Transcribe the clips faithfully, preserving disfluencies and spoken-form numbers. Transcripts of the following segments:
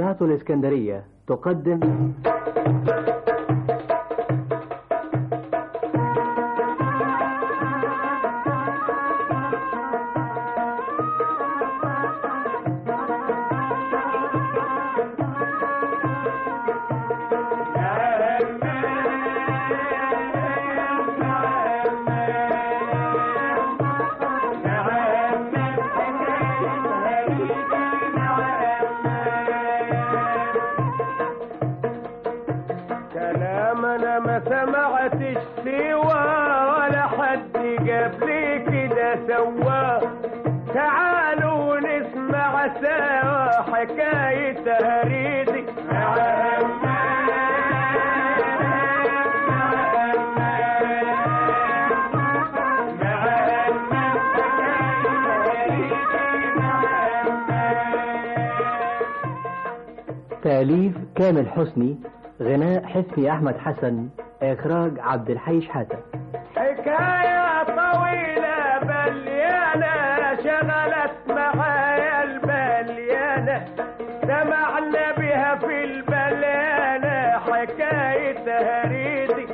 إذاعة الإسكندرية تقدم تعالوا نسمع سوا حكاية هريدي. تأليف كامل حسني، غناء حسني أحمد حسن، إخراج عبد الحي شحاتة. حكاية طويلة بليانة شغلت معايا البليانة، سمعنا بها في البليانة حكاية هريدي.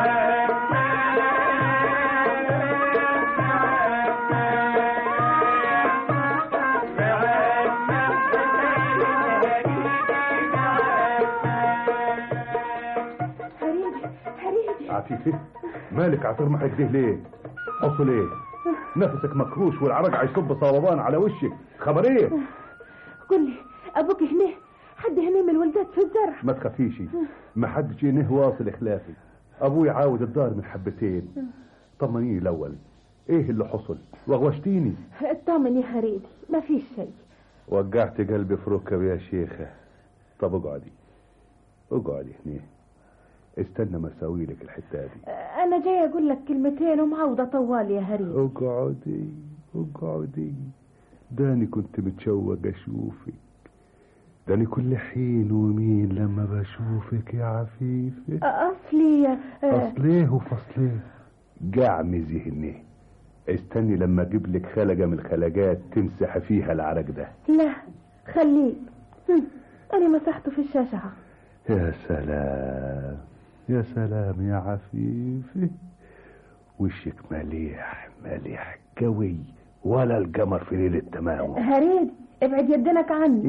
عفيفي مالك عطرمحك ده ليه؟ حصل ايه؟ نفسك مكروش والعرق هيصب صوابان على وشك، خبر ايه؟ قل لي ابوك هنا، حد هنا من الولدات في الزرع؟ ما تخافيش، ما حدش هنا واصل خلافي، ابوي عاود الدار من حبتين. طمنيني الاول، ايه اللي حصل؟ وغوشتيني. اطمن يا هريدي، ما فيش شيء. وجعت قلبي في ركبي يا شيخه. طب اقعدي اقعدي هنا، استنى ما اسوي لك الحته دي. انا جاي اقول لك كلمتين ومعوضه طوال يا هريدي. اقعدي اقعدي، داني كنت متشوق اشوفك، داني كل حين ومين لما بشوفك يا عفيفه. اصلي اصليه وفصليه جعم ذهني. استني لما اجيب لك خلقه من الخلقات تمسح فيها العرق ده. لا خليه، انا مسحته في الشاشه. يا سلام يا سلام يا عفيفه، وشك مليح مليح قوي ولا القمر في ليله تمام. هريدي ابعد يدنك عني.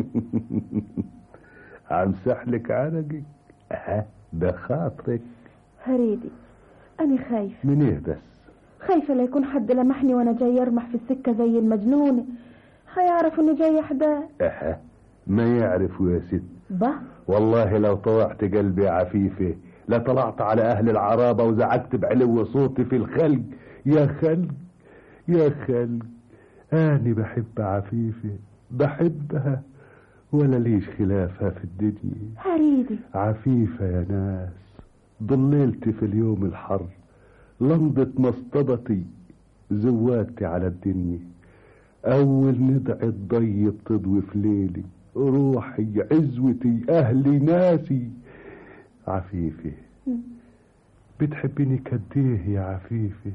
امسح لك عرقك، اه ده خاطرك. هريدي انا خايف. من ايه بس؟ خايفه لا يكون حد لمحني وانا جاي ارمح في السكه زي المجنونه، هيعرف اني جاي احداه. اه ما يعرفوا يا ست. با والله لو طوعت قلبي يا عفيفه لطلعت على اهل العرابه وزعقت بعلو صوتي في الخلق. يا خلق يا خلق، اني بحب عفيفه، بحبها ولا ليش خلافها في الدنيا. هريدي عفيفه يا ناس، ضللت في اليوم الحر، لمضت مصطبتي، زوادتي على الدنيا، اول ندعي الضي بتضوي في ليلي، روحي عزوتي اهلي ناسي. عفيفه بتحبيني كديه يا عفيفه؟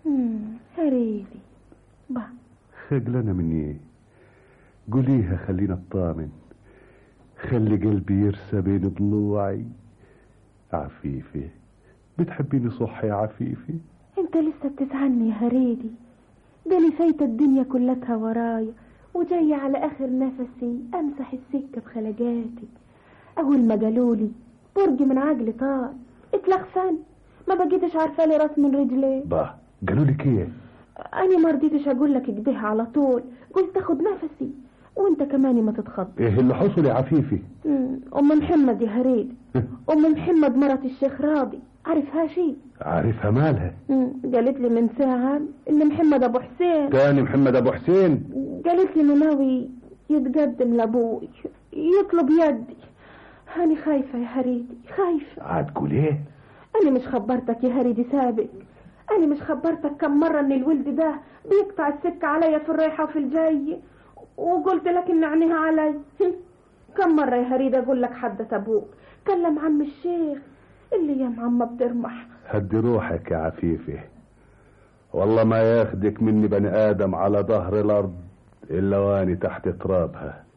هريدي با خجلانه من ايه؟ قوليها خلينا الطامن، خلي قلبي يرسى بين ضلوعي. عفيفه بتحبيني صح يا عفيفه؟ انت لسه بتزعلني يا هريدي، ده لي فايته الدنيا كلها ورايا وجاي على اخر نفسي امسح السكه بخلقاتي. اول ما قالولي برج من عجل طار اتلخفن، ما بقيتش عارفه لي راس من رجلي. با قالوا لك ايه؟ انا ما رضيتش اقول لك كده على طول، قلت اخد نفسي وانت كمان ما تتخض. ايه اللي حصل يا عفيفي؟ ام محمد يا هريدي، ام محمد مرت الشيخ راضي، عارفها شيء؟ عارفها مالها؟ قالت لي من ساعه ان محمد ابو حسين. تاني محمد ابو حسين؟ قالت لي انه ناوي يتقدم لابوي يطلب يدي. انا خايفه يا هريدي، خايفه. هتقول ايه؟ انا مش خبرتك يا هريدي سابق؟ انا مش خبرتك كم مره ان الولد ده بيقطع السكه عليا في الرايحه وفي الجاي، وقلت لك ان عينيها علي؟ كم مره يا هريدي اقول لك حدث ابوك، كلم عم الشيخ اللي يا معمى بترمح. هدي روحك يا عفيفه، والله ما ياخدك مني بني ادم على ظهر الارض الا واني تحت ترابها.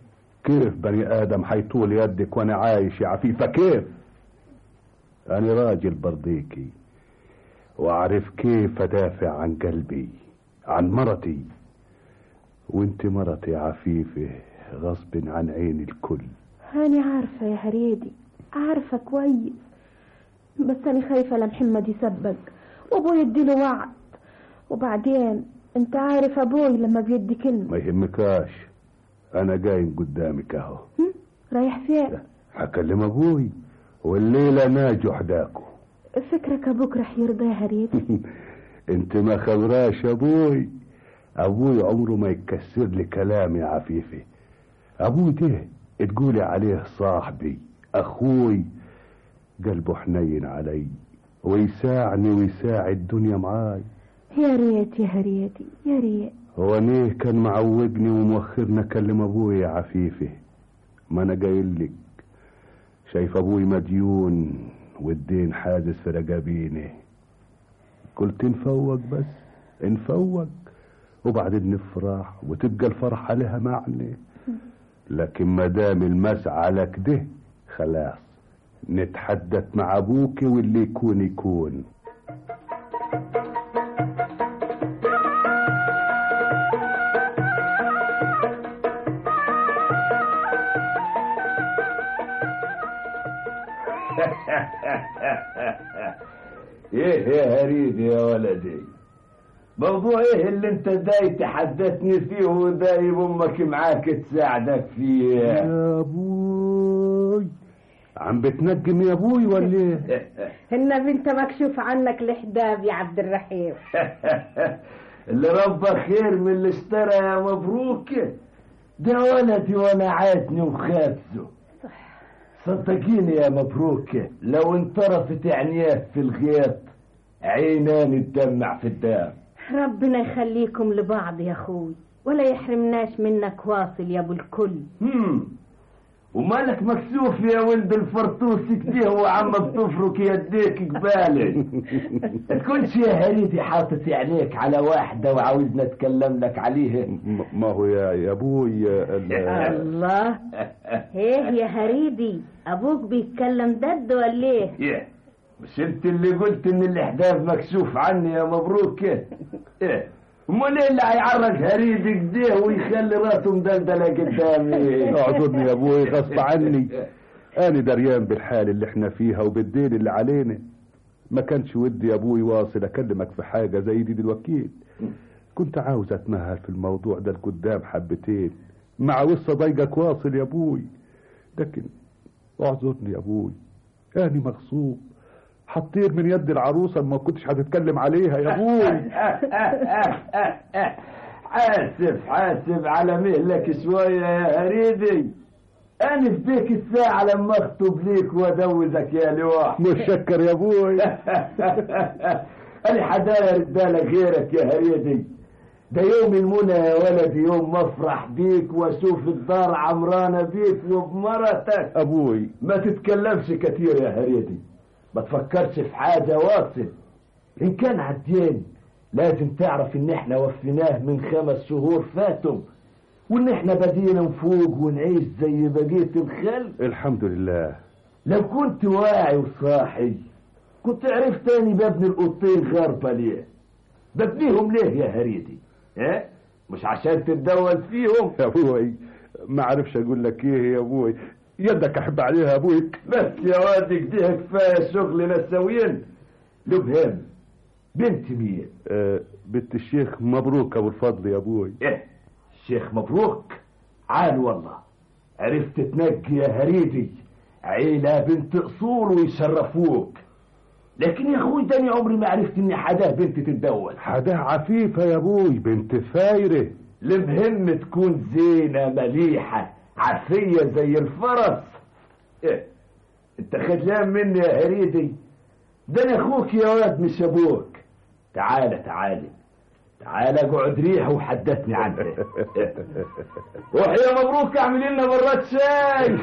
كيف بني ادم حيطول يدك وانا عايش يا عفيفة؟ كيف؟ انا راجل برضيكي واعرف كيف ادافع عن قلبي، عن مرتي، وانت مرتي يا عفيفة غصب عن عين الكل. أنا عارفة يا هريدي، عارفة كويس، بس أنا خايفة لمحمد يسبق وأبوي يديله وعد، وبعدين أنت عارف أبوي لما بيدي كلمة. ما يهمكاش، أنا جاي قدامك أهو. رايح فين؟ هكلم أبوي والليلة ناجو حداكو. فكرك أبوك رح يرضى يا هريدي؟ أنت ما خبراش أبوي، أبوي عمره ما يكسر لي كلام يا عفيفة. أبوي ده تقولي عليه صاحبي أخوي، قلبه حنين علي ويساعني ويساعد الدنيا معاي. يا ريت يا هريدي يا ريت. هو ليه كان معودني وموخرني اكلم ابوي يا عفيفة؟ ما انا قايل لك، شايف ابوي مديون والدين حازس في رقابينه. قلت نفوق، بس نفوق وبعدين نفرح وتبقى الفرحة لها معنى. لكن ما دام المسعى لك ده خلاص نتحدث مع ابوك واللي يكون يكون. ايه يا هريد يا ولدي، موضوع ايه اللي انت داي تحدثني فيه ودايب امك معاك تساعدك فيه؟ يا ابوي عم بتنجم يا ابوي ولا ايه؟ النبي انت مكشوف عنك الحداب يا عبد الرحيم. اللي ربى خير من اللي اشترى يا مبروك. ده ولدي وانا عاتني وخابزه. صدقيني يا مبروك، لو انطرفت عينيه في الغيط عينان تدمع في الدم. ربنا يخليكم لبعض يا اخوي ولا يحرمناش منك واصل يا ابو الكل. هم ومالك مكسوف يا ولد الفرطوس كده وعمك تفرك يديك قبالك؟ تكونش يا هريدي حاطط عينيك على واحدة وعاوزنا اتكلم لك عليها؟ ما هو يا يا ابوي الله. ايه يا هريدي، ابوك بيتكلم ضد ولا ايه؟ مش انت اللي قلت ان الاحداث مكشوف عني يا مبروك؟ ايه امال ايه اللي هيعرج هريدي كده ويخلي راسه مدلدله قدامي؟ اعذرني يا ابوي غصب عني، انا دريان بالحال اللي احنا فيها وبالدين اللي علينا. ما كانش ودي يا ابوي واصل اكلمك في حاجه زي دي دلوقتي. كنت عاوز اتمهل في الموضوع ده لقدام حبتين مع وصه ضيقك واصل يا ابوي، لكن اعذرني يا ابوي انا مغصوب. حطير من يد العروسه ما كنتش هتتكلم عليها يا ابوي. حاسب حاسب على مهلك شويه يا هريدي. انا في ديك الساعه لما اخطب ليك وادوزك يا لواح. متشكر يا ابوي. انا حدايا رجاله غيرك يا هريدي. ده يوم المنى يا ولدي، يوم مفرح بيك واشوف الدار عمرانه بيك وبمرتك. ابوي ما تتكلمش كتير يا هريدي، ما تفكرش في حاجة واصل. إن كان عديان لازم تعرف إن إحنا وفيناه من خمس شهور فاتم، وإن إحنا بدينا نفوق ونعيش زي بقية الخلق. الحمد لله. لو كنت واعي وصاحي كنت عرفت أني ببني القطين غربة ليه. ببنيهم ليه يا هريدي؟ ها؟ مش عشان تتدول فيهم يا ابوي. ما عرفش أقول لك إيه يا ابوي، يدك احب عليها يا ابوي. بس يا وادك ده كفايه شغل نسويين. لبهام بنت مين؟ آه بنت الشيخ مبروك ابو الفضل يا ابوي. ايه الشيخ مبروك؟ عال والله، عرفت تنقي يا هريدي عيله بنت اصول ويشرفوك. لكن يا اخوي داني عمري ما عرفت اني حداه بنت تتدول. حداه عفيفه يا ابوي، بنت فايره. المهم تكون زينه مليحه عفية زي الفرس. ايه انت خجلان مني يا هريدي؟ ده انا اخوك يا واد مش ابوك. تعالى تعالى تعالى اقعد ريح وحدثني عنك. روح يا مبروك اعمل لنا مرات شاي.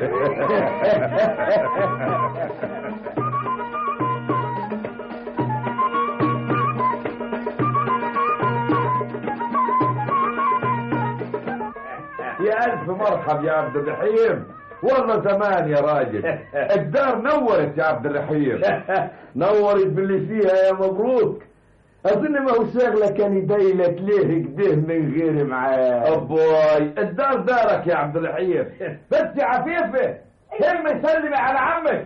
يا ألف مرحب يا عبد الرحيم. والله زمان يا راجل. الدار نورت يا عبد الرحيم. نورت باللي فيها يا مبروك. اظن ما هو شغله كان يدايلك ليه كده من غير معاه. ابوي الدار دارك يا عبد الرحيم. بس يا عفيفه هم سلمي على عمك.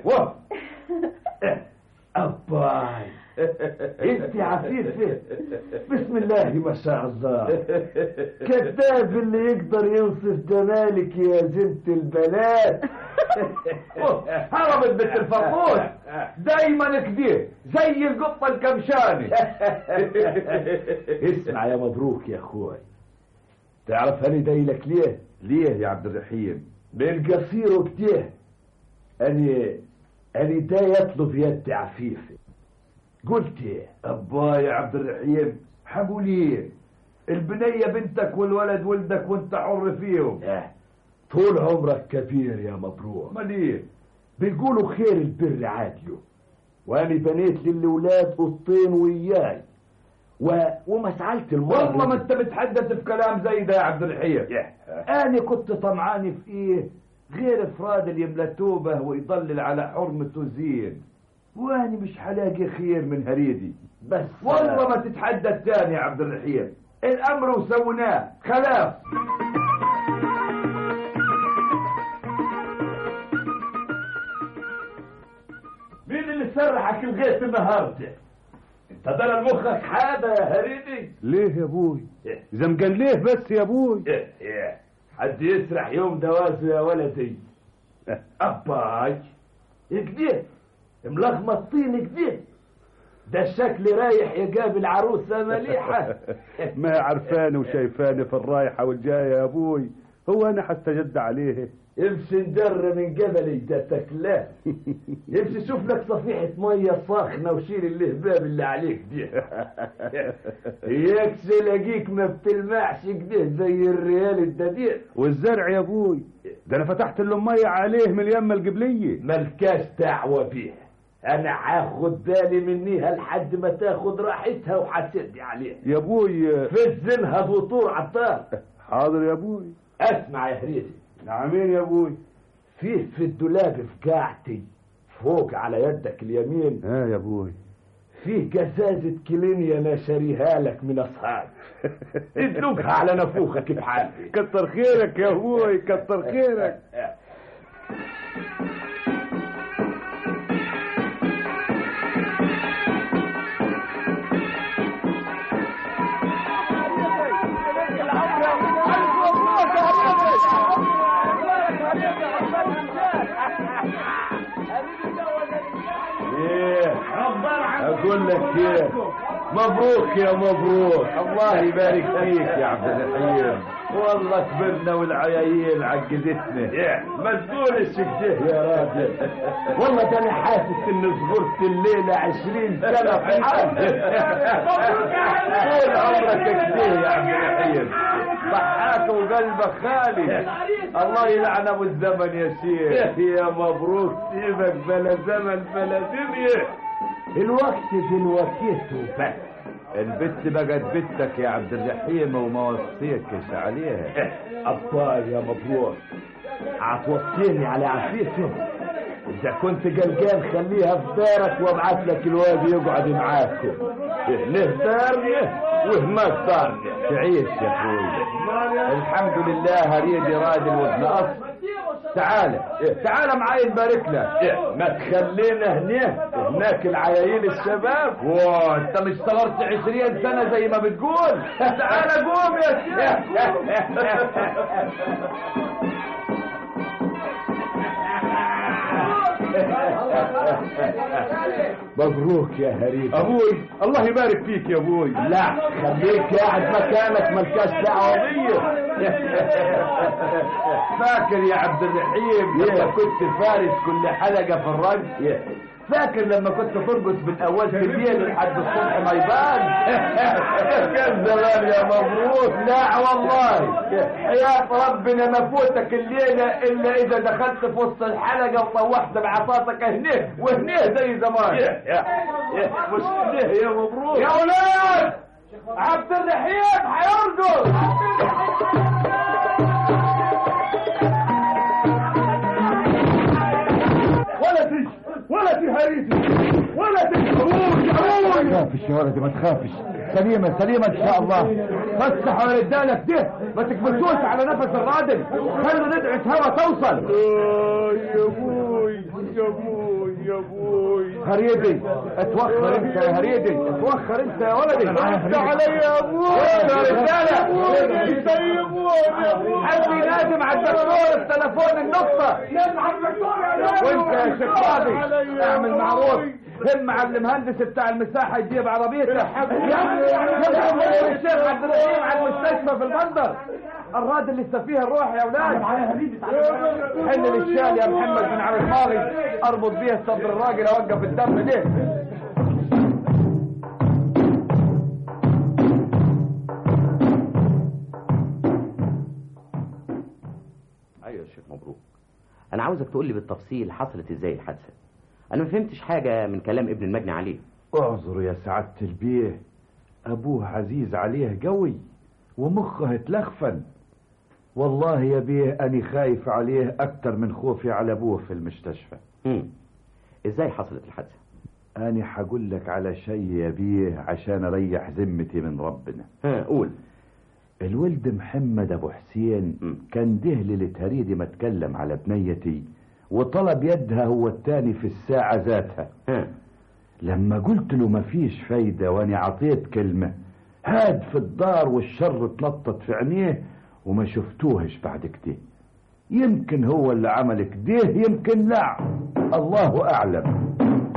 أباي انت عفيفة بسم الله ما شاء الله. كذاب اللي يقدر يوصف جمالك يا زنت البنات. هربت بنت الفرفوش دايما كده زي القطة الكمشاني. اسمع يا مبروك يا اخوي، تعرف انا دايلك ليه؟ ليه يا عبد الرحيم؟ من قصير كده اني اني دا يطلب يد عفيفة. قلت ايه؟ ابا يا عبد الرحيم حقول ايه؟ البنية بنتك والولد ولدك وانت حر فيهم. اه طول عمرك كبير يا مبروك. امال ايه؟ بيقولوا خير البر عادله، وانا بنيت للولاد قطين وياي و... ومسعلة المرة. والله ما انت بتحدث في كلام زي ده يا عبد الرحيم. انا كنت طمعان في ايه غير افراد اللي يملى توبه ويضلل على حرمته زين، وانا مش حلاقي خير من هريدي. بس والله ما تتحدث تاني يا عبد الرحيم، الامر وسويناه خلاص. مين اللي سرحك الغيث النهارده؟ انت دار مخك حاجه يا هريدي؟ ليه يا ابوي؟ اذا مقال ليه بس يا ابوي؟ إيه إيه. حد يسرح يوم دوازه يا ولدي. اباي كده ملخمطين كده، ده الشكل رايح يقابل عروسه مليحه. ما هي عرفاني وشايفاني في الرايحه والجايه يا ابوي، هو انا حستجد عليه؟ امشي ندر من جبلي ده تكلاه. امشي شوف لك صفيحه ميه ساخنه وشيل الهباب اللي عليك دي. يكسي لاقيك ما بتلمعش كده زي الريال الددير. والزرع يا ابوي ده انا فتحت له ميه عليه من اليمه القبليه. ملكاش دعوه بيها، انا هاخد بالي منيها لحد ما تاخد راحتها وحسدي عليها يا ابوي. فزنها بطور عطار. حاضر يا ابوي. اسمع يا هريدي. نعمين يا ابوي؟ فيه في الدولاب في قاعتي فوق على يدك اليمين. ها يا ابوي؟ فيه جزازة كلينيا انا شاريها لك من اصحابي. ادلقها على نفوخك بحالي. كتر خيرك يا ابوي، كتر خيرك. اقول لك ايه، مبروك يا مبروك. الله يبارك فيك يا عبد الرحيم. والله كبرنا والعيايين عجزتنا. ما تقولش كده يا راجل. والله ده انا حاسس اني صغرت الليله عشرين سنه في الحج. طول عمرك كده يا عبد الرحيم، ضحاك وقلبك خالي. الله يلعن ابو الزمن يا شيخ. يا مبروك سيبك بلا زمن بلا دنيا، الوقت دلوقتي بس. البت بقت بنتك يا عبد الرحيم وما وصيتكش عليها. أبا يا مبروك هتوصيني على عفيفه؟ إذا كنت قلقان خليها في دارك وابعت لك الواد يقعد معاكم. هنا دارني وهناك دارني. تعيش يا اخوي. الحمد لله هريدي راجل وابن اصل. تعال تعال معايا نبارك لك. ما تخلينا هنا هناك العيايين الشباب. واه انت مش صغرت عشرين سنة زي ما بتقول. تعال قوم يا شيخ. مبروك يا هريب. ابوي الله يبارك فيك يا ابوي. لا خليك قاعد مكانك ملكاش دعوه بيا. فاكر يا عبد الرحيم لما كنت فارس كل حلقه في الرج؟ فاكر لما كنت ترقص من اول الليل لحد الصبح ما يبان؟ كان زمان يا مبروك. لا والله حياة ربنا ما فوتك الليلة الا اذا دخلت في وسط الحلقة وطوحت بعصاتك هنيه وهنيه زي زمان. مش هنيه يا مبروك. يا ولاد عبد الرحيم هيرقص. تخافش يا ولدي ما تخافش، سليمة سليمة ان شاء الله. فتحوا يا رجالك ده، ما تكبسوش على نفس الراجل، خلوا ندعي هوا توصل. يا ابوي يا ابوي يا ابوي. هريدي اتوخر انت يا هريدي، اتوخر انت يا ولدي. انت علي يا ابوي يا رجاله. انت يا ابوي. حد ينادم على الدكتور التليفون النقطة. وانت يا شيخ فاضي اعمل معروف، هم على المهندس بتاع المساحة يجيب عربيته. يا الشيخ عبد الرحيم على المستشفى في البندر. الراجل لسه فيها الروح يا اولاد. حل للشال يا محمد من على دماغي، اربط بيه صدر الراجل اوقف الدم ده. ايوه يا شيخ مبروك، انا عاوزك تقول لي بالتفصيل حصلت ازاي الحادثه. انا ما فهمتش حاجه من كلام ابن المجني عليه. اعذر يا سعادة البيه، ابوه عزيز عليه قوي ومخه اتلخفن. والله يا بيه اني خايف عليه اكتر من خوفي على ابوه في المستشفى. امم ازاي حصلت الحادثه؟ اني حقول لك على شيء يا بيه عشان اريح ذمتي من ربنا. ها قول. الولد محمد ابو حسين م. كان ده ليلة هريدي ما اتكلم على بنيتي وطلب يدها هو التاني في الساعة ذاتها. ها. لما قلت له مفيش فايدة واني عطيت كلمة، هاد في الدار والشر اتلطت في عينيه وما شفتوهش بعد كده. يمكن هو اللي عمل كده يمكن لا، الله اعلم.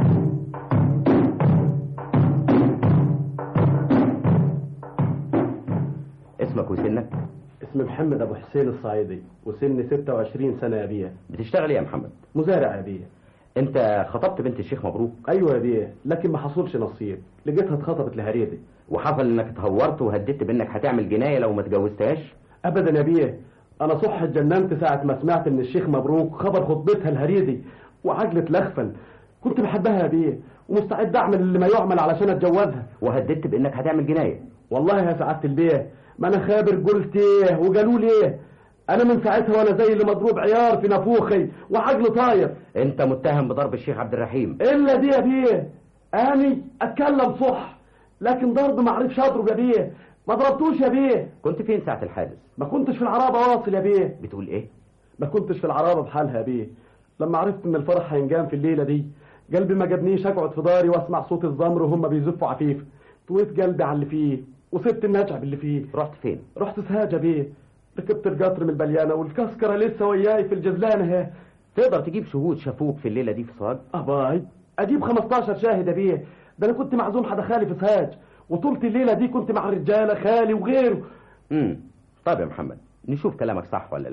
اسمك وسنك؟ اسمي محمد ابو حسين الصعيدي وسني ستة وعشرين سنة يا بيه. بتشتغل ايه يا محمد؟ مزارع يا بيه. انت خطبت بنت الشيخ مبروك؟ ايوه يا بيه، لكن ما حصلش نصيب، لقيتها اتخطبت لهريدي. وحصل انك اتهورت وهددت بانك هتعمل جنايه لو ما اتجوزتهاش؟ ابدا يا بيه، انا صح اتجننت ساعة ما سمعت من الشيخ مبروك خبر خطبتها الهريدي وعجلة لخفن. كنت بحبها يا بيه ومستعد اعمل اللي ما يعمل علشان اتجوزها. وهددت بانك هتعمل جنايه؟ والله يا سعادة البيه ما انا خابر قلت ايه وقالوا لي ايه. انا من ساعتها وانا زي اللي مضروب عيار في نافوخي وعجل طاير. انت متهم بضرب الشيخ عبد الرحيم. الا دي يا بيه، اني اتكلم صح لكن ضرب ما عرفش اضرب يا بيه، ما ضربتوش يا بيه. كنت فين ساعه الحادث؟ ما كنتش في العرابه واصل يا بيه. بتقول ايه؟ ما كنتش في العرابه بحالها يا بيه. لما عرفت ان الفرح هينجام في الليله دي قلبي ما جابنيش اقعد في داري واسمع صوت الزمر وهم بيزفوا عفيف. طويت قلبي على اللي فيه وسبت النجع باللي فيه. رحت فين؟ رحت سهاجة بيه، ركبت القطر من البليانة والكسكرة لسه وياي في الجزلانة اهي. تقدر تجيب شهود شافوك في الليلة دي في سوهاج؟ أباي أجيب خمستاشر شاهد يا بيه، ده أنا كنت معزوم حدا خالي في سهاج وطولت الليلة دي كنت مع الرجالة خالي وغيره. امم طيب يا محمد نشوف كلامك صح ولا لا.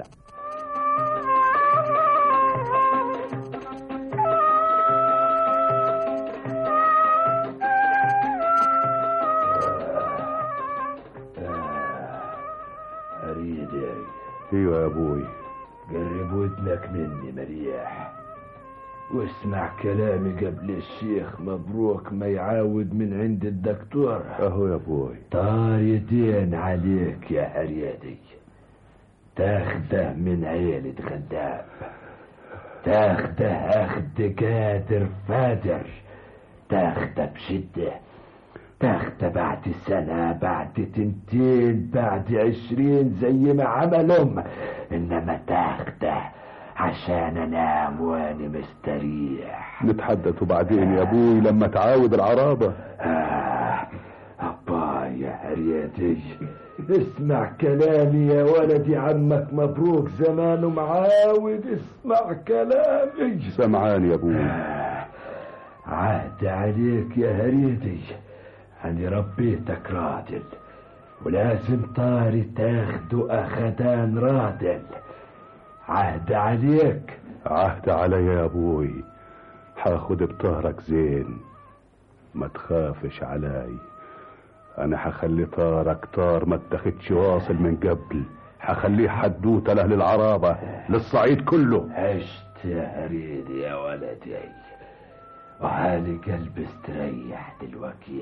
ايوه يا ابوي. قرب ودنك مني مريح واسمع كلامي قبل الشيخ مبروك ما يعاود من عند الدكتور. اهو يا ابوي. طار يدين عليك يا عريادي، تاخده من عيلة غنداب، تاخده اخد قادر فادر، تاخده بشده، تاخده بعد سنة بعد تنتين بعد عشرين زي ما عملهم، انما تاخده عشان انام واني مستريح. نتحدث بعدين يا ابوي لما تعاود العرابة. آه أبا يا هريتي اسمع كلامي يا ولدي، عمك مبروك زمانه معاود، اسمع كلامي. سمعان يا ابوي. آه عهد عليك يا هريتي، أني ربيتك راجل ولازم طاري تاخده أخدان رادل. عهد عليك. عهد علي يا ابوي، حاخد بطهرك زين، ما تخافش علي. انا حخلي طارك طار ما اتخدش واصل من قبل، حخليه حدوته لاهل العرابة للصعيد كله. عشت يا هريد يا ولدي وحالي قلبي استريح دلوقتي.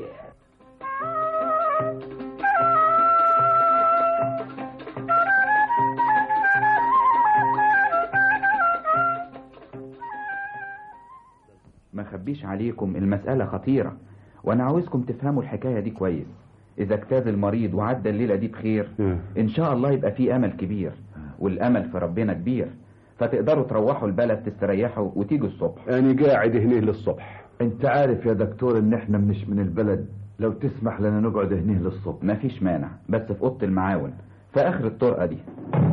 ما خبيش عليكم المسألة خطيرة، وانا عاوزكم تفهموا الحكاية دي كويس. اذا اجتاز المريض وعدى الليلة دي بخير ان شاء الله يبقى فيه امل كبير، والامل في ربنا كبير، فتقدروا تروحوا البلد تستريحوا وتيجوا الصبح. انا قاعد هنا للصبح. انت عارف يا دكتور ان احنا مش من البلد، لو تسمح لنا نقعد هنا للصبح. مفيش مانع، بس في اوضه المعاون في اخر الطرقة دي.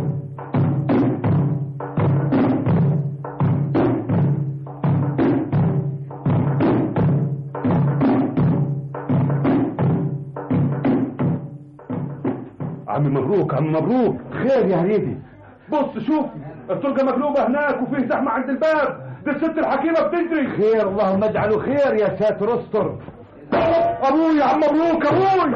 عم مبروك عم مبروك. خير يا هريدي؟ بص شوف الطرقة مقلوبة هناك وفيه زحمة عند الباب، دي الست الحكيمة بتجري. خير، اللهم اجعله خير يا ساتر استر. ابوي يا عم مبروك ابوي.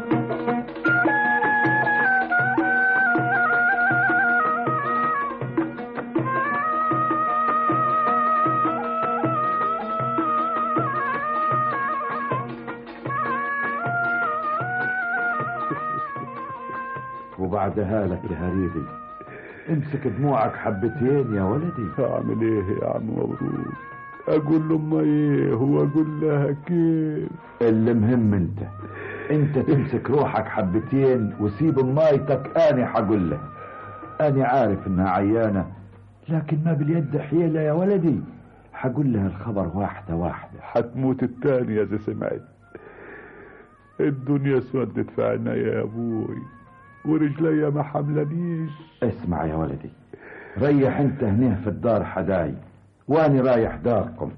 وبعدها لك يا هريدي، امسك دموعك حبتين يا ولدي. اعمل ايه يا عم مبروك؟ اقول لهم ايه واقول لها كيف؟ المهم انت انت تمسك روحك حبتين وسيب مايتك. انا حقول لها، انا عارف انها عيانة لكن ما باليد حيلة يا ولدي. حقول لها الخبر واحدة واحدة. حتموت التانية اذا سمعت. الدنيا سودت في عينيا يا ابوي ورجليا ما حملنيش. اسمع يا ولدي، ريح انت هنا في الدار حداي واني رايح داركم.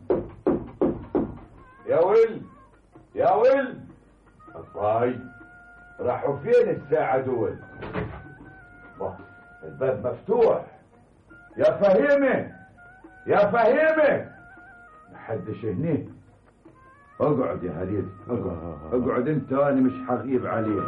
يا ول يا ول الطاي راحوا فين الساعة دول؟ الباب مفتوح. يا فهيمة يا فهيمة، محدش هنا. اقعد يا هريد، اقعد اقعد انت وانا مش حغيب عليك.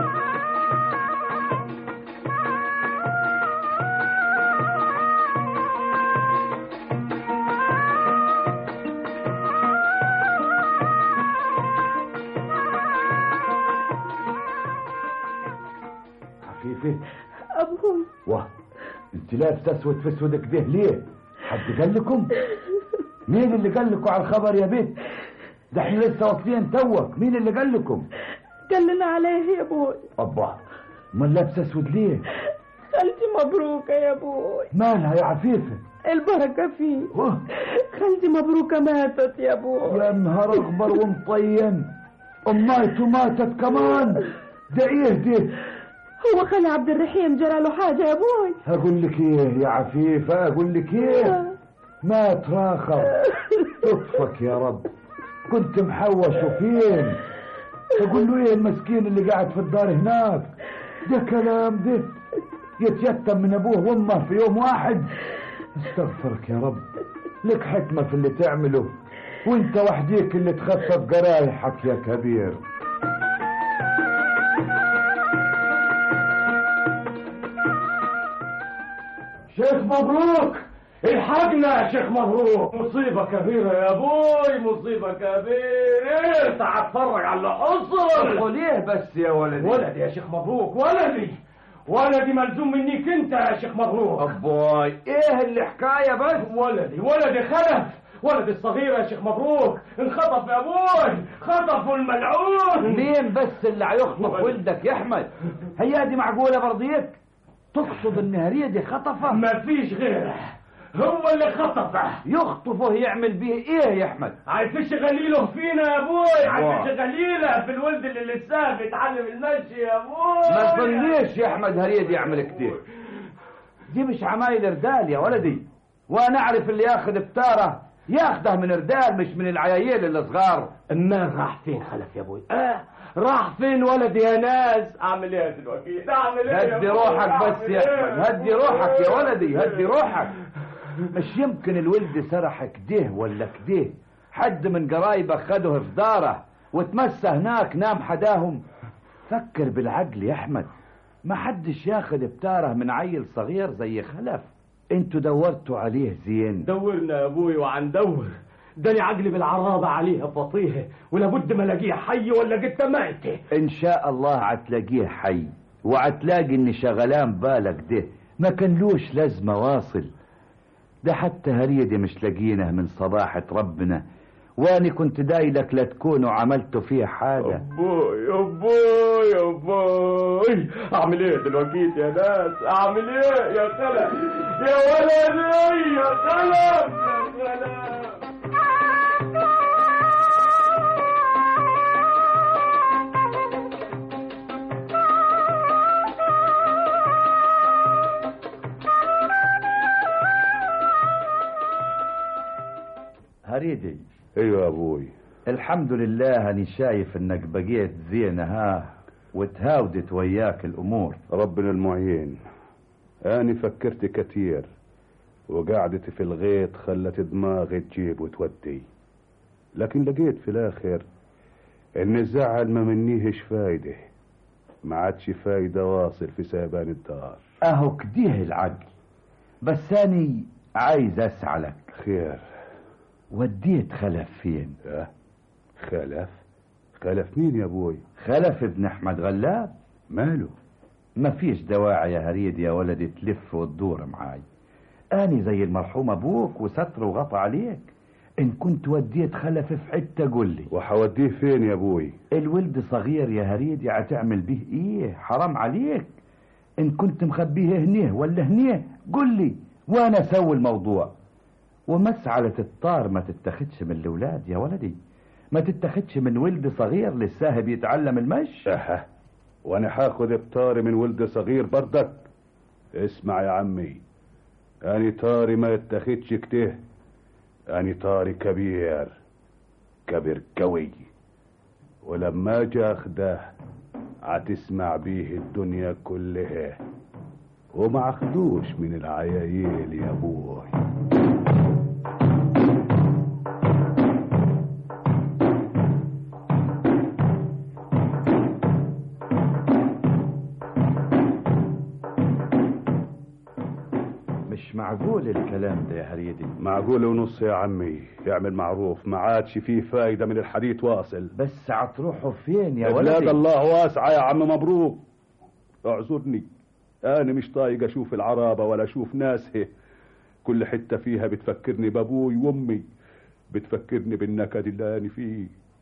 عفيفة ابوي. واه، انت لابسه اسود في اسود كده ليه؟ حد قال لكم؟ مين اللي قال لكم على الخبر يا بنت؟ ده احنا لسه واصلين توك. مين اللي قال لكم؟ قال لنا عليه يا ابوي. ابا امال لابسه اسود ليه؟ خالتي مبروكه يا ابوي. مالها يا عفيفه؟ البركه فيه. واه. خالتي مبروكه ماتت يا ابوي. يا نهار اخبر ومطين، امايته ماتت كمان. ده ايه ده؟ هو خالي عبد الرحيم جرى له حاجه يا ابوي؟ اقول لك ايه يا عفيفه، اقول لك ايه، مات راخر. اطفك يا رب، كنت محوش وفين؟ اقول له ايه المسكين اللي قاعد في الدار هناك؟ ده كلام ده يتيتم من ابوه وامه في يوم واحد؟ استغفرك يا رب، لك حكمه في اللي تعمله وانت وحديك اللي تخفف جرايحك يا كبير. شيخ مبروك، الحقنا يا شيخ مبروك، مصيبة كبيرة يا ابوي، مصيبة كبيرة. تعال اتفرج على اللي حصل. ليه بس يا ولدي؟ ولدي يا شيخ مبروك، ولدي ولدي ملزوم منيك انت يا شيخ مبروك. ابوي ايه اللي حكاية بس؟ ولدي ولدي خلف، ولدي الصغير يا شيخ مبروك انخطف يا ابوي، خطفوا الملعون. مين بس اللي هيخطف ولدك يا احمد؟ هي دي معقولة برضيك؟ تقصد ان هريدي خطفه؟ مفيش غيره، هو اللي خطفه. يخطفه يعمل بيه ايه يا احمد؟ عايزش غليله فينا يا ابوي، عايزش غليله في الولد اللي لسه بيتعلم المشي يا ابوي. ما تظنيش يا احمد هريدي يعمل كتير، دي مش عمايل ردال يا ولدي، وانا اعرف اللي ياخد بتاره ياخده من ردال مش من العيايل الصغار. ما راح فين خلف يا ابوي؟ اه راح فين ولدي يا ناس؟ اعمل ايه دلوقتي؟ اعمل ايه؟ هدي روحك بس يا احمد، هدي روحك يا ولدي، هدي روحك. مش يمكن الولد سرح كده ولا كده، حد من قرايبك خده في داره وتمسى هناك نام حداهم. فكر بالعقل يا احمد، ما حدش ياخد بتاره من عيل صغير زي خلف. انتوا دورتوا عليه زين؟ دورنا يا ابوي وعندور، داني عقلي بالعرابة عليها فطيها، ولابد ما الاقيه حي ولا جت ميته. ان شاء الله هتلاقيه حي، وهتلاقي ان شغلان بالك ده ما كانلوش لازمه واصل. ده حتى هريدي مش لاقينه من صباحة ربنا، واني كنت دايلك لا تكونوا عملتوا فيه حاجة. ابوي ابوي ابوي، اعمل ايه دلوقتي يا ناس؟ اعمل ايه يا خلق يا ولدي يا خلق يا خلق؟ هريدي. ايوه يا ابوي. الحمد لله اني شايف انك بقيت زينة ها وتهاودت وياك الامور. ربنا المعين. اني فكرت كتير وقعدت في الغيط خلت دماغي تجيب وتودي، لكن لقيت في الاخر ان الزعل ما منيهش فايدة، ما عادش فايدة واصل في سابان الدار. اهو كديه العقل، بس اني عايز اسألك. خير. وديت خلف فين؟ اه خلف؟ خلف مين يا ابوي؟ خلف ابن احمد غلاب. ماله؟ ما فيش دواعي يا هريد يا ولدي تلف وتدور معاي. اني زي المرحوم ابوك وستر وغطى عليك. ان كنت وديت خلف في حته قول لي. وحوديه فين يا ابوي؟ الولد صغير يا هريدي، هتعمل به ايه؟ حرام عليك. ان كنت مخبيه هنيه ولا هنيه قول لي وانا اسوي الموضوع. ومسعلة الطار ما تتخدش من الاولاد يا ولدي، ما تتخدش من ولد صغير لسه بيتعلم المشي. اها وانا هاخد بطاري من ولد صغير بردك؟ اسمع يا عمي، اني طاري ما يتخدش كته، اني طاري كبير كبير قوي، ولما اجي اخده هتسمع بيه الدنيا كلها، وما اخدوش من العيايل يا ابوي. مش معقول الكلام ده يا هريدي. معقول ونص يا عمي، يعمل معروف، ما عادش فيه فايدة من الحديث واصل. بس هتروحوا فين يا ولدي؟ بلاد الله واسعة يا عم مبروك. اعذرني، انا مش طايق اشوف العرابة ولا اشوف ناسها، كل حتة فيها بتفكرني بابوي وامي، بتفكرني بالنكد اللي انا فيه.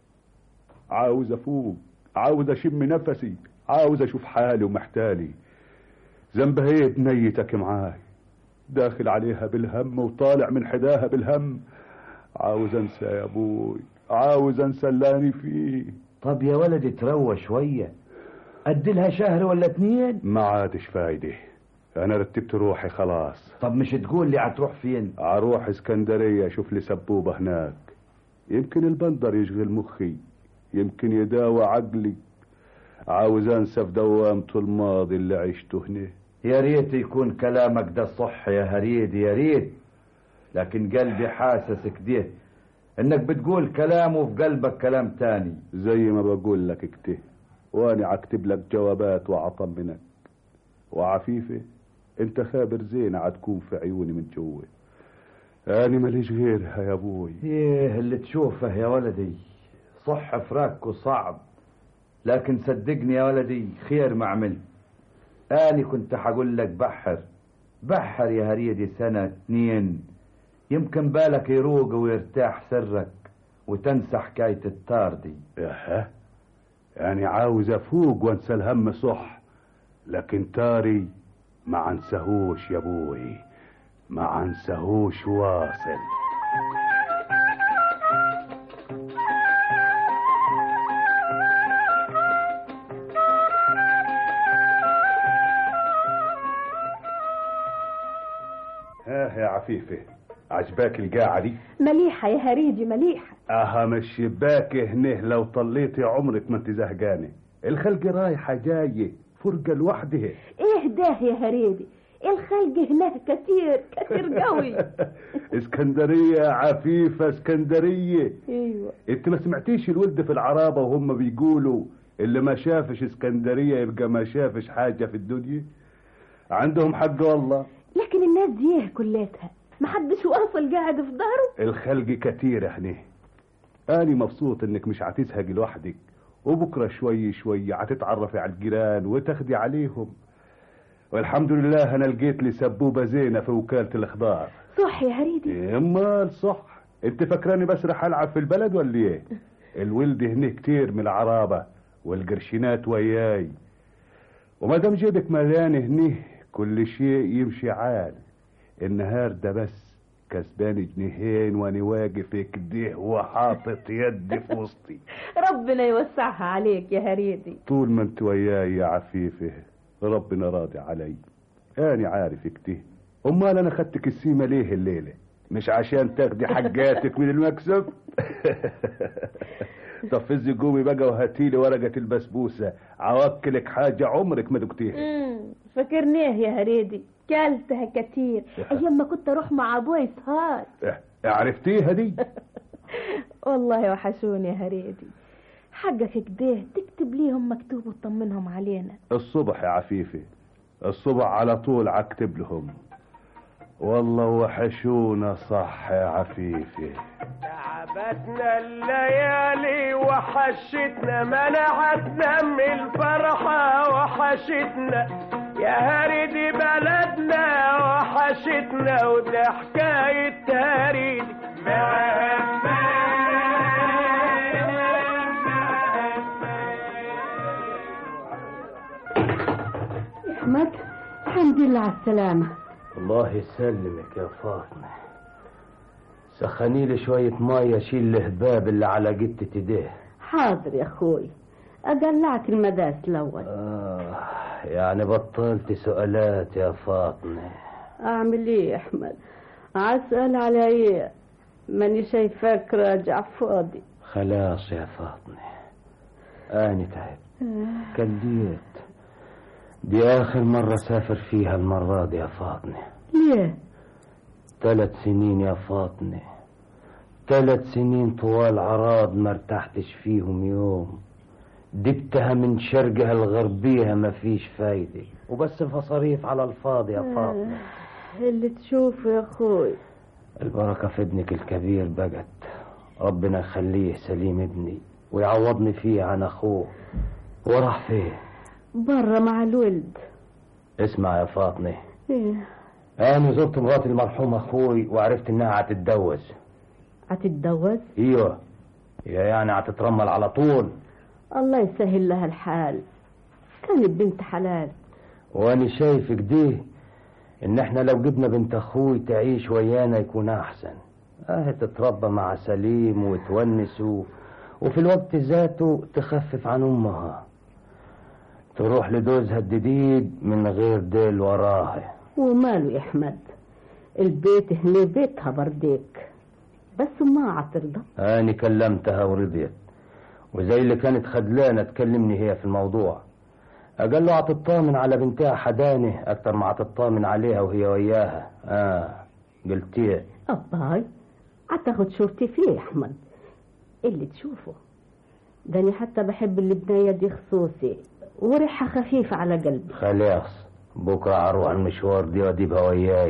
عاوز افوق، عاوز اشم نفسي، عاوز اشوف حالي ومحتالي. ذنبها ايه بنيتك معاي؟ داخل عليها بالهم وطالع من حداها بالهم. عاوز انسى يا ابوي، عاوز انسى اللي انا فيه. طب يا ولدي تروى شوية، اديلها شهر ولا اتنين. ما عادش فايدة، انا رتبت روحي خلاص. طب مش تقول لي هتروح فين؟ اروح اسكندرية اشوف لي سبوبة هناك، يمكن البندر يشغل مخي، يمكن يداوى عقلي. عاوز انسى في دوامة الماضي اللي عشته هنا. يا ريت يكون كلامك ده صح يا هريد، يا ريت، لكن قلبي حاسس كده انك بتقول كلام وفي قلبك كلام تاني. زي ما بقول لك كده، وانا عكتب لك جوابات وعطمنك. وعفيفة انت خابر زين عتكون في عيوني من جوه، انا ماليش غيرها يا ابوي. ايه اللي تشوفه يا ولدي؟ صح فراقك صعب، لكن صدقني يا ولدي خير ما عملت. اني كنت حقول لك بحر بحر يا هريدي سنة اتنين، يمكن بالك يروق ويرتاح سرك وتنسى حكاية التار دي. اها يعني عاوز افوق وانسى الهم صح، لكن تاري ما انساهوش يا ابوي، ما انساهوش واصل. ها يا عفيفة، عجباك القاعة دي؟ مليحة يا هريدي مليحة. اها من الشباك هنه لو طليتي عمرك ما انت زهقانة، الخلق رايحة جاية فرقة لوحدها. ايه ده يا هريدي؟ الخلق هناك كتير كتير قوي. اسكندرية يا عفيفة، اسكندرية. ايوه. انت ما سمعتيش الولد في العرابة وهم بيقولوا اللي ما شافش اسكندرية يبقى ما شافش حاجة في الدنيا؟ عندهم حق والله. لكن الناس دي كلاتها محدش واصل قاعد في ظهره. الخلق كتير هنا. اني مبسوط انك مش هتزهق لوحدك، وبكرة شوي شوي هتتعرفي على الجيران وتاخدي عليهم. والحمد لله انا لقيت لي سبوبة زينة في وكالة الاخضار. صح يا هريدي؟ امال صح، انت فاكراني بسرح العب في البلد ولا ايه؟ الولد هنيه كتير من العرابة والقرشينات وياي، وما دام جيبك مليان هنيه كل شيء يمشي عال. النهار ده بس كسبان جنيهين وانا واقف كده وحاطط يدي في وسطي. ربنا يوسعها عليك يا هريدي. طول ما انت وياي يا عفيفه ربنا راضي علي. انا عارف كده. امال انا خدتك السيمه ليه الليله؟ مش عشان تاخدي حاجاتك من المكسب؟ طب فزي قومي بقى وهاتيلي ورقه البسبوسه، عوكلك حاجه عمرك ما دقتيها. فكرنيه يا هريدي، كلتها كتير ايام ما كنت اروح مع ابوي سهاد. عرفتيها دي؟ والله وحشوني يا هريدي. حقك كده تكتب ليهم مكتوب وتطمنهم علينا. الصبح يا عفيفه، الصبح على طول عكتب لهم. والله وحشونا صح يا عفيفه. تعبتنا الليالي وحشتنا، منعتنا من الفرحة وحشتنا يا هريدي بلدنا وحشتنا، وده حكاية هريدي احمد الحمد لله على السلامة. الله يسلمك يا فاطمة. سخني لي شوية مية شيل الهباب اللي على جتة ايديه. حاضر يا اخوي، اقلعك المداس الاول. آه يعني بطلت سؤالات يا فاطمة. اعمل ايه يا احمد؟ اسأل على ايه؟ ماني شايفاك راجع فاضي. خلاص يا فاطمة انا تعبت كليت. دي اخر مرة سافر فيها المرة دي يا فاطمة. ليه؟ ثلاث سنين يا فاطمة، ثلاث سنين طوال عراض ما ارتحتش فيهم يوم. دبتها من شرقها لغربيها ما فيش فايدة، وبس مصاريف على الفاضي يا فاطمة. اللي تشوفه يا اخوي. البركة في ابنك الكبير بقت، ربنا يخليه سليم ابني ويعوضني فيه عن اخوه. وراح فين؟ برا مع الولد. اسمع يا فاطمة، ايه؟ انا زرت مرات المرحوم اخوي وعرفت انها هتتجوز. هتتجوز؟ ايوه، هي يعني هتترمل على طول. الله يسهل لها الحال، كانت بنت حلال. وانا شايف كده ان احنا لو جبنا بنت اخوي تعيش ويانا يكون احسن. اه تتربى مع سليم وتونسوا، وفي الوقت ذاته تخفف عن امها، تروح لجوزها الجديد من غير ديل وراها. وماله يا احمد، البيت هنا بيتها برديك، بس ما عترضى. انا كلمتها ورضيت، وزي اللي كانت خدلانه تكلمني هي في الموضوع. اقل له هتطمن على بنتها حدانه اكتر ما هتطمن عليها وهي وياها. اه قلت ايه؟ اباي هتاخد شورتي فيه يا احمد، اللي تشوفه ده. انا حتى بحب البنايه دي خصوصي، وريحه خفيفه على قلبي. خلاص بكره هروح المشوار دي واجيبها وياك.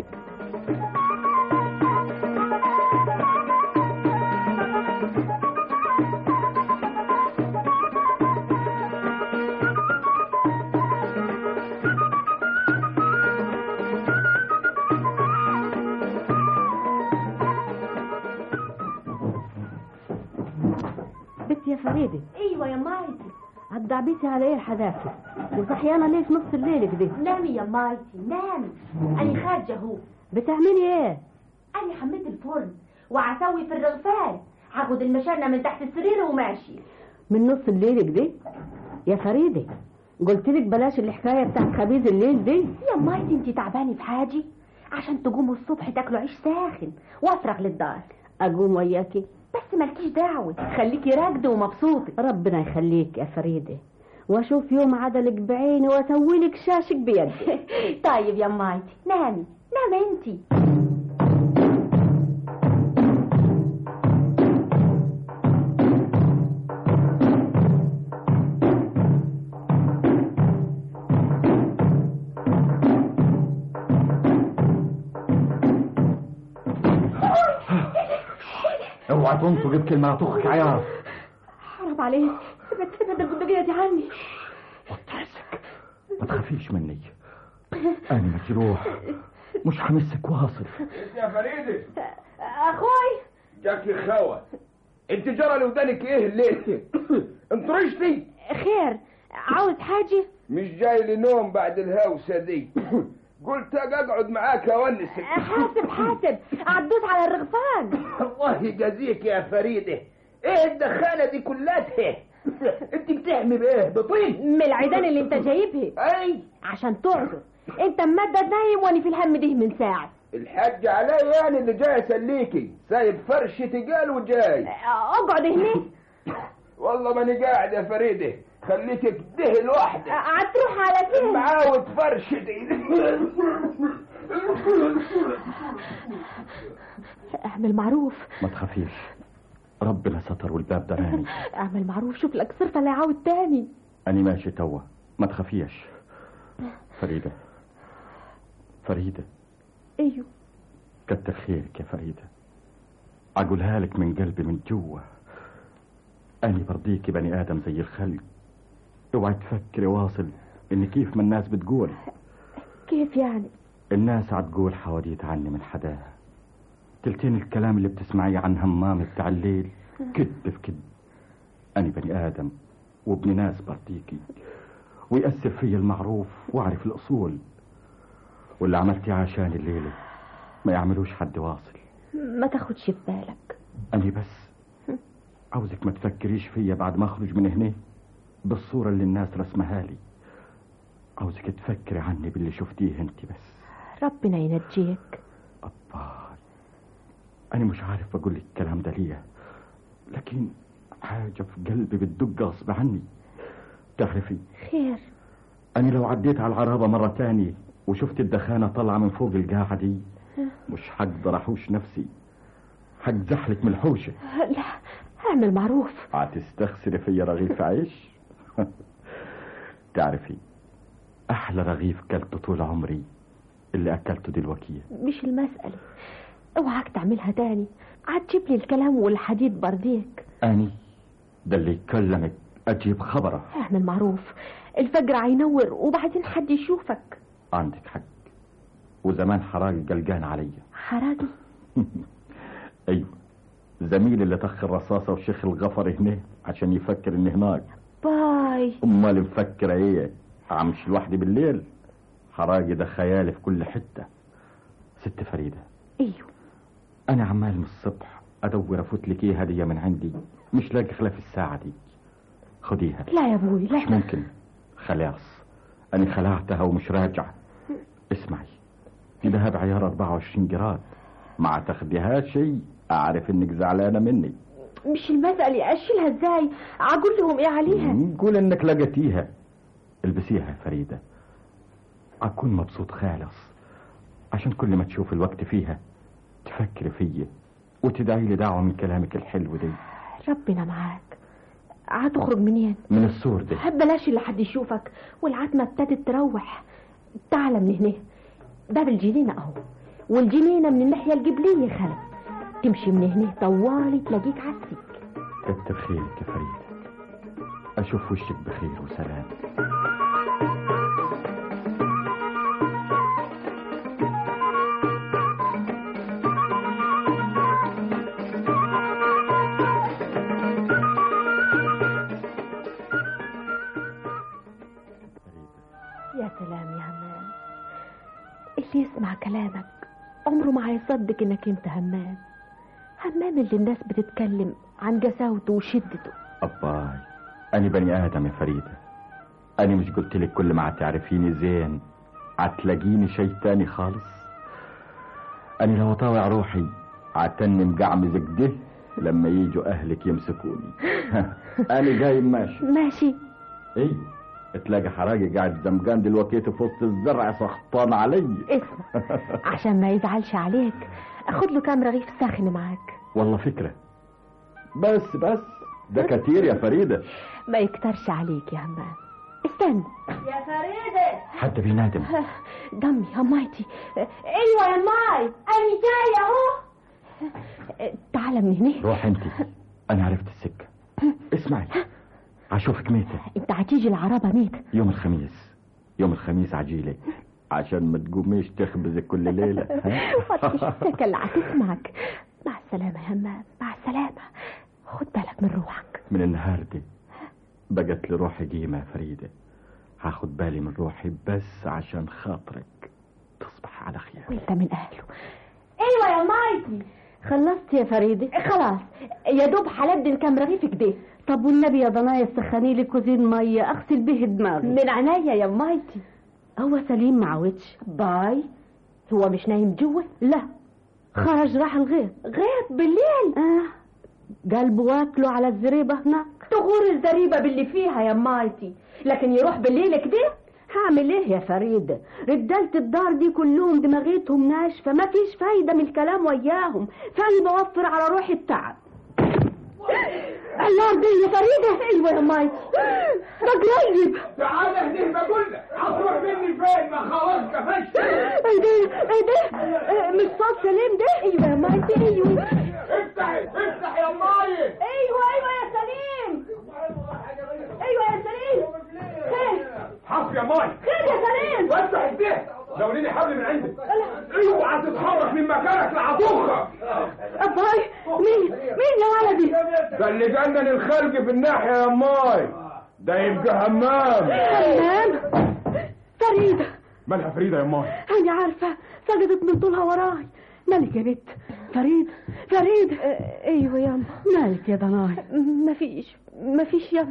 بنت يا فريدة. ايوه يا مايتي. هتدعبيسي على ايه الحداثة؟ وصحيانة ليه في نص الليل كده؟ نامي يا مايتي نامي، انا خارجه اهو. بتعملي ايه؟ انا حميت الفرن وعسوي في الرغفان، هاخد المشانة من تحت السرير وماشي. من نص الليل كده؟ يا فريدة قلتلك بلاش الحكاية بتاعت خبيز الليل دي. يا مايتي انتي تعباني في حاجة؟ عشان تقوموا الصبح تاكلوا عيش ساخن وافرغ للدار. اقوم وياكي؟ بس مالكيش دعوة، خليكي راكدة ومبسوطة. ربنا يخليك يا فريدة، واشوف يوم عدلك بعيني واسويلك شاشك بيدي. طيب يا مايتي نامي نامي انتي. اوعى تنطق بكلمة هتخك عيار. حرام عليك، ابعد ابعد البندقية دي عني. وطعسك ما تخافيش مني، انا مجروح مش همسك واصل. يا فريدة اخوي ياك يا خوا، انت جرى لودانك ايه ليه؟ انطرشتي؟ خير، عاوز حاجة؟ مش جاي لي نوم بعد الهوسة دي. قلت اقعد معاك اونسك. حاسب حاسب، عدوس على الرغفان. الله يجازيك يا فريدة، ايه الدخانة دي كلها؟ انت بتحمي بايه؟ بطين؟ من العيدان اللي انت جايبها. اي عشان تعذر، انت ممدد نايم وانا في الهم ده من ساعة. الحاج علي يعني اللي جاي اسليكي، سايب فرش تقال وجاي. اقعد هنا. والله ماني قاعد يا فريدة، خليتك ده لوحدك. هتروح على فين؟ معاود فرشتي. اعمل معروف. ما تخافيش، ربنا ستر والباب دراني. اعمل معروف، شوف لك صرفة لا يعود تاني. أنا ماشي توا، ما تخافيش. فريدة فريدة ايوه كتر خيرك يا فريدة، أقولها لك من قلبي من جوا. أنا برضيكي بني آدم زي الخلق، اوعي تفكري واصل إن كيف ما الناس بتقول. كيف يعني؟ الناس عتقول حواديت عني من حداها، تلتين الكلام اللي بتسمعيه عن همام بتاع الليل كذب في كذب. أنا بني آدم وابن ناس برضيكي، ويأثر في المعروف واعرف الأصول، واللي عملتي عشان الليلة ما يعملوش حد واصل. ما تاخدش في بالك. أنا بس عاوزك ما تفكريش فيا بعد ما أخرج من هنا بالصورة اللي الناس رسمها لي. عاوزك تفكري عني باللي شفتيه انت بس. ربنا ينجيك. أباي، أنا مش عارف أقول لك الكلام ده ليه، لكن حاجة في قلبي بتدق غصب عني. تعرفي خير؟ أنا لو عديت على العرابة مرة تانية وشفت الدخانة طالعة من فوق القاعة دي مش حقدر أحوش نفسي، حتزحلك من الحوشة. لا اعمل معروف. هتستخسري فيا رغيف عيش؟ تعرفي أحلى رغيف كلته طول عمري اللي أكلته دلوقتي. مش المسألة، اوعاك تعملها تاني، عتجيب لي الكلام والحديد برضيك. أني ده اللي يكلمك أجيب خبره. اعمل معروف، الفجر هينور وبعدين حد يشوفك. عندك حق، وزمان حراقي قلقان عليا. حراقي؟ ايوه، زميلي اللي طخ الرصاصة وشيخ الغفر هنا عشان يفكر اني هناك. باي. امال مفكرة ايه؟ عمش لوحدي بالليل؟ حراقي ده خيالي في كل حتة. ست فريدة. ايوه. انا عمال من الصبح ادور افوت لك ايه هدية من عندي، مش لاقي خلاف الساعة دي. خديها. لا يا ابوي لا. مش ممكن، خلاص انا خلعتها ومش راجع. اسمعي، دي دهب عيار أربعة وعشرين جراد، ما تاخديها شيء اعرف انك زعلانة مني. مش المسألة، اشيلها ازاي؟ اقول لهم ايه عليها؟ قول انك لقيتيها. البسيها يا فريدة، اكون مبسوط خالص، عشان كل ما تشوف الوقت فيها تفكر فيا وتدعي لي دعوة من كلامك الحلو دي. ربنا معاك. هتخرج منين؟ من السور ده. بلاش اللي حد يشوفك، والعتمة ابتدت تروح. تعال من هنا، باب الجنينة اهو، والجنينة من الناحية القبلية خلف، تمشي من هنا طوالي تلاقيك عسك. كتر خيرك يا فريدة، اشوف وشك بخير وسلام. يا سلام يا همام، اللي يسمع كلامك عمره ما هيصدق انك انت همام. همام اللي الناس بتتكلم عن جساوته وشدته. أباي، أنا بني آدم يا فريدة، أنا مش قلت لك كل ما هتعرفيني زين هتلاقيني شيء تاني خالص. أنا لو طاوع روحي عتني مقعمز كده لما يجوا أهلك يمسكوني. أنا جاي ماشي. ماشي. إيه، تلاقي حراجي قاعد زمجان دلوقتي في وسط الزرع سخطان علي. اسمع، عشان ما يزعلش عليك اخد له كام رغيف ساخن معاك. والله فكرة، بس بس ده كتير يا فريدة. ما يكترش عليك يا همام. استنى يا فريدة، حد بينادم. دمي همايتي. ايوه يا ماي، انا جاي اهو. تعال من هنا. روح انت، انا عرفت السكة. اسمعي، هشوفك ميتة. انت هتيجي العربة ميتة يوم الخميس، يوم الخميس عجيلة عشان ما تقوميش تخبزك كل ليلة. وطيش السكة اللي هتسمعك. مع السلامة يا همام، مع السلامة. خد بالك من روحك. من النهاردة بقت لي روحي قيمة يا فريدة. هاخد بالي من روحي بس عشان خاطرك. تصبح على خير. وانت من اهله. ايوه يا مايتي. خلصت يا فريدة؟ خلاص يا دوب هلد الكام رغيف كده. طب والنبي يا ضنايا سخني لي كوزين ميه اغسل به دماغي. من عينيا يا مايتي. هو سليم معودش؟ باي. هو مش نايم جوه؟ لا، خرج راح الغيط. غيط بالليل؟ اه، قلبه واكله على الزريبة هناك. تغور الزريبة باللي فيها يا مايتي، لكن يروح بالليل كده؟ هعمل ايه يا فريدة؟ رجالة الدار دي كلهم دماغيتهم ناشفة، ما فيش فايدة من الكلام وياهم، فاني بوفر على روحي التعب. النار دي يا فريدة. ايوه يا مايتي، ده قريب. تعالى هديه بقول لك، هتروح مني فين؟ ما خلاص كفشت. ايه ده ايه ده؟ مش صوت سليم ده؟ ايوه يا مايتي. ايوه افتحي افتحي يا مايتي. ايوه ايوه يا سليم. ايوه يا سليم. خير حف يا مايتي. خير يا سليم. افتح ايديك، دوريني حبل من عندك. اوعى تتحرك من مكانك لعطوخه. اباي، مين مين يا ولدي؟ ده اللي جنن الخلق في الناحيه يا ماي، ده يبقى همام. همام؟ فريدة. مالها فريدة يا ماي؟ انا عارفة، سجدت من طولها وراي. مالك يا بنت؟ فريدة فريدة. ايوه ياما. مالك يا ضناي؟ مفيش مفيش ياما،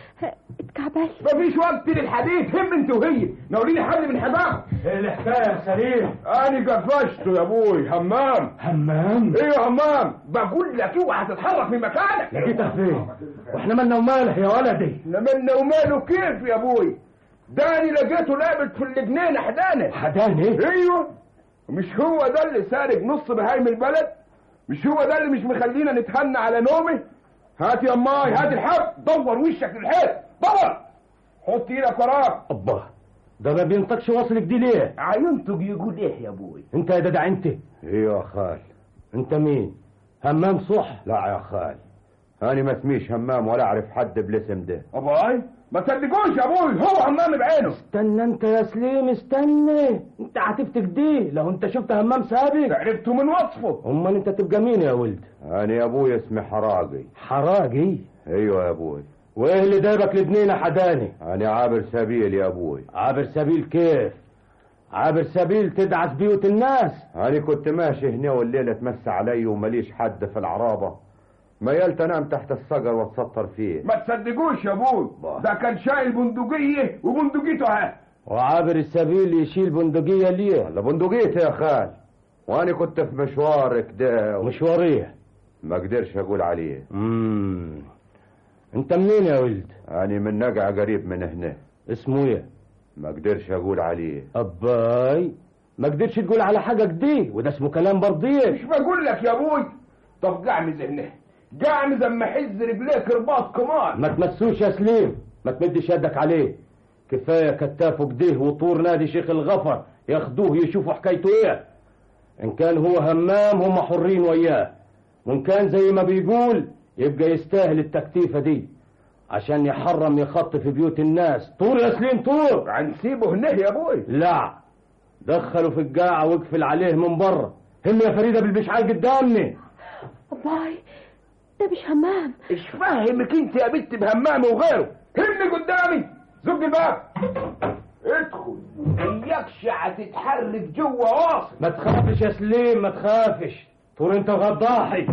اتكعبلت. مفيش وقت للحديث، هم انت وهي. نوريني حد من حباب. ايه الحكايه يا سليم؟ انا قفشته يا ابوي. همام. همام؟ ايه همام؟ بقول لك اوعى تتحرك من مكانك. لقيتها فين؟ واحنا مالنا وماله يا ولدي؟ احنا مالنا وماله كيف يا ابوي؟ داني لقيته لابت في الجنينه حدانه. حدانه؟ ايوه. مش هو ده اللي سارق نص بهايم البلد؟ مش هو ده اللي مش مخلينا نتهنى على نومه؟ هات يا ماي، هات الحب، دور وشك للحيط، دور. حط ايدك وراك. ابا، ده ما بينطقش واصلك دي ليه؟ عينتك يقول ايه يا ابوي؟ انت يا جدع انت؟ ايوه يا خال. انت مين؟ همام صح؟ لا يا خال، انا ما اسميش همام ولا اعرف حد بالاسم ده. ابوي ما تصدقوش يا ابوي، هو همام بعينه. استنى انت يا سليم، استنى. انت هتفتك دي لو انت شفت همام سابق؟ عرفته من وصفه. امال انت تبقى مين يا ولد؟ انا يا ابوي اسمي حراقي. حراقي؟ ايوه يا ابوي. وايه اللي دايبك لجنينه حداني؟ انا عابر سبيل يا ابوي. عابر سبيل كيف؟ عابر سبيل تدعس بيوت الناس. انا كنت ماشي هنا والليله تمس علي ومليش حد في العرابه، ميلت انام تحت الصقر واتسطر فيه. ما تصدقوش يا ابوي، ده كان شايل بندقيه وبندقيته ها. وعابر السبيل يشيل بندقيه ليه؟ ولا بندقيته يا خال، وانا كنت في مشوار كده. مشوار ايه؟ ما اقدرش اقول عليه. امم انت منين يا ولد؟ انا من نقع قريب من هنا. اسمه ايه؟ ما اقدرش اقول عليه. اباي، ما قدرش تقول على حاجه دي، وده اسمه كلام برضيه. مش بقول لك يا ابوي؟ طب قعمز هنا، قعمز اما حز رجليك رباط كمان. ما تمسوش يا سليم، ما تمدش يدك عليه. كفايه كتافه كده وطور نادي شيخ الغفر ياخدوه يشوفوا حكايته ايه. ان كان هو همام هم حرين وياه، وان كان زي ما بيقول يبقى يستاهل التكتيفه دي عشان يحرم يخط في بيوت الناس. طور يا سليم طور. هنسيبه هنا يا ابوي؟ لا، دخلوا في القاعه واقفل عليه من بره. هم يا فريده بالبشعال قدامني. باي، ده مش همام. ايش فاهمك انت يا بنت بهمام وغيره؟ همني قدامي، زق الباب. ادخل، اياكش هتتحرك جوه واصل. ما تخافش يا سليم، ما تخافش. طور انت غضاحي.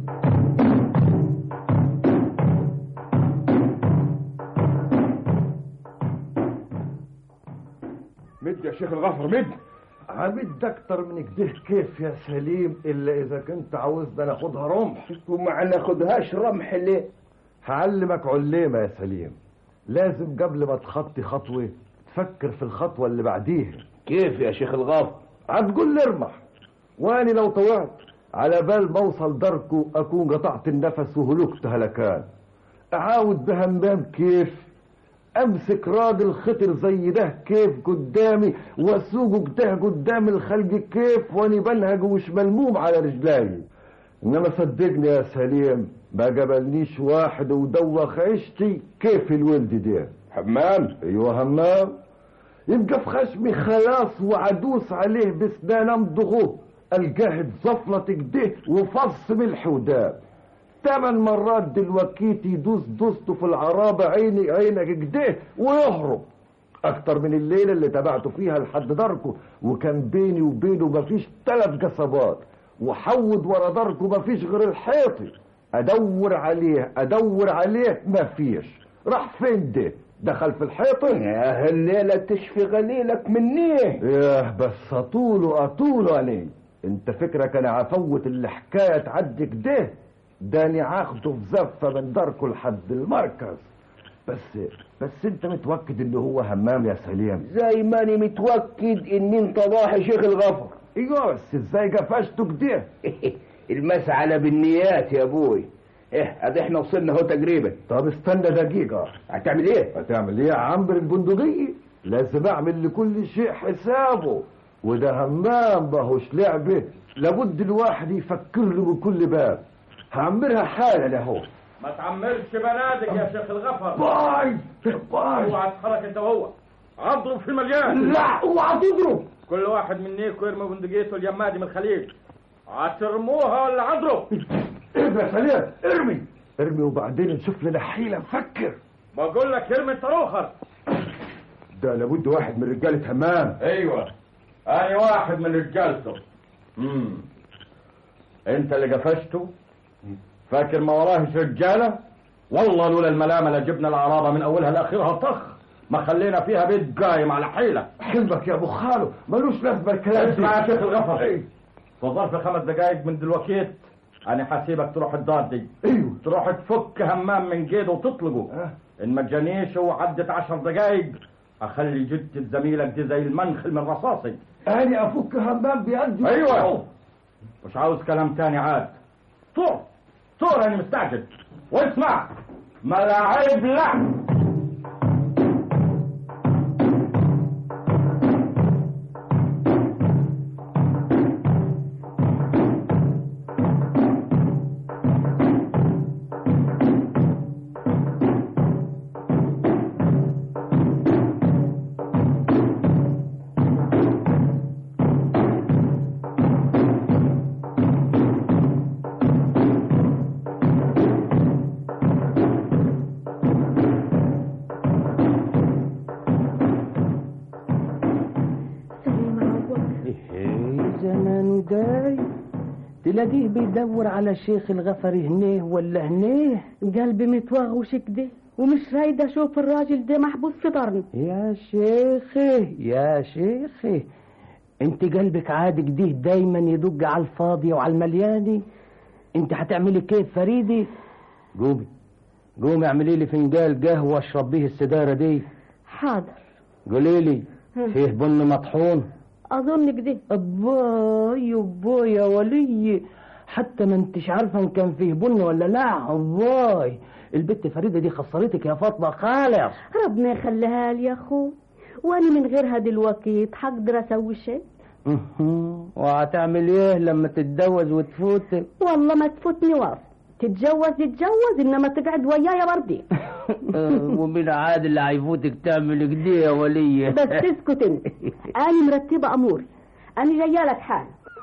مد يا شيخ الغفر، مد. عمد اكتر من كده كيف يا سليم؟ الا اذا كنت عاوزنا ناخدها رمح. وما ناخدهاش رمح ليه؟ هعلمك علمة يا سليم. لازم قبل ما تخطي خطوة تفكر في الخطوة اللي بعديها. كيف يا شيخ الغفر؟ هتقول لي ارمح، واني لو طوعت على بال ما اوصل دركو اكون قطعت النفس وهلكت هلكان. اعاود بهمام كيف؟ امسك راجل خطر زي ده كيف قدامي واسوقه كده قدام الخلق كيف واني بنهج ومش ملموم على رجلاي. انما صدقني يا سليم ما قبلنيش واحد ودوخ عشتي كيف الولد ده. همام؟ ايوه همام. يبقى في خشمي خلاص وعدوس عليه بسنان امضغه القاه اتزفلط كده وفص ملح وداب. ثمان مرات دلوقتي يدوس دوسته في العرابة عيني عينك كده ويهرب. اكتر من الليلة اللي تبعته فيها لحد داركو وكان بيني وبينه مفيش ثلاث قصبات، وحود ورا داركو مفيش غير الحيطي. ادور عليه ادور عليه مفيش. راح فين ده؟ دخل في الحيطة. يا هالليلة تشفي غليلك مني. ياه بس اطوله اطوله عليه. انت فكرك انا عفوت الحكاية تعدي كده؟ داني عاخده في زفة من داركو لحد المركز. بس بس انت متوكد ان هو همام يا سليم؟ زي ماني متوكد ان انت ضاحي شيخ الغفر. ايوه بس ازاي قفشته كده؟ المسألة بالنيات يا ابوي. ايه ادي احنا وصلنا اهو تقريبا. طب استنى دقيقة. هتعمل ايه؟ هتعمل ايه يا عمرو البندقية؟ لازم اعمل لكل شيء حسابه، وده همام ماهوش لعبة. لابد الواحد يفكر له من كل باب. هعمرها حالا اهو. ما تعمرش بنادق يا شيخ الغفر. باي باي. اوعى تتحرك انت وهو. اضرب في المليان. لا اوعى تضرب. كل واحد منيكم يرمي بندقيته اليمادي من الخليج. هترموها ولا اضرب؟ ارمي يا سليم ارمي ارمي وبعدين نشوف لنا حيلة نفكر. بقول لك ارمي انت روخر. ده لابد واحد من رجالة همام. ايوه انا واحد من رجالته. امم انت اللي قفشته؟ فاكر ما وراهش رجاله؟ والله لولا الملامه لجبنا العرابه من اولها لاخرها طخ، ما خلينا فيها بيت قايم على حيله. حلمك يا ابو خالو ملوش لازمه الكلام. اسمع يا شيخ الغفر. ايه في ظرف خمس دقايق من دلوقتي انا حاسبك تروح الدار دي. ايوه تروح تفك همام من جيده وتطلقه. أه. ان ما جانيش وعدت عشر دقايق اخلي جدة زميلك دي زي المنخل من رصاصي. انا افك همام بيدي. ايوه مش عاوز كلام تاني عاد. طور طور انا مستعجل. واسمع ملاعب لحم. تلاقيه بيدور على الشيخ الغفري هنيه ولا هنيه. قلبي متوغوش كده ومش رايدة اشوف الراجل ده محبوس في دارنا. يا شيخي يا شيخي انت قلبك عادي كده دايما يدق على الفاضي وعلى الملياني. انت هتعملي كيف فريدي؟ قومي قومي اعملي لي فنجان قهوه اشرب بيه السداره دي. حاضر. قولي لي فيه بن مطحون؟ اظن كده. اباي اباي يا ولي حتى ما انتش عارفه ان كان فيه بن ولا لا. اباي البت فريده دي خسرتك يا فاطمه خالص. ربنا يخليها لي يا اخو، وانا من غيرها دلوقتي هقدر اسوي شيء؟ وهتعمل ايه لما تتجوز وتفوت؟ والله ما تفوتني واصل. تتجوز تتجوز انما تقعد ويايا بردي. ومن عاد اللي هيفوتك تعمل كده يا وليه؟ بس اسكت انت. انا مرتبه اموري، انا جايه لك حال.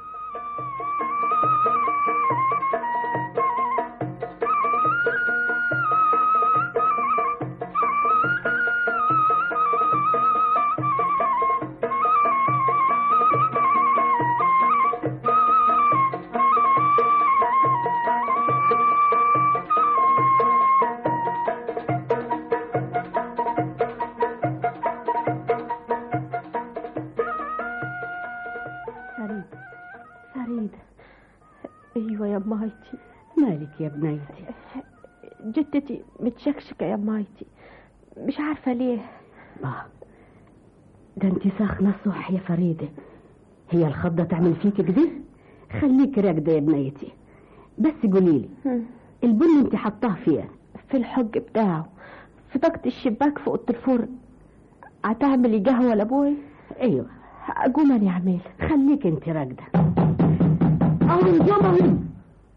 ايوه يا مايتي. مالك يا بنيتي؟ جدتي متشكشكه يا مايتي، مش عارفه ليه. اه ده انت ساخنه صح يا فريده. هي الخضه تعمل فيك كده؟ خليك راكده يا بنيتي. بس قولي لي البن انت حطاه فيها؟ في الحج بتاعه، في طاقه الشباك في اوضه الفرن. هتعملي قهوه لابوي؟ ايوه. اقوم انا اعمل. خليك انت راكده. أول جمل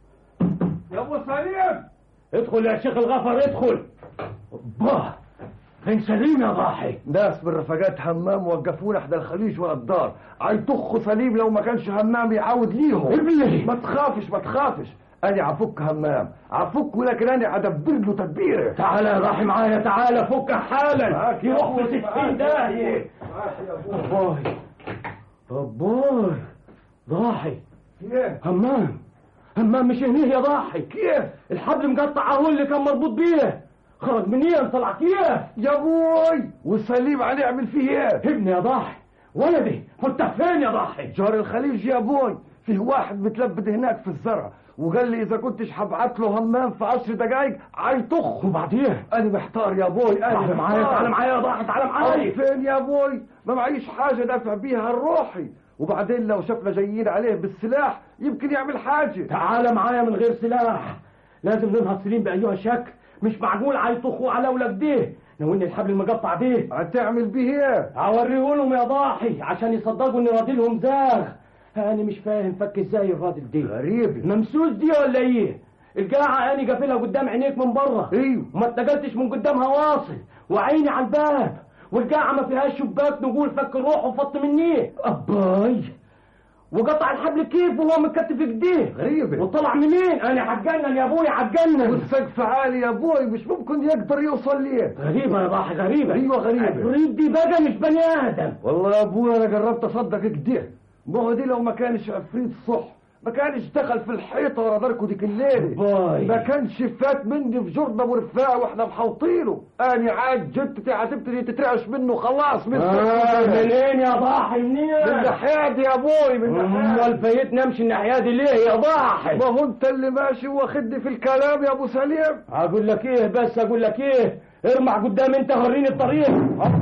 يا ابو سليم ادخل يا شيخ الغفر ادخل. باه فين سليم يا ضاحي؟ ناس من رفقات همام وقفونا احدى الخليج ولا الدار، عيطخوا سليم لو ما كانش همام يعاود ليهم. ابني ما تخافش ما تخافش، انا عفك همام عفك، ولكن انا عدبر له تدبيره. تعال يا ضاحي معايا، تعال فك حالا يروح في ستين داهية. باي باي ضاحي كيف؟ همام همام مش هنيه يا ضاحي. كيف؟ الحبل مقطع هو اللي كان مربوط بيه، خرج منين طلع كيف؟ يا بوي وسليم هنعمل فيه ايه؟ ابني يا ضاحي ولدي، انت فين يا ضاحي؟ جار الخليج يا بوي، فيه واحد متلبد هناك في الزرع وقال لي اذا كنتش هبعت له همام في عشر دقايق عيطخ. وبعدين؟ انا محتار يا بوي، انا تعال معايا تعال معايا يا ضاحي، تعال معايا. فين يا بوي؟ ما معيش حاجه دافع بيها الروحي، وبعدين لو شفنا جايين عليه بالسلاح يمكن يعمل حاجه. تعال معايا من غير سلاح، لازم ننهض سليم بايها شكل، مش معقول عيطخوا على ولاد ده. ناولني الحبل المقطع ده هتعمل بيه ايه؟ هوريه لهم يا ضاحي عشان يصدقوا اني راضي لهم زاغ. انا مش فاهم فك ازاي الراجل دي غريب ممسوس دي ولا ايه؟ القاعه اني قافلها قدام عينيك من بره، ايوه، وما اتنقلتش من قدامها واصل، وعيني على الباب، والقاعه ما فيهاش شباك نقول فك الروح وفط منيه. اباي وقطع الحبل كيف وهو متكتف في ايديه؟ غريبه. وطلع منين؟ انا هتجنن يا ابوي هتجنن. والسقف عالي يا ابوي مش ممكن يقدر يوصل ليه. غريبه يا ضاحي غريبه. ايوه غريبه. عفريت دي بقى مش بني ادم. والله يا ابوي انا جربت اصدق كده، ما هو دي لو ما كانش عفريت صح ما كانش دخل في الحيطه ورا داركو ديك الليله، ما كانش فات مني في جرده ورفاع واحنا محوطينه. انا عاد جدتي هتبتدي تترعش منه خلاص. من آه منين يا ضاحي منين؟ من الناحيه دي يا ابوي، من الناحيه. امال فايتني امشي الناحيه دي ليه يا ضاحي؟ ما هو انت اللي ماشي واخدني في الكلام يا ابو سليم. اقول لك ايه بس اقول لك ايه، ارمع قدام انت وريني الطريق.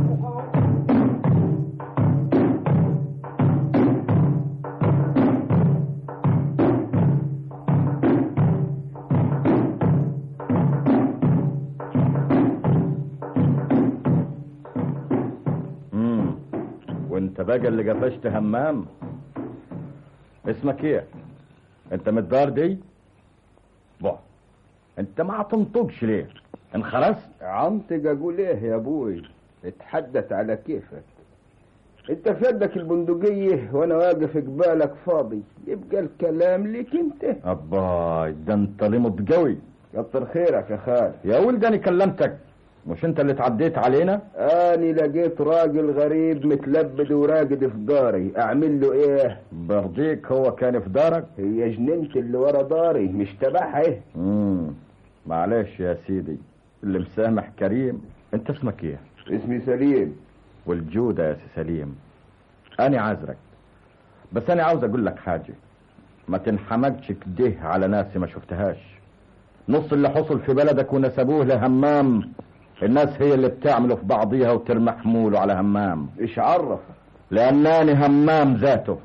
انت بقى اللي قفشت همام؟ اسمك ايه؟ انت من الدار دي؟ بو انت ما تنطقش ليه؟ انخرست؟ عنطق اقول ايه يا ابوي؟ اتحدث على كيفك. انت في يدك البندقية وانا واقف قبالك فاضي، يبقى الكلام ليك انت. اباي ده انت لمط قوي. كتر خيرك يا خال. يا ولد انا كلمتك، مش انت اللي اتعديت علينا؟ اني لقيت راجل غريب متلبد وراقد في داري، اعمل له ايه؟ برضيك هو كان في دارك؟ هي جننت اللي ورا داري مش تبعها ايه؟ امم معلش يا سيدي، اللي مسامح كريم. انت اسمك ايه؟ اسمي سليم. والجودة يا سي سليم، انا عذرك، بس انا عاوز اقول لك حاجة، ما تنحمقش كده على ناس ما شفتهاش. نص اللي حصل في بلدك ونسبوه لهمام، الناس هي اللي بتعمله في بعضيها وترمى حموله على همام. ايش عرف؟ لاناني همام ذاته.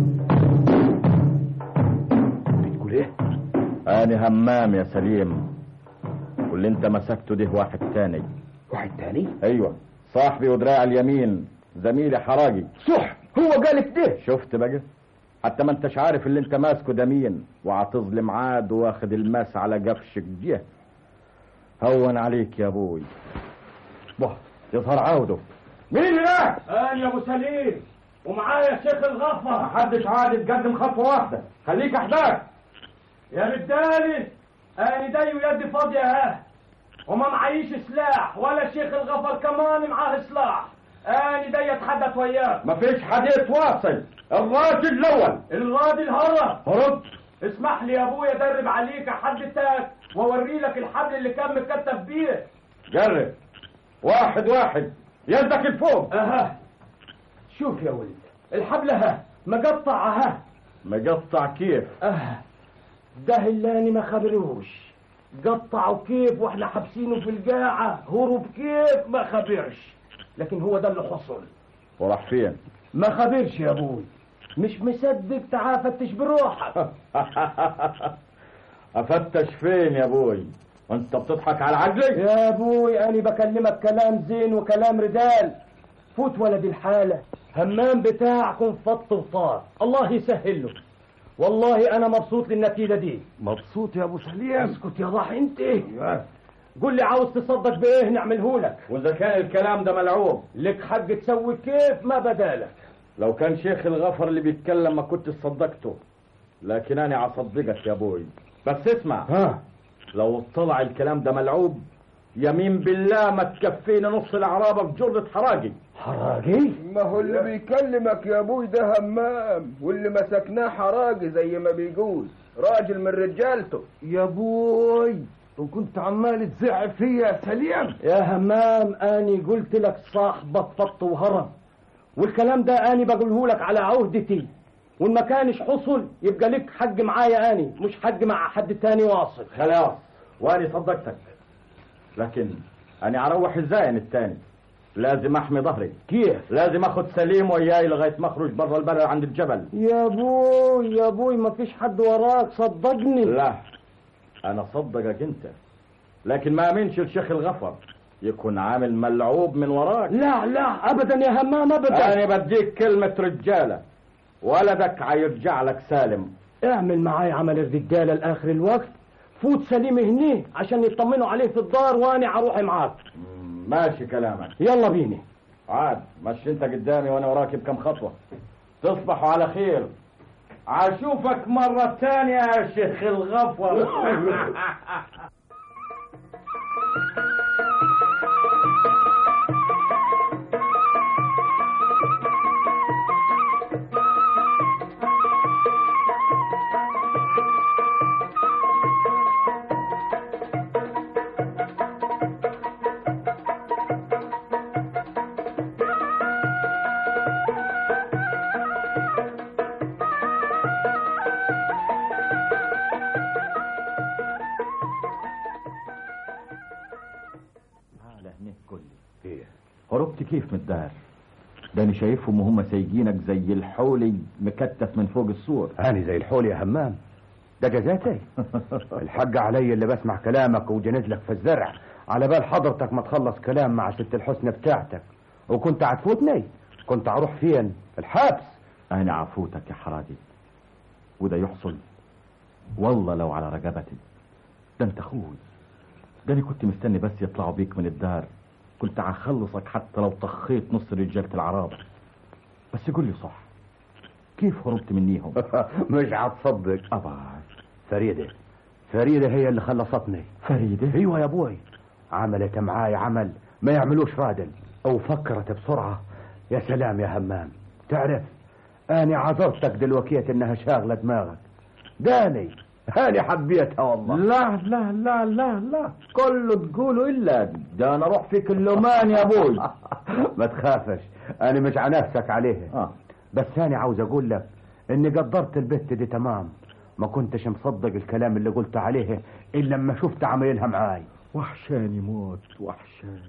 بتقول ايه؟ اني همام يا سليم، واللي انت مسكته ده واحد تاني. واحد تاني؟ ايوه، صاحبي ودراع اليمين، زميلي حراجي. صح، هو قالك ده. شفت بقى؟ حتى ما انتش عارف اللي انت ماسكه ده مين، وعتظلم عاد واخد الماس على قفشك جه. هون عليك يا ابوي. باه يظهر عوده. مين هناك؟ انا يا ابو سليم، ومعايا الشيخ الغفر. محدش عاد يتقدم خطوه واحده، خليك احداك يا رجالي. انا ايدي ويدي فاضيه اهي، وما معيش سلاح، ولا الشيخ الغفر كمان معاه سلاح. انا ايدي اتحدث وياك. مفيش حديث واصل، الراجل الاول. الراجل هرب. هرب؟ اسمح لي يا ابويا ادرب عليك احدثك واوري لك الحبل اللي كان متكتف بيه. جرب واحد واحد، يدك الفوق. اها شوف يا ولد، الحبل ها مقطع ها. مقطع كيف؟ اه ده اللي انا ما خبروش، قطعوا كيف واحنا حابسينه في القاعه، هرب كيف ما خبرش، لكن هو ده اللي حصل. وراح فين؟ ما خبرش يا ابوي. مش مصدق؟ تعال فتش بروحك. افتش فين يا ابوي؟ وانت بتضحك على عقلك؟ يا ابوي انا بكلمك كلام زين وكلام رجال. فوت ولد الحاله، همام بتاعكم فط وطار، الله يسهل له. والله انا مبسوط للنتيجه دي. مبسوط يا ابو سليم؟ اسكت يا ضاحي انت. قول لي عاوز تصدق بايه نعمله لك. واذا كان الكلام ده ملعوب لك حق تسوي كيف ما بدالك. لو كان شيخ الغفر اللي بيتكلم ما كنت صدقته، لكن انا عصدقك يا ابوي. بس اسمع، ها لو طلع الكلام ده ملعوب يمين بالله ما تكفينا نص العرابه في جرة حراجي. حراجي؟ ما هو اللي بيكلمك يا ابوي ده همام، واللي مسكناه حراجي زي ما بيقول راجل من رجالته. يا ابوي وكنت عمال تزعق فيا يا سليم. يا همام اني قلت لك صاحبك فط وهرب، والكلام ده اني بقوله لك على عهدتي، وان ما كانش حصل يبقى لك حق معايا اني مش حق مع حد تاني واصل. خلاص واني صدقتك، لكن انا اروح ازاي التاني؟ لازم احمي ظهري. كيف؟ لازم اخد سليم وياي لغايه ما اخرج بره البلد عند الجبل. يا ابوي يا ابوي ما فيش حد وراك صدقني. لا انا صدقك انت، لكن ما امنش الشيخ الغفر يكون عامل ملعوب من وراك. لا لا ابدا يا همام ابدا. انا بديك كلمه رجاله، ولدك هيرجع لك سالم. اعمل معاي عمل الرجاله لاخر الوقت، فوت سليم هنيه عشان يطمنوا عليه في الدار وانا هروح معاك. ماشي كلامك، يلا بيني. عاد مشي انت قدامي وانا وراك بكم خطوه. تصبحوا على خير، عاشوفك مره تانية يا شيخ الغفر. هربت كيف من الدار؟ ده انا شايفهم وهم سايقينك زي الحولي مكتف من فوق السور. أنا زي الحولي يا همام؟ ده جزاتي. الحق علي اللي بسمع كلامك وجند لك في الزرع على بال حضرتك ما تخلص كلام مع ست الحسن بتاعتك، وكنت عتفوتني كنت اروح فين؟ الحبس. انا عفوتك يا حراجي، وده يحصل والله لو على رقبتي. ده انت اخوي، ده انا كنت مستني بس يطلعوا بيك من الدار، كنت هخلصك حتى لو طخيت نص رجالة العرابة. بس قول لي صح، كيف هربت منيهم؟ مش هتصدق. أبا فريدة فريدة هي اللي خلصتني. فريدة؟ ايوه يا ابوي، عملت معاي عمل ما يعملوش رادل، او فكرت بسرعة. يا سلام يا همام، تعرف اني عذرتك دلوقتي انها شاغلة دماغك، داني هاني حبيتها والله. لا لا لا لا لا كله تقوله الا ده انا اروح فيك اللومان يا ابوي. ما تخافش، انا مش عنافسك عليه. آه. بس انا عاوز اقول لك اني قدرت البت دي تمام، ما كنتش مصدق الكلام اللي قلت عليه الا لما شفت عمايلها معاي. وحشاني موت وحشاني.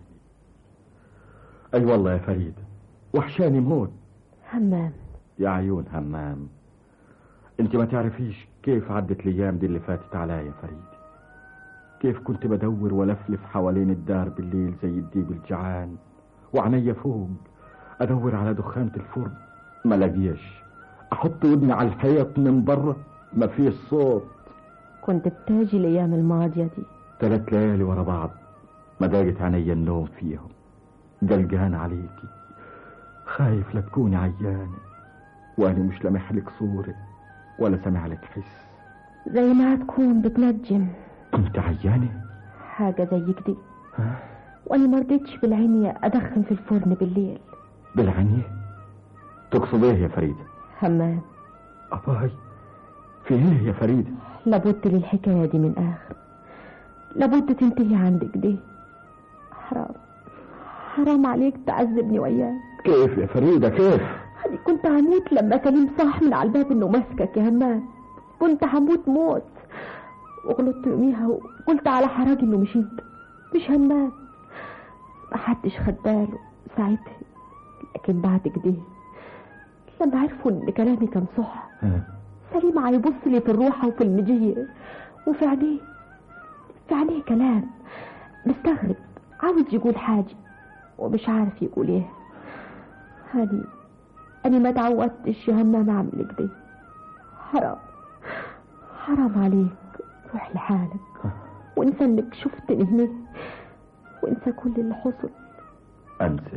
اي أيوة والله يا فريد، وحشاني موت. همام يا عيون همام، انت ما تعرفيش كيف عدت الايام دي اللي فاتت عليا يا فريد. كيف كنت بدور ولفلف حوالين الدار بالليل زي الديب الجعان، وعينيا فوق ادور على دخانة الفرن ما لاقيش، احط ودني على الحيط من بره ما فيش صوت. كنت بتاجي الايام الماضيه دي ثلاث ليالي ورا بعض ما ضاقت عينيا النوم فيهم، قلقان عليكي، خايف لا تكوني عيانه، وانا مش لامح لك صورة ولا سامع لك حس. زي ما هتكون بتنجم. كنت عيانه؟ حاجه زي كده. وانا ما رضيتش بالعنيه ادخن في الفرن بالليل. بالعنيه؟ تقصد ايه يا فريده؟ همام اباي في ايه يا فريده؟ لابد للحكايه دي من اخر، لابد تنتهي عندك دي. حرام حرام عليك تعذبني وياك. كيف يا فريده كيف؟ هدي كنت هموت لما سليم صاح من على الباب انه ماسكك يا همام، كنت هموت موت، وغلطت يوميها وقلت على حراج انه مش انت مش همام. محدش خد باله ساعتها، لكن بعد كده لما عرفوا ان كلامي كان صح، سليم هيبص لي في الروحه وفي المجيه وفي عينيه، في عينيه كلام مستغرب، عاوز يقول حاجه ومش عارف يقول ايه. هاني أنا ما تعودتش يا همام أعمل كده. حرام حرام عليك، روح لحالك وانسى انك شفتني هنا، وانسى كل اللي حصل. انسى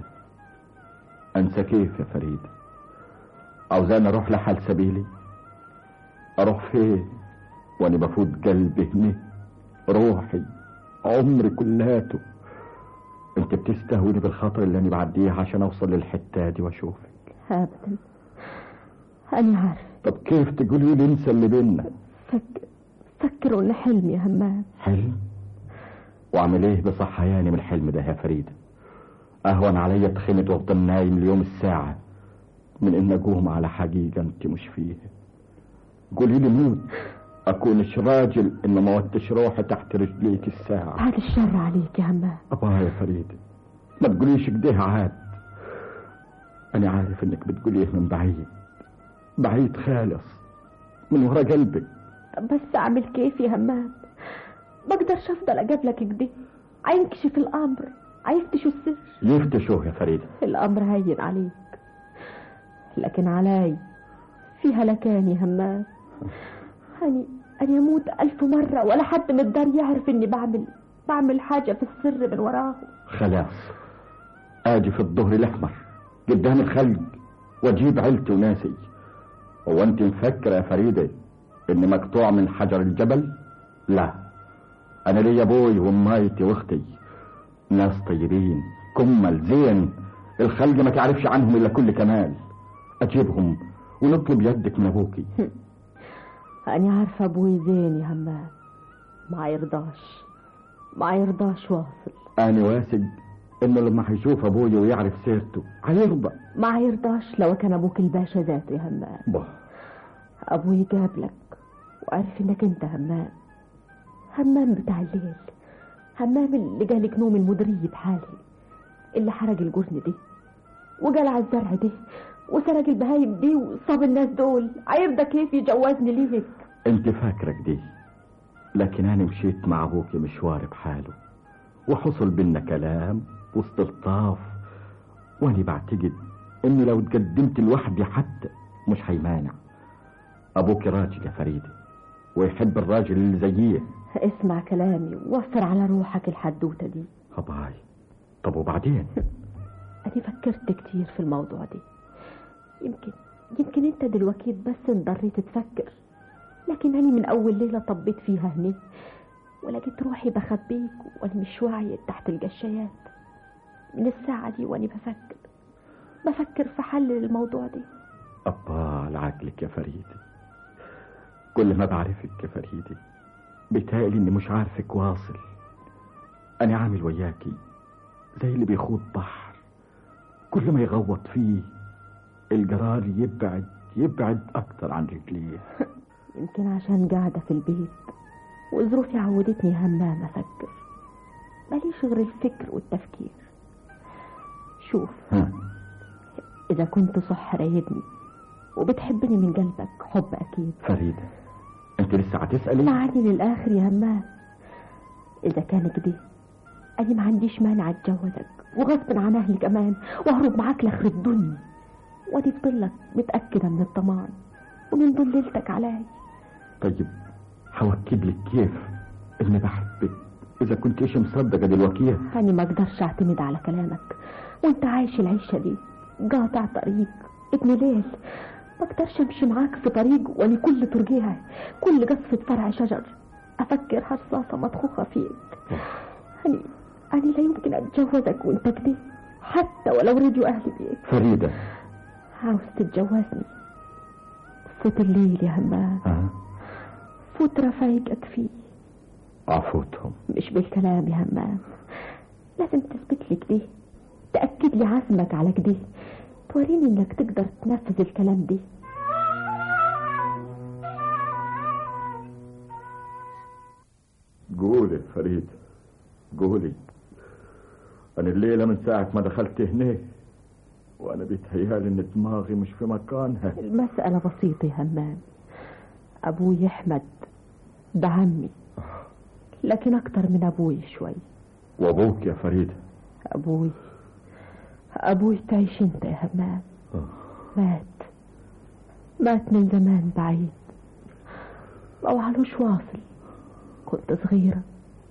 انسى كيف يا فريدة؟ عاوزاني اروح لحال سبيلي؟ اروح فين وانا بفوت قلبي هنا، روحي عمري كلهاته؟ انت بتستهوني بالخطر اللي انا بعديه عشان اوصل للحتة دي واشوفك؟ ابدا، انا عارف. طب كيف تقولي لي انسى اللي بينا؟ فكر فكر ان حلم يا همام. حلم؟ واعمل ايه بصحياني من الحلم ده يا فريدة؟ اهون عليا اتخنت وافضل نايم ليوم الساعة من ان اقوم على حقيقة انت مش فيها. قولي لي موت اكونش راجل ان ما ودتش روحي تحت رجليك الساعة. بعد الشر عليك يا همام. ابا يا فريدة ما تقوليش كده عاد، انا عارف انك بتقوليه من بعيد بعيد خالص من ورا قلبك. بس اعمل كيف يا همام؟ ما اقدرش افضل اجابلك كده. هينكشف الامر، هيفتشوا السر. يفتشوه يا فريدة؟ الامر هين عليك، لكن علي في هلكان يا همام. هني أنا يموت ألف مرة ولا حد من الدار يعرف إني بعمل بعمل حاجة في السر من وراه. خلاص آجي في الظهر الأحمر قدام الخلق وأجيب عيلتي وناسي. هو أنت مفكرة يا فريدة إني مقطوع من حجر الجبل؟ لا، أنا لي أبوي وأمايتي وأختي، ناس طيبين كمل زين، الخلق ما تعرفش عنهم إلا كل كمال. أجيبهم ونطلب يدك من أبوكي. أنا عارفة أبوي زين يا همام، ما يرضاش ما يرضاش واصل. أنا واثق إنه لما هيشوف أبوي ويعرف سيرته هيرضى. ما يرضاش لو كان أبوك الباشا ذاته يا همام. باه أبوي جابلك وعرف إنك أنت همام، همام بتاع الليل، همام اللي جالك نوم المدري بحاله، اللي حرق الجرن دي وجلع الزرع ده وسرق البهايم دي وصاب الناس دول. هيرضى كيف يجوزني ليك؟ انت فاكرك دي، لكن انا مشيت مع ابوك مشوار بحاله وحصل بينا كلام واستلطاف، وانا بعتقد اني لو اتقدمت لوحدي حتى مش هيمانع. ابوك راجل يا فريدة ويحب الراجل اللي زيه. اسمع كلامي ووفر على روحك الحدوتة دي. هباي طب وبعدين؟ انا فكرت كتير في الموضوع ده. يمكن يمكن انت دلوقتي بس انضريت تفكر، لكن انا من اول ليلة طبيت فيها هني ولقيت روحي بخبيك وانا مش واعية تحت الجشايات. من الساعة دي وانا بفكر بفكر في حل الموضوع ده. أبا لعقلك يا فريدة، كل ما بعرفك يا فريدة بيتهيألي اني مش عارفك واصل. انا عامل وياكي زي اللي بيخوض بحر، كل ما يغوط فيه الجرار يبعد يبعد اكتر عن رجليه. يمكن عشان قاعدة في البيت وظروفي عودتني همام افكر، ماليش غير الفكر والتفكير. شوف ها. اذا كنت صح رايدني وبتحبني من قلبك حب اكيد. فريدة انت لسه هتسألي؟ اسمعني للاخر يا همام. اذا كان كده انا ما عنديش مانع اتجوزك وغصب عن اهلي كمان واهرب معاك لاخر الدنيا، وادي بضلك متأكدة من الضمان ومن ضليلتك علي. طيب هوكد لك كيف اني بحبك اذا كنت ايش مصدقة دلوقتي؟ انا ما اقدرش اعتمد على كلامك وانت عايش العيشة دي قاطع طريق ابن ليل. ما اقدرش امشي معاك في طريق وانا كل ترجيها كل قصفة فرع شجر افكر حصاصة مطخوخة فيك. انا انا لا يمكن اتجوزك وانت كده حتى ولو رجوا اهلي بيك. فريدة عاوز تتجوزني فوت الليل يا همام. أه؟ فوت رفايقك فيه. عفوتهم مش بالكلام يا همام، لازم تثبت لي كده، تأكد لي عزمك على كده، توريني انك تقدر تنفذ الكلام ده. قولي فريدة قولي. انا الليلة من ساعة ما دخلت هنا وانا بيتهيالي ان دماغي مش في مكانها. المسألة بسيطة يا همام. ابوي احمد ده عمي لكن اكتر من ابوي شوي. وابوك يا فريدة؟ ابوي ابوي تعيش انت يا همام. مات مات من زمان بعيد، ما وعلوش واصل. كنت صغيرة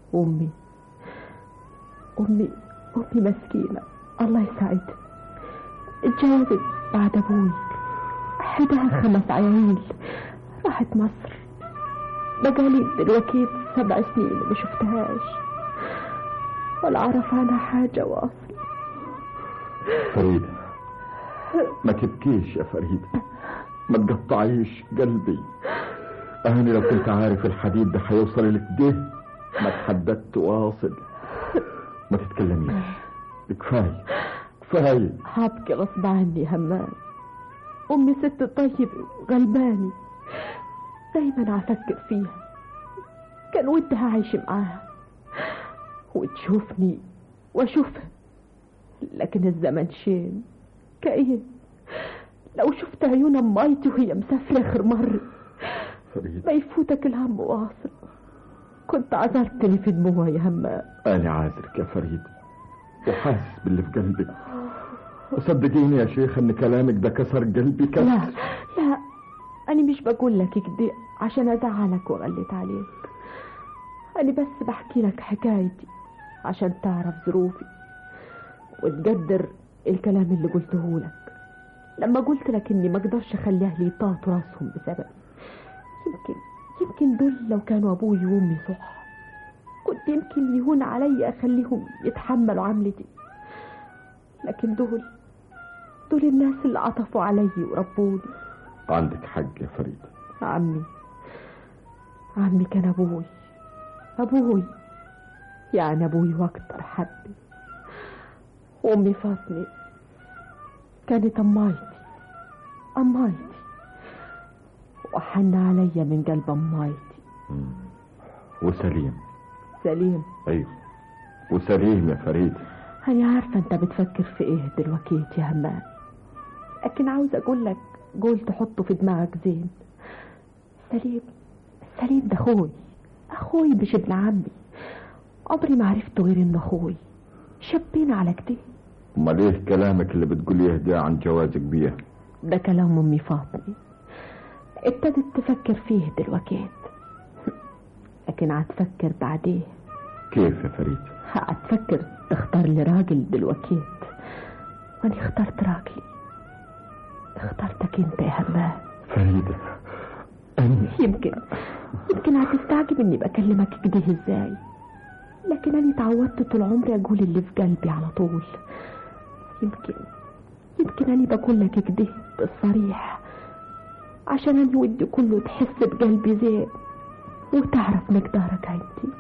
أمي أمي أمي مسكينة الله يساعدها، اتجوزت بعد أبوي، حدها خمس عيال، راحت مصر، بقالي دلوقتي سبع سنين ما شفتهاش ولا أعرف عنها حاجة واصل. فريدة ما تبكيش يا فريدة، ما تقطعيش قلبي. أنا لو كنت عارف الحديد ده هيوصل لك ده ما تحددت واصل. ما تتكلميش، كفاية كفاية. هبكي غصب عني يا همام، أمي ست طيبة وغلباني، دايما أفكر فيها، كان ودها عايش معاها وتشوفني وأشوفها، لكن الزمن شين كئيب. لو شفت عيون أمايتي وهي مسافرة آخر مرة ما يفوتك الهم واصل. كنت عذرتني في دموع يا همام. أنا عاذرك يا فريد وحاسس باللي في قلبك، وصدقيني يا شيخ ان كلامك ده كسر قلبي كسر. لا لا أنا مش بقول لك كده عشان أزعلك وأغلط عليك، أنا بس بحكي لك حكايتي عشان تعرف ظروفي وتقدر الكلام اللي قلته لك لما قلت لك إني ما أقدرش أخلي أهلي يطاطوا راسهم بسبب. يمكن يمكن دول لو كانوا أبوي وأمي صح كنت يمكن يهون علي أخليهم يتحملوا عملتي، لكن دول دول الناس اللي عطفوا علي وربوني. عندك حق يا فريد. عمي عمي كان أبوي أبوي يعني أبوي وأكتر حبي، وأمي فاطمة كانت أمايتي أمايتي وحن عليا من قلب أمايتي. وسليم سليم أيوه وسليم يا فريد. أنا عارفة أنت بتفكر في إيه دلوقتي يا همام، لكن عاوز أقول لك قول تحطه في دماغك زين. سليم سليم ده أخوي أخوي مش ابن عمي، عمري ما عرفته غير إنه أخوي، شبينا على كده. امال ايه كلامك اللي بتقوليه ده عن جوازك بيه؟ ده كلام أمي فاطمة ابتدت تفكر فيه دلوقتي، لكن هتفكر بعدين. كيف يا فريد؟ هتفكر تختار لي راجل دلوقتي، وأنا اخترت راجلي، اخترتك انت يا همام. فريدة أنا يمكن يمكن هتستعجب اني بكلمك كده ازاي، لكن انا اتعودت طول عمري اقول اللي في قلبي على طول. يمكن يمكن انا بقول لك كده بالصريح عشان انا ودي كله تحس بقلبي زين وتعرف مقدارك عندي،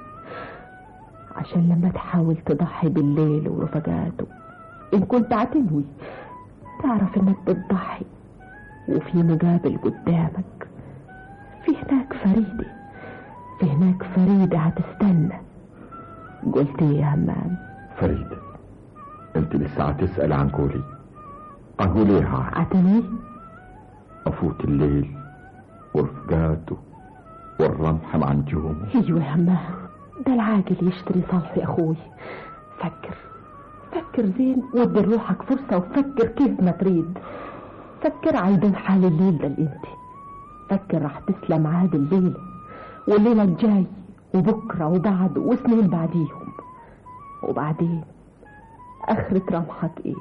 عشان لما تحاول تضحي بالليل ورفقاته ان كنت هتنوي تعرف انك بتضحي وفي مقابل قدامك في هناك فريدة في هناك فريدة هتستنى. قلت ايه يا همام؟ فريدة انت لسه هتسأل عن قولي عن قولي ايه؟ عتني افوت الليل ورفقاته والرمح مع نجومه. ايوه يا همام، ده العاقل يشتري صالح يا اخوي. فكر فكر زين ودي لروحك فرصة وفكر كيف ما تريد. فكر عايدين حال الليل ده الانت، فكر راح تسلم عاد الليل والليلة الجاي وبكرة وبعد وسنين بعديهم، وبعدين اخرة رمحك ايه؟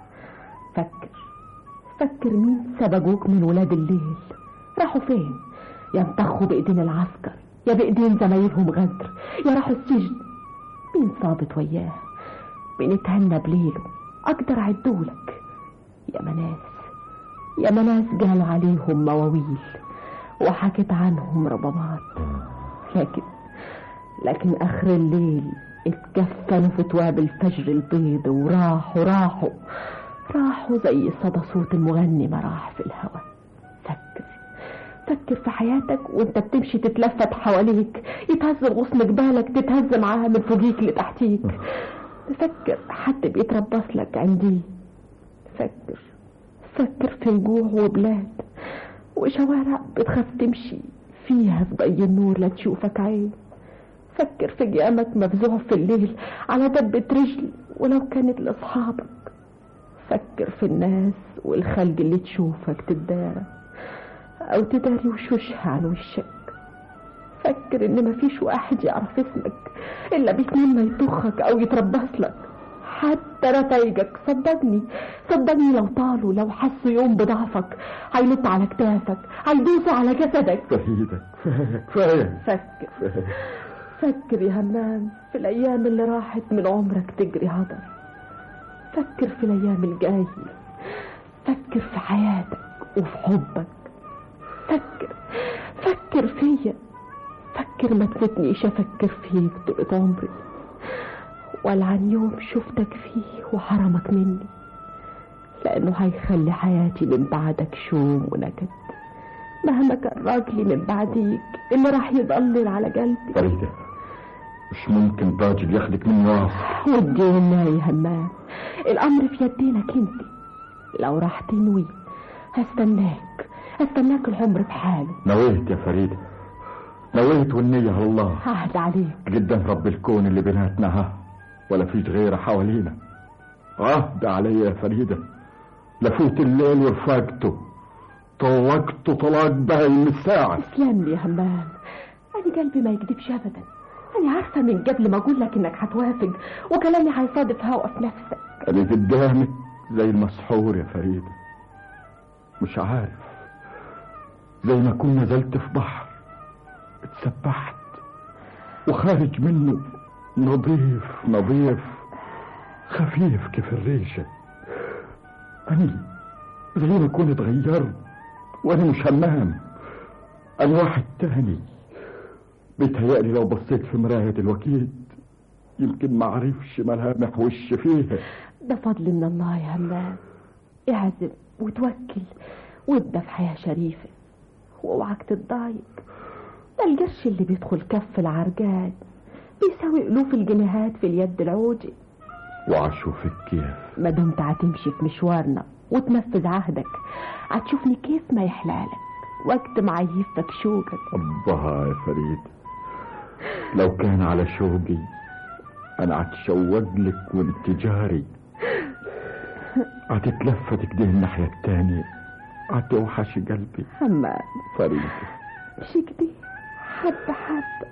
فكر فكر مين سبقوك من ولاد الليل، راحوا فين؟ يا انطخوا بايدين العسكر يا بايدين زمايلهم غدر يا راحوا السجن. مين صابت وياه؟ مين اتهنى بليله؟ اقدر اعدولك يا مناس يا مناس قالوا عليهم مواويل وحكت عنهم ربابات، لكن لكن اخر الليل اتكفنوا في تواب الفجر البيض وراحوا راحوا راحوا زي صدى صوت المغني ما راح في الهوى. فكر فكر في حياتك وانت بتمشي تتلفت حواليك يتهز غصن جبالك تتهز معاها من فوقيك لتحتيك. فكر حد بيتربص لك عندي. فكر فكر في جوع وبلاد وشوارع بتخاف تمشي فيها في ضي النور لا تشوفك عين. فكر في قيامك مفزوع في الليل على دبة رجل ولو كانت لأصحابك. فكر في الناس والخلق اللي تشوفك تدارى أو تداري وشوشها عن وشك. فكر ان مفيش واحد يعرف اسمك الا بيتمنى يطخك او يتربص لك. حتى رفايقك صدقني صدقني لو طالوا لو حسوا يوم بضعفك هينط على كتافك هيدوسوا على جسدك. فريدة كفاية. فكر فكر يا همام في الايام اللي راحت من عمرك تجري هدر. فكر في الايام الجايه. فكر في حياتك وفي حبك. فكر فكر فيا. فكر ما تفوتنيش افكر فيك طول عمري ولا عن يوم شفتك فيه وحرمك مني، لانه هيخلي حياتي من بعدك شوم ونكد مهما كان راجلي من بعديك اللي راح يضلل على قلبي. فريدة مش ممكن راجل ياخدك مني واصل. ودينا يا همام الامر في يدينك انت. لو راح تنوي هستناك هستناك العمر بحاله. نويت يا فريدة نويت والنية على الله. عهد عليك قدام رب الكون اللي بيناتنا ها ولا فيش غيره حوالينا. عهد علي يا فريدة لفوت الليل ورفاقته طلقته طلاق باين من الساعة. اسلم لي يا همام انا قلبي ما يكذبش ابدا. انا عارفة من قبل ما اقول لك انك هتوافق وكلامي هيصادف هوا في نفسك. انا قدامك زي المسحور يا فريدة مش عارف زي ما كنت نزلت في بحر اتسبحت وخارج منه نظيف نظيف خفيف كيف الريشة. أنا زي ما كنت اتغيرت وأنا مش همام. أنا واحد تاني بيتهيألي لو بصيت في مراية الوكيد يمكن ما عرفش ملامح وش فيها. ده فضل من الله يا همام. اعزم وتوكل وابدأ في حياة شريفة واوعك تتضايق. ده القرش اللي بيدخل كف العرجان بيساوي ألوف الجنيهات في اليد العوجي. وعشوفك كيف ما دمت هتمشي في مشوارنا وتنفذ عهدك هتشوفني كيف ما يحلالك وقت ما عيفك شوقك. أبها يا فريد لو كان على شوقي أنا هتشوق لك وانت جاري هتتلفت كده الناحية التانية هتوحش قلبي. همام فريد مش كده حبة حبة.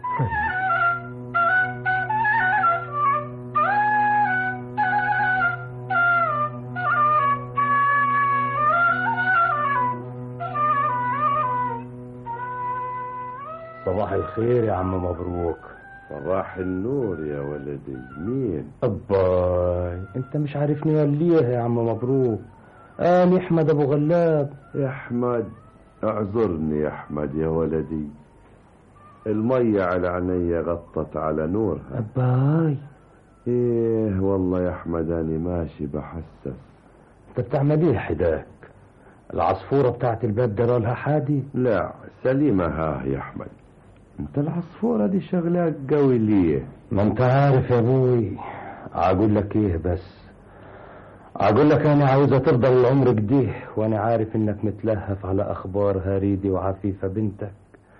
صباح الخير يا عم مبروك. صباح النور يا ولدي. مين؟ أباي انت مش عارفني وليه يا عم مبروك. انا احمد ابو غلاب. يا احمد اعذرني يا احمد يا ولدي المية على عيني غطت على نورها. أباي ايه والله يا احمد اني ماشي بحسس. انت بتعمل ايه حداك؟ العصفورة بتاعت الباب ده لها حادي؟ لا سليمة ها يا احمد. انت العصفورة دي شغلاك قوي ليه؟ ما انت عارف يا ابوي. اقول لك ايه بس اقول لك انا عاوزة تفضل العمر كده وانا عارف انك متلهف على اخبار هريدي وعفيفة بنتك.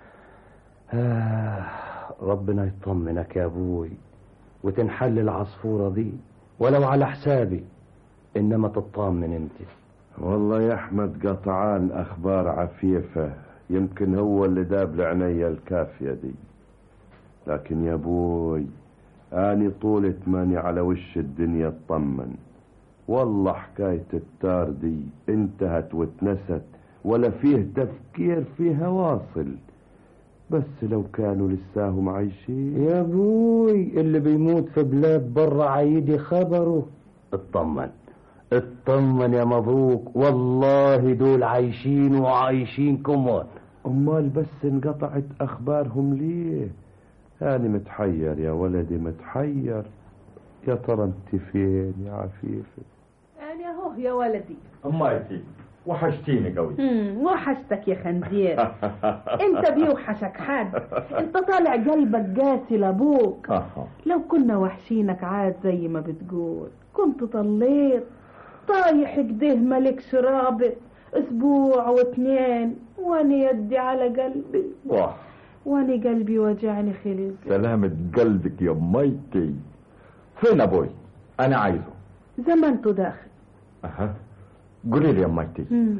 آه ربنا يطمنك يا ابوي وتنحل العصفورة دي ولو على حسابي انما تطمن انت. والله يا احمد قطعان اخبار عفيفة يمكن هو اللي داب لعنيا الكافية دي. لكن يا ابوي اني طولة ماني على وش الدنيا اطمن. والله حكاية التار دي انتهت واتنست ولا فيه تفكير فيها واصل. بس لو كانوا لساهم عايشين يا ابوي اللي بيموت في بلاد برا عيدي خبره. اطمن اطمن يا مبروك والله دول عايشين وعايشين كمان. امال بس انقطعت اخبارهم ليه؟ انا متحير يا ولدي متحير. يا ترى انت فين يا عفيفة؟ انا اهو يا ولدي. أمايتي وحشتيني قوي. امم وحشتك يا خنزير. انت بيوحشك حد. انت طالع قلبك قاسي لابوك. لو كنا وحشينك عاد زي ما بتقول كنت طليت طايح كده ملكش رابط اسبوع واتنين وانا يدي على قلبي. واه وانا قلبي وجعني خليل. سلامة قلبك يا مايتي. فين ابوي؟ انا عايزه. زمانته داخل. اها قولي لي يا مايتي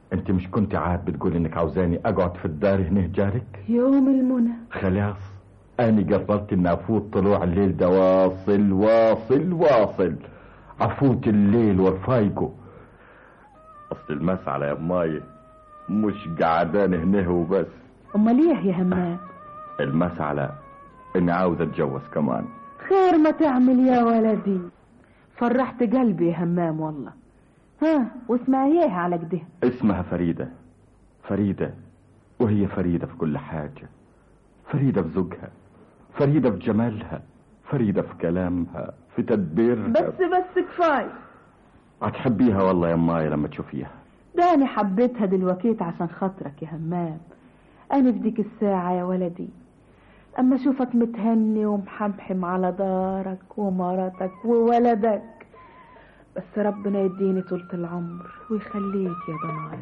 انت مش كنت عاد بتقول انك عاوزاني اقعد في الدار هنا جارك؟ يوم المنى خلاص انا قررت اني افوت طلوع الليل ده واصل واصل واصل، افوت الليل ورفايقه. اصل المسعى يا ماي مش قعدان هنا وبس. امال ايه يا همام؟ المسعى اني عاوز اتجوز كمان. خير ما تعمل يا ولدي، فرحت قلبي يا همام والله. ها واسمها ايه على كده؟ اسمها فريدة. فريدة وهي فريدة في كل حاجة، فريدة في ذوقها، فريدة في جمالها، فريدة في كلامها، في تدبيرها. بس بس كفاية. هتحبيها والله يا ماي لما تشوفيها. ده انا حبيتها دلوقتي عشان خاطرك يا همام. انا في ديك الساعة يا ولدي اما اشوفك متهني ومحمحم على دارك ومراتك وولدك، بس ربنا يديني طولة العمر ويخليك يا ضناي.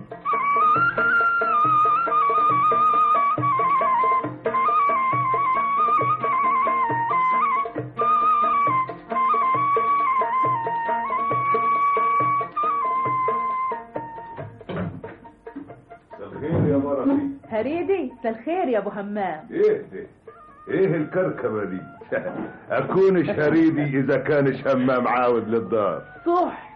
الخير يا مرحبا. هريدي الخير يا ابو همام. ايه ده؟ ايه الكركبه دي؟ اكونش هريدي اذا كانش همام عاود للدار. صح.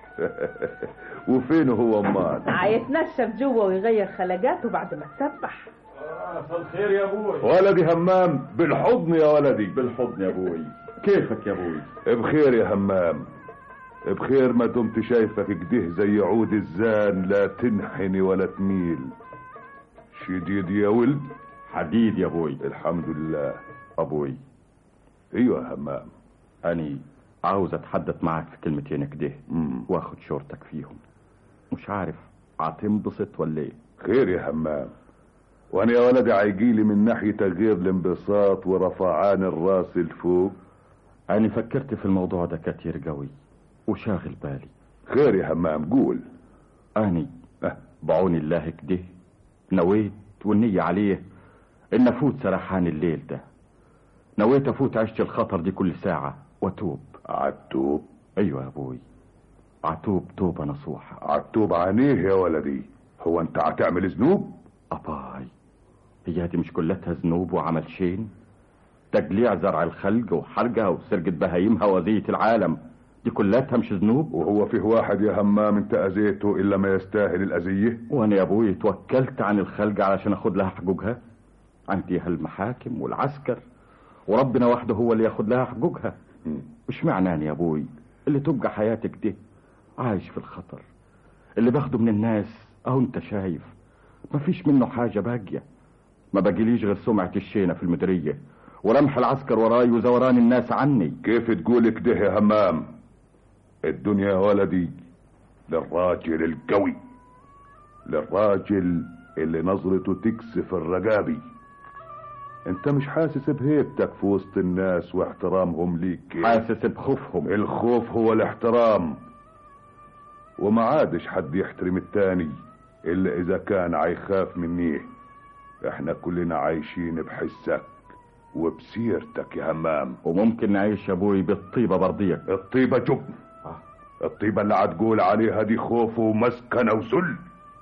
وفين هو امال؟ هيتنشف جوه ويغير خلقاته بعد ما تسبح. اه مساء الخير يا ابوي. ولدي همام بالحضن يا ولدي. بالحضن يا ابوي. كيفك يا ابوي؟ بخير يا همام، بخير ما دمت شايفك كده زي عود الزان، لا تنحني ولا تميل. شديد يا ولد؟ حديد يا ابوي. الحمد لله. ابوي. ايوه يا همام. اني عاوز اتحدث معك في كلمتين كده واخد شورتك فيهم. مش عارف هتنبسط ولا ايه؟ خير يا همام، وانا يا ولدي عيجيلي من ناحية غير الانبساط ورفعان الراس لفوق. انا فكرت في الموضوع ده كتير قوي وشاغل بالي. خير يا همام قول. اني أه. بعون الله كده نويت والنية عليه ان افوت سرحان الليل ده. نويت افوت عشت الخطر دي كل ساعة واتوب. عتوب؟ ايوه يا ابوي، عتوب توبة نصوحة. عتوب عنيه يا ولدي؟ هو انت هتعمل ذنوب؟ اباي هي دي مش كلتها ذنوب وعمل شين؟ تجليع زرع الخلق وحرقها وسرقة بهايمها وذية العالم، دي كلتها مش ذنوب؟ وهو فيه واحد يا همام انت اذيته الا ما يستاهل الاذية؟ وانا يا ابوي توكلت عن الخلق علشان اخد لها حقوقها؟ عندي هالمحاكم والعسكر وربنا وحده هو اللي ياخد لها حقوقها. مش معناني يا ابوي اللي تبقى حياتك دي عايش في الخطر، اللي باخده من الناس اهو انت شايف مفيش منه حاجة باقية. ما باقيليش غير سمعة الشينة في المديرية ورمح العسكر وراي وزوران الناس عني. كيف تقول كده يا همام؟ الدنيا يا ولدي للراجل القوي، للراجل اللي نظرته تكسف الرقابي. انت مش حاسس بهيبتك في وسط الناس واحترامهم ليك؟ حاسس بخوفهم. الخوف هو الاحترام، وما عادش حد يحترم التاني الا اذا كان عيخاف منيه. احنا كلنا عايشين بحسك وبسيرتك يا همام. وممكن نعيش يا ابوي بالطيبة برضيك. الطيبة جبن. آه. الطيبة اللي هتقول عليها دي خوف ومسكنة وذل.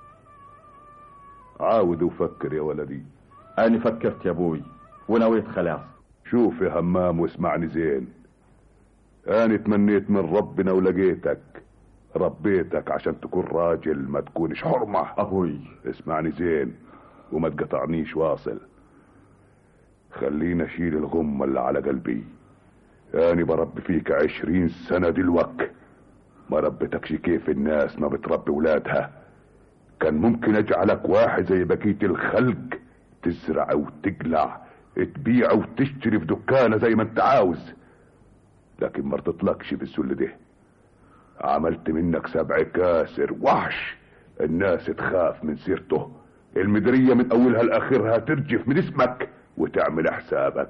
عاود وفكر يا ولدي. انا فكرت يا ابوي ونويت خلاص. شوف يا همام واسمعني زين، انا تمنيت من ربنا ولقيتك، ربيتك عشان تكون راجل ما تكونش حرمة. ابوي اسمعني زين وما تقطعنيش واصل. خلينا اشيل الغمة اللي على قلبي. انا بربي فيك عشرين سنة دلوك، ما ربيتكش كيف الناس ما بتربي ولادها. كان ممكن اجعلك واحد زي بقية الخلق، تزرع وتقلع، تبيع وتشتري في دكانة زي ما انت عاوز، لكن ما رضيتلكش بالذل ده. عملت منك سبع كاسر وحش الناس تخاف من سيرته. المديرية من اولها لاخرها ترجف من اسمك وتعمل حسابك.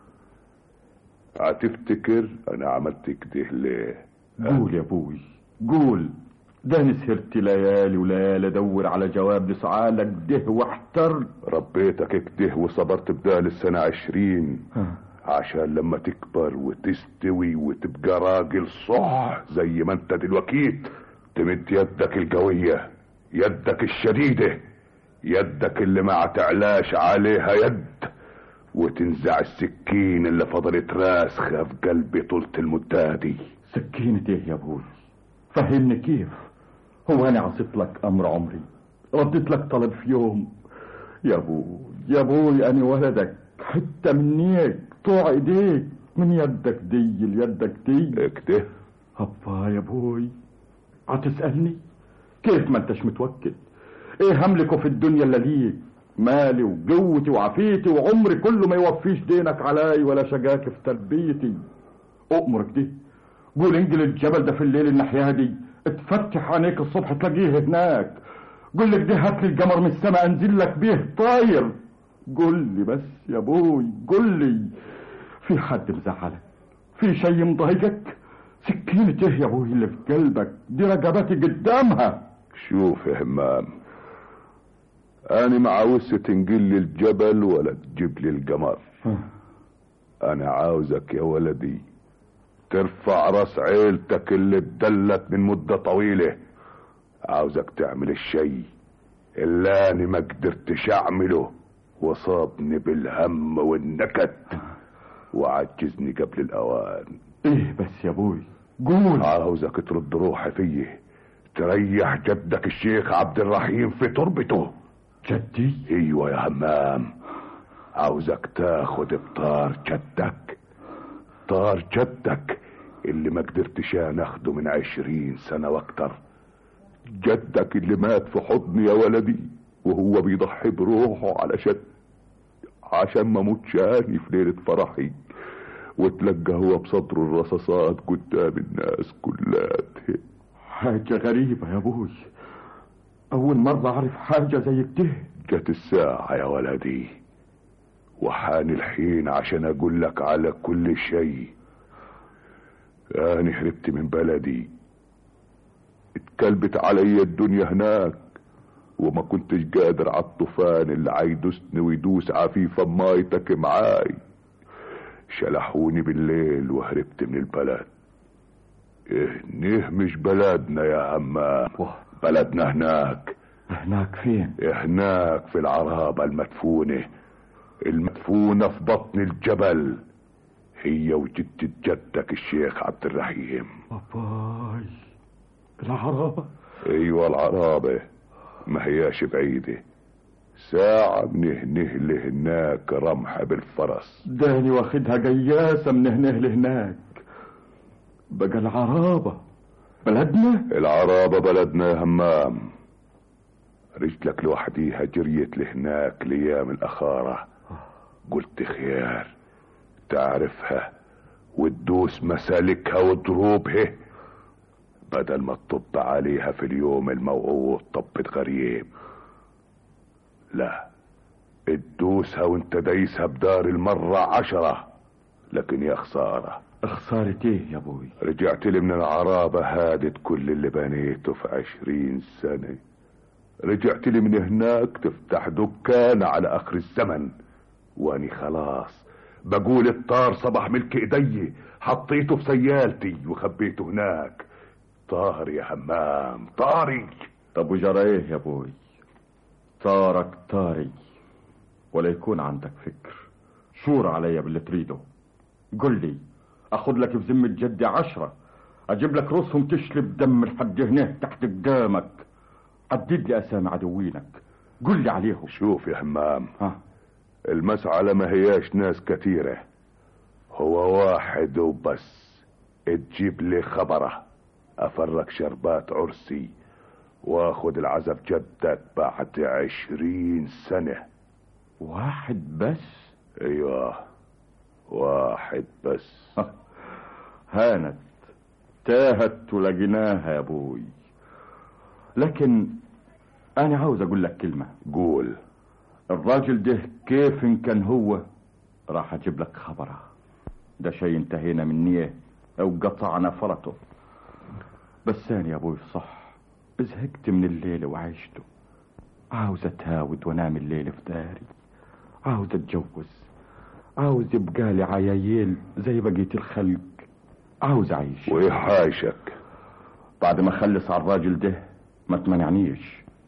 هتفتكر انا عملت كده ليه؟ قول يا ابوي قول. ده انا سهرت ليالي وليالي ادور على جواب لسؤالك ده واحتر. ربيتك كده وصبرت بدال السنة عشرين عشان لما تكبر وتستوي وتبقى راجل صح زي ما انت دلوقتي تمد يدك القوية يدك الشديدة، يدك اللي ما تعلاش عليها يد، وتنزع السكين اللي فضلت راسخة في قلبي طولة المدة دي. سكينة ايه يا ابوي؟ فهمني كيف. هو انا عصيت لك امر عمري؟ رديت لك طلب في يوم؟ يا ابوي يا ابوي انا ولدك، حتى منيك طوع ايديك من يدك دي ليدك دي. اكده هبا يا ابوي، هتسألني كيف ما انتش متوكل؟ ايه هملكه في الدنيا الا ليك؟ مالي وقوتي وعافيتي وعمري كله ما يوفيش دينك علي ولا شجاك في تربيتي. أؤمرك دي قول انجل الجبل ده في الليل الناحية دي، اتفتح عينيك الصبح تلاقيه هناك. قول لك ده هات لي القمر من السماء انزل لك بيه طاير. قول لي بس يا ابوي، قول لي في حد مزعلك؟ في شيء مضايقك؟ سكينة ايه يا ابوي اللي في قلبك دي رقبتي قدامها؟ شوف يا همام، انا ما عاوزش تنقل لي الجبل ولا تجيب لي القمر. انا عاوزك يا ولدي ترفع راس عيلتك اللي اتدلت من مدة طويلة. عاوزك تعمل الشيء اللي انا ما قدرتش اعمله وصابني بالهم والنكد وعجزني قبل الاوان. ايه بس يا ابوي قول. عاوزك ترد روحي فيه، تريح جدك الشيخ عبد الرحيم في تربته. جدي؟ ايوه يا همام، عاوزك تاخد بطار جدك، طار جدك اللي ما قدرتش انا اخده من عشرين سنة واكتر. جدك اللي مات في حضني يا ولدي وهو بيضحي بروحه علشان عشان ما موتش اني في ليلة فرحي، وتلقى هو بصدره الرصاصات قدام الناس كلها. حاجة غريبة يا ابوي، اول مرة اعرف حاجة زي كده. جت الساعة يا ولدي وحان الحين عشان اقول لك على كل شيء. انا هربت من بلدي، اتكلبت علي الدنيا هناك وما كنتش قادر على الطوفان اللي عيدوسني ويدوس عفيفة مايتك معاي. شلحوني بالليل وهربت من البلد. اهنه مش بلدنا يا همام، بلدنا هناك. هناك فين؟ هناك في العرابة المدفونة، المدفونة في بطن الجبل، هي وجدة جدك الشيخ عبد الرحيم. أباي العرابة؟ ايوه العرابة، ما هياش بعيدة، ساعة من هنه لهناك رمحة بالفرس. داني واخدها قياسة من هنه لهناك. بقى العرابة بلدنا؟ العرابة بلدنا يا همام. رجلك لوحديها جريت لهناك ليام الأخارة، قلت خيار تعرفها وتدوس مسالكها ودروبها بدل ما تطب عليها في اليوم الموعود طبة غريب. لا، تدوسها وانت دايسها بدار المرة عشرة. لكن يا خسارة. خسارة ايه يا ابوي؟ رجعت لي من العرابة هادت كل اللي بنيته في عشرين سنة. رجعت لي من هناك تفتح دكان على اخر الزمن، واني خلاص بقول الطار صبح ملك ايدي، حطيته في سيالتي وخبيته هناك. طار يا همام طاري. طب وجرى ايه يا ابوي؟ طارك طاري، ولا يكون عندك فكر. شور عليا باللي تريده. قل لي اخد لك في ذمة جدي عشرة، اجيب لك رؤوسهم تشلب دم لحد هنا تحت قدامك. عدد لي اسامي عدوينك، قل لي عليهم. شوف يا همام، ها المسعلة ما هياش ناس كتيرة، هو واحد وبس. تجيب لي خبره افرك شربات عرسي واخد العزف جدك بعد عشرين سنة. واحد بس؟ ايوه واحد بس. هانت تاهت ولقيناها يا ابوي. لكن انا عاوز اقول لك كلمة. قول. الراجل ده كيف إن كان هو راح اجيب لك خبره. ده شيء انتهينا منيه او قطعنا فرته. بس انا يا ابوي صح زهقت من الليل وعيشته. عاوز اتهاود وانام الليل في داري، عاوز اتجوز، عاوز يبقى لي عيايل زي بقية الخلق، عاوز اعيش. وايه حايشك؟ بعد ما اخلص على الراجل ده ما تمنعنيش،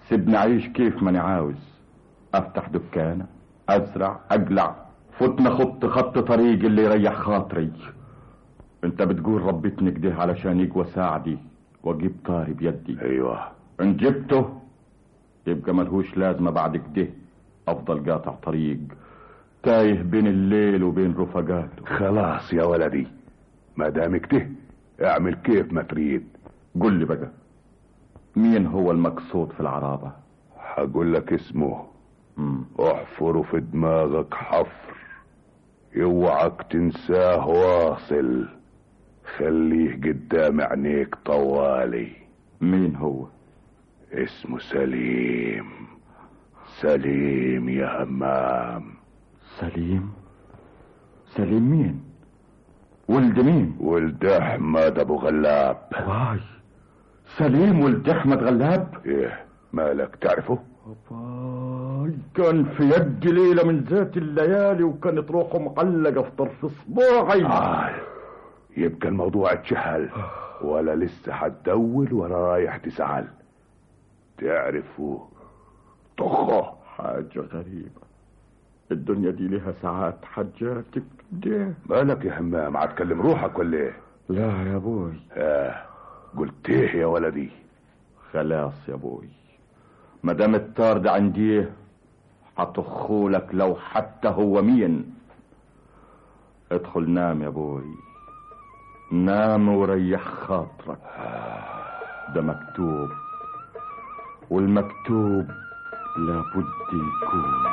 سيبني اعيش كيف ماني عاوز، افتح دكانة، ازرع، اقلع، فتنا خط خط طريق اللي يريح خاطري. انت بتقول ربيتني كده علشان يقوى ساعدي واجيب طاري بيدي. ايوه، ان جبته يبقى ملهوش لازمة بعد كده افضل قاطع طريق تايه بين الليل وبين رفقاته. خلاص يا ولدي، ما دام كده اعمل كيف ما تريد. قل لي بقى، مين هو المقصود في العرابة؟ هقول لك اسمه. مم. احفره في دماغك حفر، اوعك تنساه واصل، خليه قدام عينيك طوالي. مين هو؟ اسمه سليم. سليم يا همام. سليم؟ سليم مين؟ ولد مين؟ ولد احمد ابو غلاب. واي، سليم ولد احمد غلاب؟ ايه مالك تعرفه؟ باي، كان في يدي ليلة من ذات الليالي وكانت روحه معلقة في طرف صباعي. آه. يبقى الموضوع اتشهل، ولا لسه هتدول ولا رايح تسعل. تعرفه طخه. حاجة غريبة، الدنيا دي لها ساعات حاجات كده. مالك يا همام، هتكلم روحك ولا ايه؟ لا يا ابوي. اه قلت ايه يا ولدي؟ خلاص يا ابوي، ما دام الطار ده عندي هطخولك لو حتى هو مين. ادخل نام يا ابوي، نام وريح خاطرك. ده مكتوب، والمكتوب لابد يكون.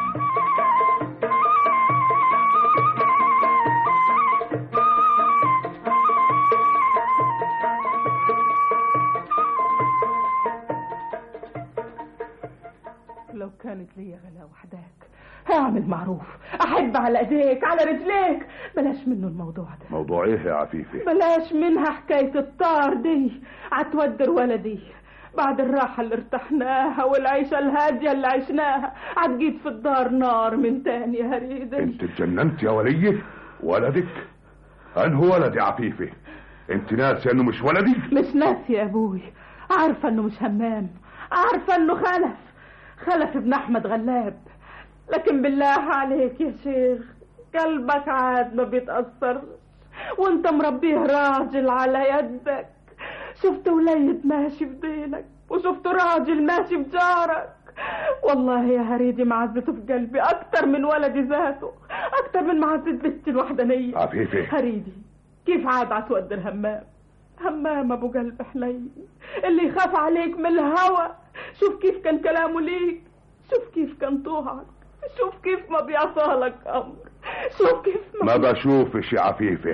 لو كانت لي غلا وحداك هعمل معروف، احب على ايديك على رجليك. بلاش منه الموضوع ده. موضوع ايه يا عفيفي؟ بلاش منها حكاية الطار دي، عتودر ولدي. بعد الراحة اللي ارتحناها والعيشة الهادية اللي عشناها عتجيد في الدار نار من تاني يا هريدي. انت اتجننت يا ولية؟ ولدك؟ انه ولد يا عفيفي؟ انت ناسي انه مش ولدي؟ مش ناسي يا ابوي، عارفة انه مش همام، عارفة انه خلف خلف ابن احمد غلاب. لكن بالله عليك يا شيخ، قلبك عاد ما بيتأثر وانت مربيه راجل على يدك. شفت وليد ماشي في ديلك وشفت راجل ماشي في جارك. والله يا هريدي معزته في قلبي اكتر من ولدي ذاته، اكتر من معزة بنتي الوحدانية. عفيفي هريدي كيف عاد عتودر همام؟ همام ابو قلب حنين اللي يخاف عليك من الهوى. شوف كيف كان كلامه ليك، شوف كيف كان طوعك، شوف كيف ما بيعصالك امر، شوف كيف ما, ما بشوفش يا عفيفه،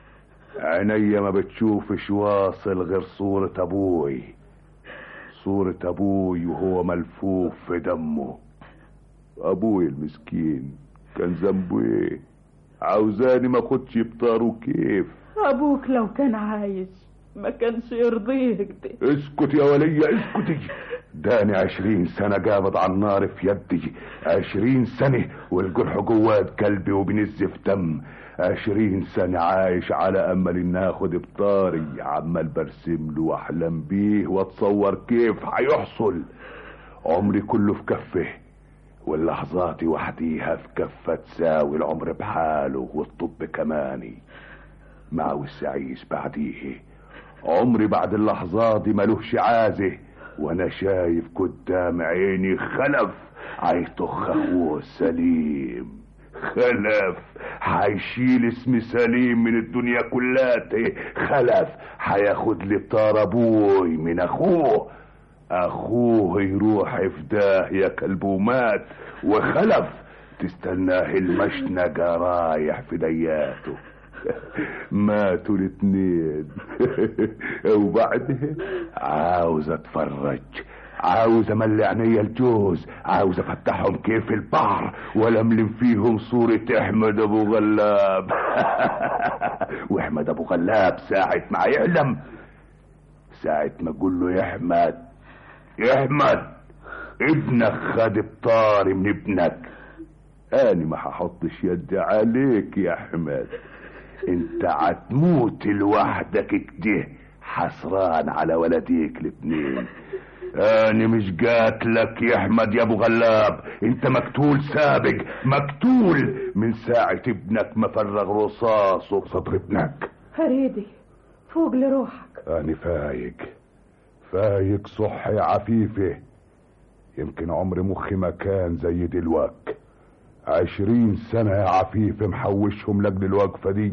عينيا ما بتشوفش واصل غير صورة ابوي، صورة ابوي وهو ملفوف في دمه. ابوي المسكين كان ذنبه ايه؟ عاوزاني ما اخدش بطاره كيف؟ ابوك لو كان عايش ما كانش يرضيه كده. اسكت يا ولية اسكتي، داني عشرين سنة قابض على النار في يدي، عشرين سنة والجرح جواد قلبي وبنزف دم، عشرين سنة عايش على امل ان اخد بطاري، عمال برسم له واحلم بيه واتصور كيف هيحصل. عمري كله في كفه واللحظات وحديها في كفة تساوي العمر بحاله والطب كماني. معوز عيش بعديه، عمري بعد اللحظات دي ملوش عازه، وانا شايف قدام عيني خلف هيطخ اخوه سليم. خلف هيشيل اسم سليم من الدنيا كلها، خلف هياخد لي طار ابوي من اخوه، اخوه يروح في داهية كلبه مات، وخلف تستناه المشنقة رايح في دياته. ماتوا الاتنين. وبعدها عاوز اتفرج، عاوز املي عينيا الجوز، عاوز افتحهم كيف البحر والملم فيهم صورة احمد ابو غلاب. واحمد ابو غلاب ساعة ما يعلم، ساعة ما اقول له يا احمد يا احمد ابنك خد بطاري من ابنك، انا ما هحطش يدي عليك يا احمد، انت هتموت لوحدك كده حسران على ولديك الاتنين. انا مش قاتلك يا احمد يا ابو غلاب، انت مقتول سابق، مقتول من ساعة ابنك ما فرغ رصاصه بصدر ابنك. هريدي فوق لروحك. انا فايق فايق صح يا عفيفة، يمكن عمر مخي ما كان زي دلوقت. عشرين سنة يا عفيفة محوشهم لاجل الوقفة دي.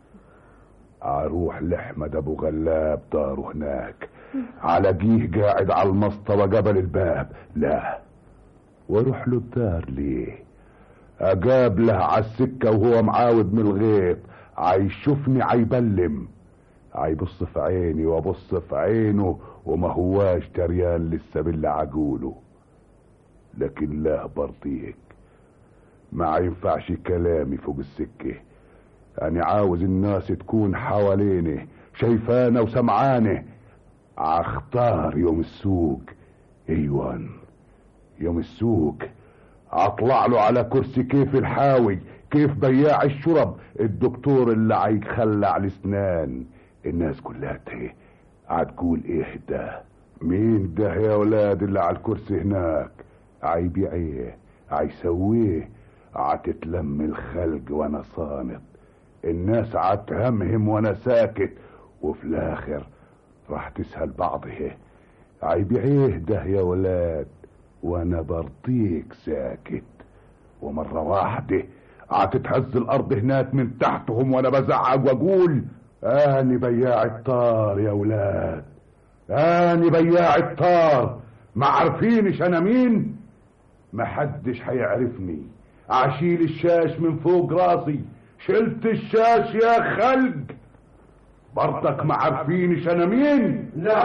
اروح لاحمد ابو غلاب داره هناك، على جيه قاعد على المسطرة قبل الباب، لا واروح له الدار ليه؟ اقابله على السكة وهو معاود من الغيط، عيشوفني عيبلم، عيبص في عيني وابص في عينه وما هواش دريان لسه باللي عقوله. لكن لا برضيك ما ينفعش كلامي فوق السكة، انا عاوز الناس تكون حواليني شايفانا وسمعاني. اختار يوم السوق، ايوان يوم السوق اطلع له على كرسي كيف الحاوي، كيف بياع الشرب، الدكتور اللي عيخلع الاسنان. الناس كلها تهي هتقول ايه ده؟ مين ده يا ولاد اللي على الكرسي هناك؟ عيبيع ايه؟ عيسويه؟ عتتلم الخلق وانا صامت، الناس عتهمهم وانا ساكت، وفي الاخر راح تسهل بعضها. عيبيع ايه ده يا ولاد وانا برضيك ساكت؟ ومرة واحدة عتتهز الارض هناك من تحتهم وانا بزعق واقول اني بياع الطار يا ولاد، اني بياع الطار. ما عارفينش انا مين؟ محدش هيعرفني. عشيل الشاش من فوق راسي، شلت الشاش يا خلق. برضك ما عارفينش انا مين؟ لا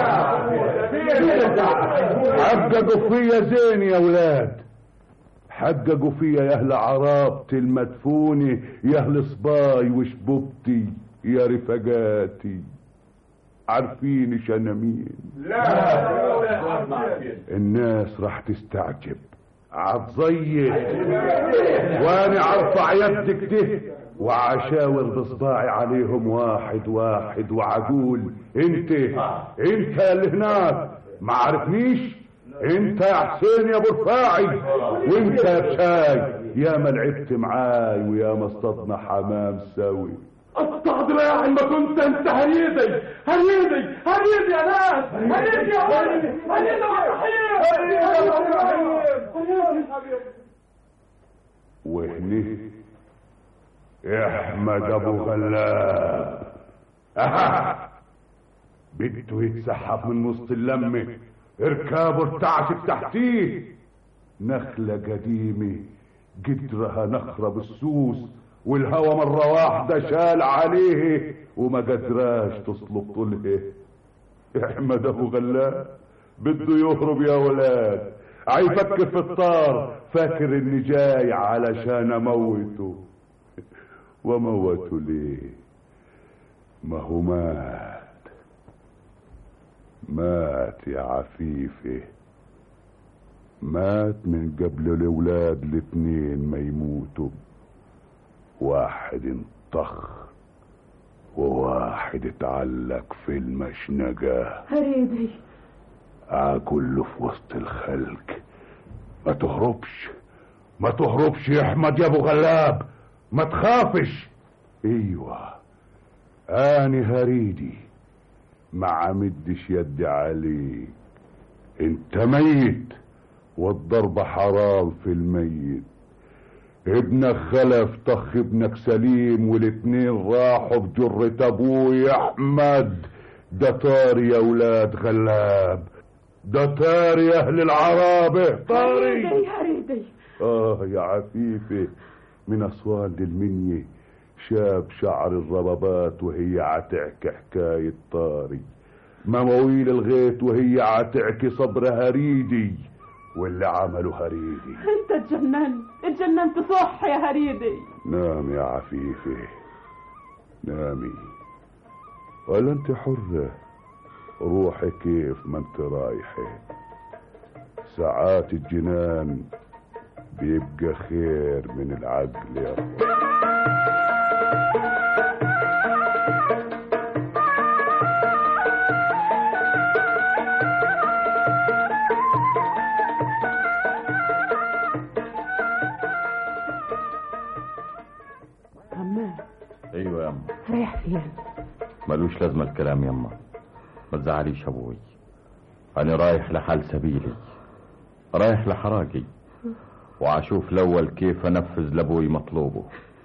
حققوا فيا زين يا ولاد، حققوا فيا يا اهل عرابتي المدفونة، يا اهل صباي وشبوبتي يا رفقاتي. عارفينش انا مين؟ لا الناس راح تستعجب، عتزيق وانا عرفع يدك ده وعشاور بصباعي عليهم واحد واحد وعقول انت انت اللي هناك ما عرفنيش؟ انت يا حسين يا ابو رفاعي، وانت يا بشاي يا ما لعبت معاي ويا ما اصطدنا حمام سوي. استحضر يا عم كنت انت هريدي هريدي هريدي يا ناس، هريدي يا ولدي، هريدي يا وهني احمد ابو غلاب اها بده يتسحب من وسط اللمه، اركابه ارتعشت تحتيه. نخله قديمه قدرها نخره بالسوس، والهوى مرة واحدة شال عليه وما قدراش تصلب طوله. احمد ابو غلاب بده يهرب يا ولاد، عيفكر في الطار فاكر اني جاي علشان اموته. وموته ليه؟ ما هو مات مات يا عفيفه، مات من قبل الاولاد الاتنين ما يموتوا. واحد انطخ وواحد اتعلق في المشنقة. هريدي اكله في وسط الخلق. ما تهربش ما تهربش يا احمد يا ابو غلاب، ما تخافش. ايوه اني هريدي ما عمدش يدي عليك، انت ميت والضرب حرام في الميت. ابنك خلف طخ ابنك سليم والاتنين راحوا في جرة ابوي احمد. ده طاري يا ولاد غلاب، ده طاري يا اهل العرابة، طاري. هريدي هريدي اه يا عفيفة من اسوان للمنية شاب شعر الربابات وهي عتحكي حكاية طاري، مواويل الغيط وهي عتحكي صبر هريدي واللي عمله هريدي. انت اتجننت اتجننت صح يا هريدي. نام يا عفيفة نامي، ولا انت حرة روحي كيف ما انت رايحة. ساعات الجنان بيبقى خير من العقل يا رب. كلام. ملوش لازمة الكلام يما، ما تزعليش ابوي. انا رايح لحال سبيلي، رايح لحراجي، واشوف الاول كيف انفذ لابوي مطلوبه.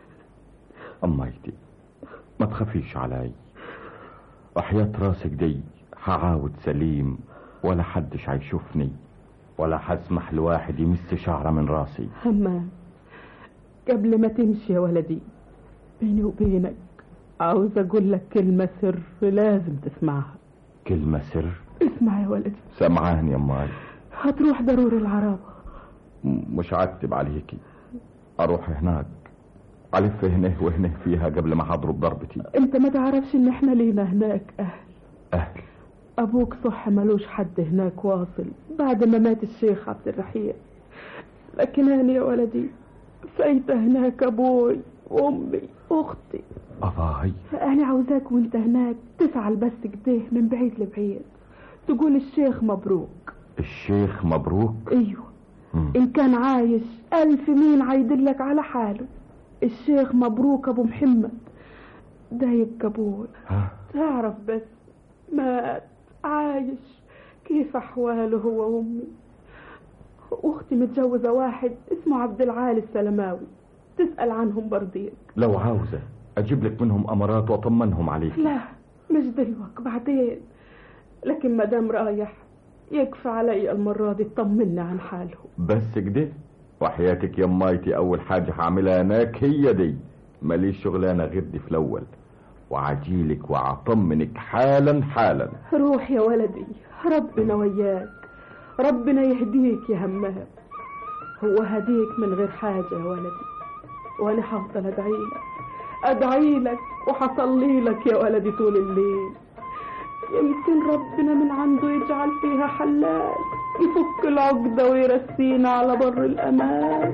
اميتي ما تخافيش علي، وحياة راسك دي هعاود سليم، ولا حدش هيشوفني، ولا هسمح لواحد يمس شعره من راسي. همام، قبل ما تمشي يا ولدي، بيني وبينك عاوز اقول لك كلمة سر لازم تسمعها. كلمة سر؟ اسمع يا ولدي. سمعاني يا اماي. هتروح ضروري العرابة. مش عتب عليكي، اروح هناك الف هنه وهنه فيها قبل ما هضرب ضربتي. انت ما تعرفش ان احنا لينا هناك اهل. اهل؟ ابوك صح ملوش حد هناك واصل بعد ما مات الشيخ عبد الرحيم، لكن انا يا ولدي فايته هناك ابوي وامي واختي. اباي انا عاوزاك وانت هناك تفعل بس كده من بعيد لبعيد، تقول الشيخ مبروك. الشيخ مبروك؟ ايوه. مم. ان كان عايش الف مين عيدلك على حاله. الشيخ مبروك ابو محمد ده يتقبول. تعرف بس مات عايش، كيف احواله هو وامي. واختي متجوزه واحد اسمه عبد العالي السلماوي، تسال عنهم برضيك. لو عاوزه اجيب لك منهم امارات واطمنهم عليك. لا مش دلوقتي، بعدين. لكن ما دام رايح يكفى علي المره دي تطمني عن حاله. بس كده؟ وحياتك يا مايتي اول حاجه هعملها هناك هي دي، ماليش شغلانه غير دي في الاول، وعجيلك وعطمنك حالا حالا. روح يا ولدي، ربنا وياك، ربنا يهديك يا همام. هو هديك من غير حاجه يا ولدي، وانا هفضل ادعي لك ادعي لك وحصلي لك يا ولدي طول الليل. يمكن ربنا من عنده يجعل فيها حلال، يفك العقده ويرسينا على بر الامان.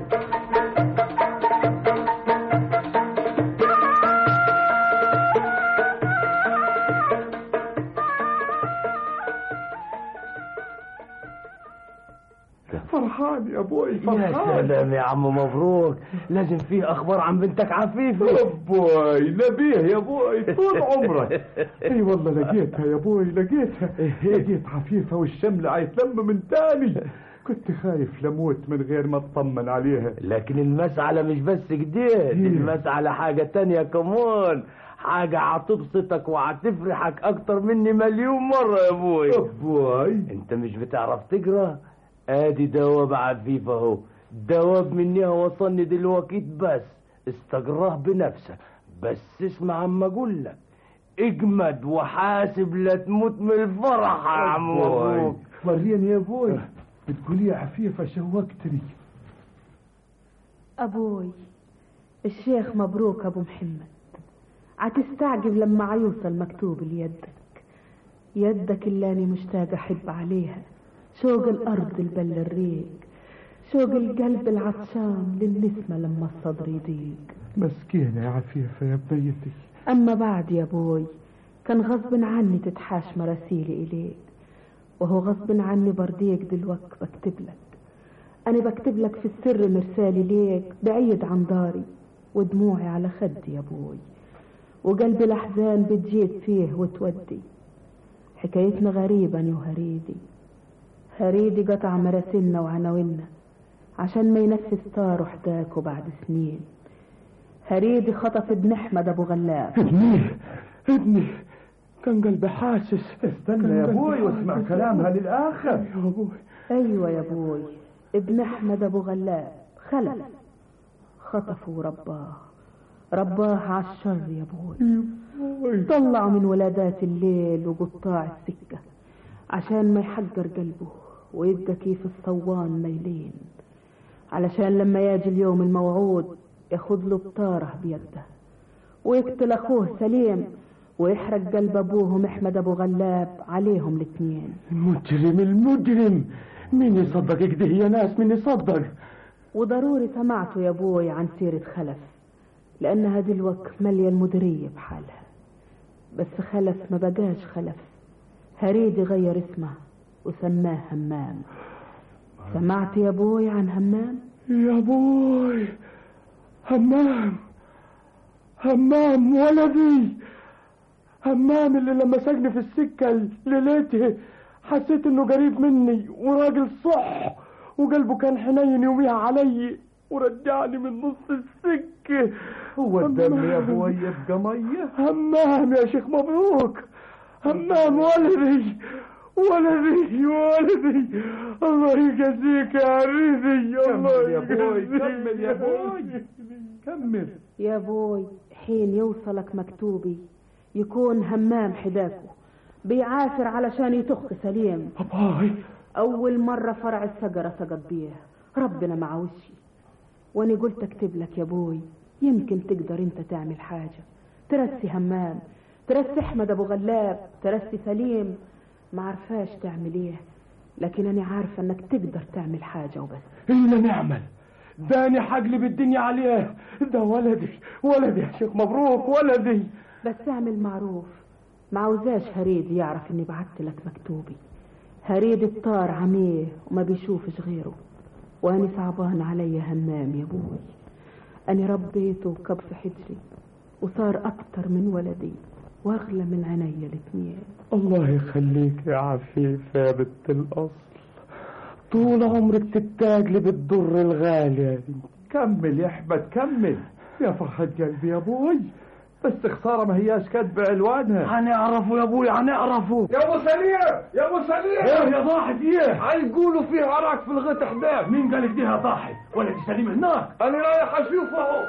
فرحان يا ابوي فرحان. يا سلام يا عم مبروك، لازم فيه اخبار عن بنتك عفيفه. ابوي نبيه يا ابوي طول عمرك. اي والله لقيتها يا ابوي، لقيتها لقيت عفيفه والشمل هيتلم من تاني. كنت خايف لموت من غير ما اطمن عليها. لكن المسألة مش بس كده، المسألة حاجة تانية كمان، حاجة هتبسطك وهتفرحك اكتر مني مليون مرة يا ابوي. ابوي انت مش بتعرف تقرا؟ ادي دواب عفيف اهو، دواب مني وصلني دلوقتي، بس استقراه بنفسك. بس اسمع عم اقول لك، اجمد وحاسب لا تموت من الفرح يا عم مبروك. وريني يا ابوي، بتقولي يا عفيفة شوقتني. ابوي الشيخ مبروك ابو محمد، هتستعجب لما عيوصل مكتوب ليدك، يدك اللي انا مشتاق احب عليها، شوق الارض البل الريق، شوق القلب العطشان للنسمة لما الصدر يضيق. مسكينة يا عفيفة يا بنيتي. اما بعد يا ابوي كان غصب عني تتحاش مراسيلي اليك، وهو غصب عني برضيك دلوقت بكتب لك. انا بكتب لك في السر مرسالي ليك بعيد عن داري، ودموعي على خدي يا ابوي، وقلبي الاحزان بتجيب فيه وتودي. حكايتنا غريبة يا هريدي، هريدي قطع مراسلنا وعناويننا عشان ما ينفذ طاره حداكوا بعد سنين. هريدي خطف ابن احمد ابو غلاب. ابني ابني كان قلبي حاسس. استنى يا ابوي واسمع كلامها للاخر يا ابوي. ايوه يا ابوي، ابن احمد ابو غلاب خلف خطفوا رباه رباه على الشر يا ابوي. طلعوا من ولادات الليل وقطاع السكه عشان ما يحجر قلبه ويبقى كيف الصوان ميلين، علشان لما يجي اليوم الموعود ياخد له بطاره بيده ويقتل اخوه سليم ويحرق قلب ابوه محمد ابو غلاب عليهم الاثنين. المجرم المجرم، مين يصدق كده يا ناس؟ مين يصدق؟ وضروري سمعتوا يا ابوي عن سيرة خلف، لانها دلوقت ماليه المديريه بحالها. بس خلف ما بقاش خلف، هريدي غير اسمه وسماه همام. سمعت يا ابوي عن همام؟ يا ابوي همام همام ولدي همام اللي لما سجني في السكة ليلته حسيت انه قريب مني وراجل صح وقلبه كان حنين يوميها علي ورجعني من نص السكة. هو الدم يا ابوي يبقى مية؟ همام يا شيخ مبروك، همام ولدي ولدي ولدي، الله يجزيك يا عريسي. الله يا ابوي كمل يا ابوي كمل يا ابوي. حين يوصلك مكتوبي يكون همام حداكو بيعافر علشان يتخ سليم. أباي أول مرة فرع الشجرة سقط بيها، ربنا معوشي، وأنا قلت أكتب لك يا بوي يمكن تقدر أنت تعمل حاجة، ترسي همام، ترسي أحمد أبو غلاب، ترسي سليم. ما عرفاش تعمل إيه، لكن أنا عارفة أنك تقدر تعمل حاجة وبس. إلا نعمل، داني حقلب الدنيا عليه، ده ولدي ولدي يا شيخ مبروك ولدي. بس اعمل معروف، ما عاوزاش هريد يعرف اني بعت لك مكتوبي. هريد الطار عميه وما بيشوفش غيره، وانا صعبان علي همام يا بوي. انا ربيته وكب في حجري وصار اكتر من ولدي واغلى من عيني الاثنين. الله يخليك يا عفيفة يا بنت الاصل، طول عمرك تتاجلي بالضر الغالي. كمل يا احمد كمل يا فرحة قلبي يا بوي. بس خسارة ما هياش كاتبة عنوانها. هنعرفه يا ابوي هنعرفه. يا ابو سليم يا ابو سليم. ايه يا ضاحك ايه؟ هيقولوا فيه عراك في الغيط حداك. مين قالك دي يا ضاحك؟ ولا دي سليم هناك؟ انا رايح اشوفه اهو.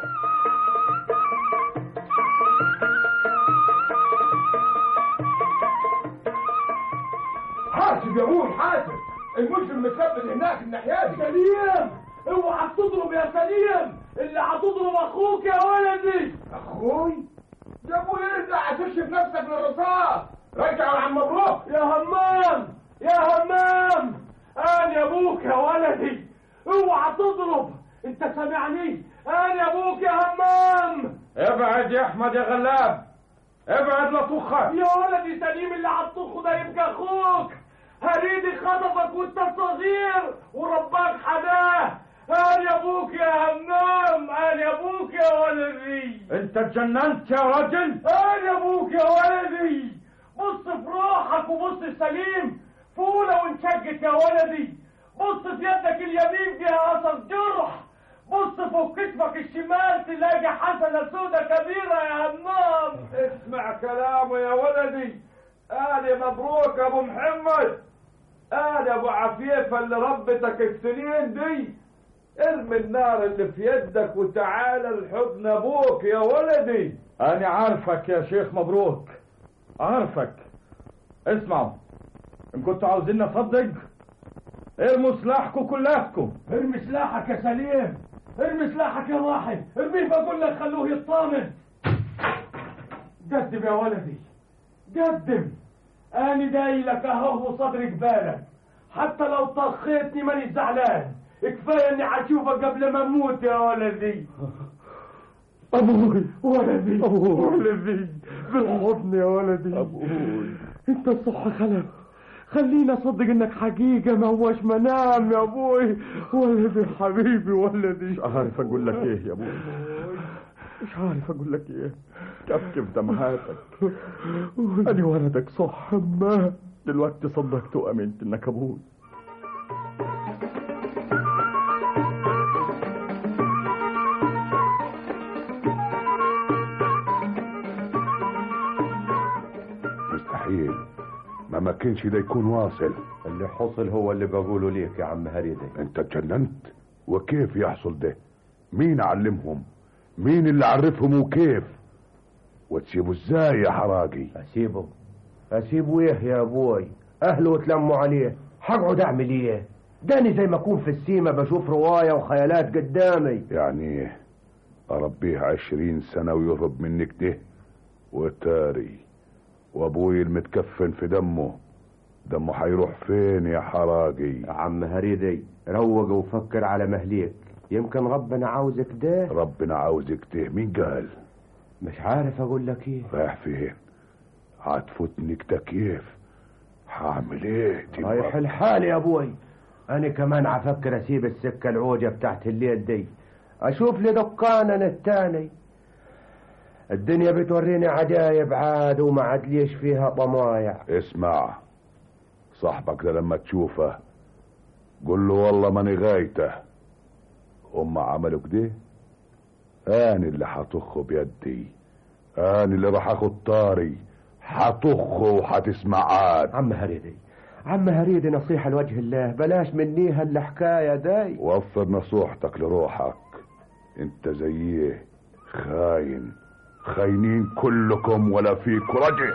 حاسب يا ابوي حاسب، المجرم متثبت هناك الناحية دي. سليم اوعى تضرب يا سليم، اللي هتضرب اخوك يا ولدي. اخوي؟ يا ابوي انت هتشرف نفسك للرصاص. رجع يا عم مبروك. يا همام يا همام، انا يا ابوك يا ولدي، اوعى تضرب، انت سامعني؟ انا يا ابوك يا همام. ابعد يا احمد يا غلاب، ابعد لا تخك. يا ولدي سليم اللي هتطخه ده يبقى اخوك. هريدي خطفك وانت صغير ورباك حداه. انا يا ابوك يا همام، انا يا ابوك يا ولدي. انت اتجننت يا راجل؟ انا يا ابوك يا ولدي، بص في روحك وبص سليم، فولة وانشقت يا ولدي، بص في يدك اليمين فيها اثر جرح، بص فوق كتفك الشمال تلاقي حسنة سودة كبيرة يا همام. اسمع كلامه يا ولدي. انا مبروك ابو محمد، انا ابو عفيفة اللي ربتك السنين دي. ارمي النار اللي في يدك وتعالى لحضن ابوك يا ولدي. انا عارفك يا شيخ مبروك، عارفك. اسمعوا، ان كنتوا عاوزين نصدق ارموا سلاحكم كلاتكم. ارمي سلاحك يا سليم، ارمي سلاحك يا واحد، ارميه بقول لك خلوه يطمن. قدم يا ولدي قدم، انا دايلك اهو صدرك بالك، حتى لو طخيتني ماني زعلان، كفايه اني هشوفك قبل ما اموت يا ولدي. ابوي ولدي ولدي بالحضن يا ولدي. ابوي انت الصح خلف، خلينا اصدق انك حقيقه ما هوش منام يا ابوي. ولدي حبيبي ولدي. مش عارف اقول لك ايه يا ابوي، مش عارف اقول لك ايه. كفكف دمعاتك. انا ولدك صح، ما دلوقتي صدقت وامنت انك ابوي. مستحيل، ما مكنش ده يكون واصل. اللي حصل هو اللي بقوله ليك يا عم هريدي. انت اتجننت؟ وكيف يحصل ده؟ مين علمهم؟ مين اللي عرفهم وكيف؟ وتسيبه ازاي يا حراقي؟ اسيبه اسيبه ايه يا ابوي؟ اهله اتلموا عليه، هقعد اعمل ايه؟ داني زي ما اكون في السيما بشوف رواية وخيالات قدامي. يعني اربيه عشرين سنة ويهرب منك ده وتاري، وابوي المتكفن في دمه، دمه هيروح فين يا حراقي؟ يا عم هريدي روج وفكر على مهليك، يمكن ربنا عاوزك ده. ربنا عاوزك ده؟ مين قال؟ مش عارف اقول لك ايه. رايح فين؟ هتفوتني كده كيف؟ هعمل ايه؟ رايح الحال يا ابوي. انا كمان عفكر اسيب السكة العوجة بتاعت الليل دي، اشوف لي دكانا التاني. الدنيا بتوريني عجايب عاد وما عاد ليش فيها طمايع. اسمع، صاحبك ده لما تشوفه قول له والله ماني غايته. هم عملوا كده، انا اللي هطخه بيدي، انا اللي راح اخد طاري هطخه وهتسمع عاد. عم هريدي عم هريدي نصيحة لوجه الله، بلاش مني هالحكاية داي. وفر نصوحتك لروحك، انت زيه خاين، خاينين كلكم ولا فيك رجع.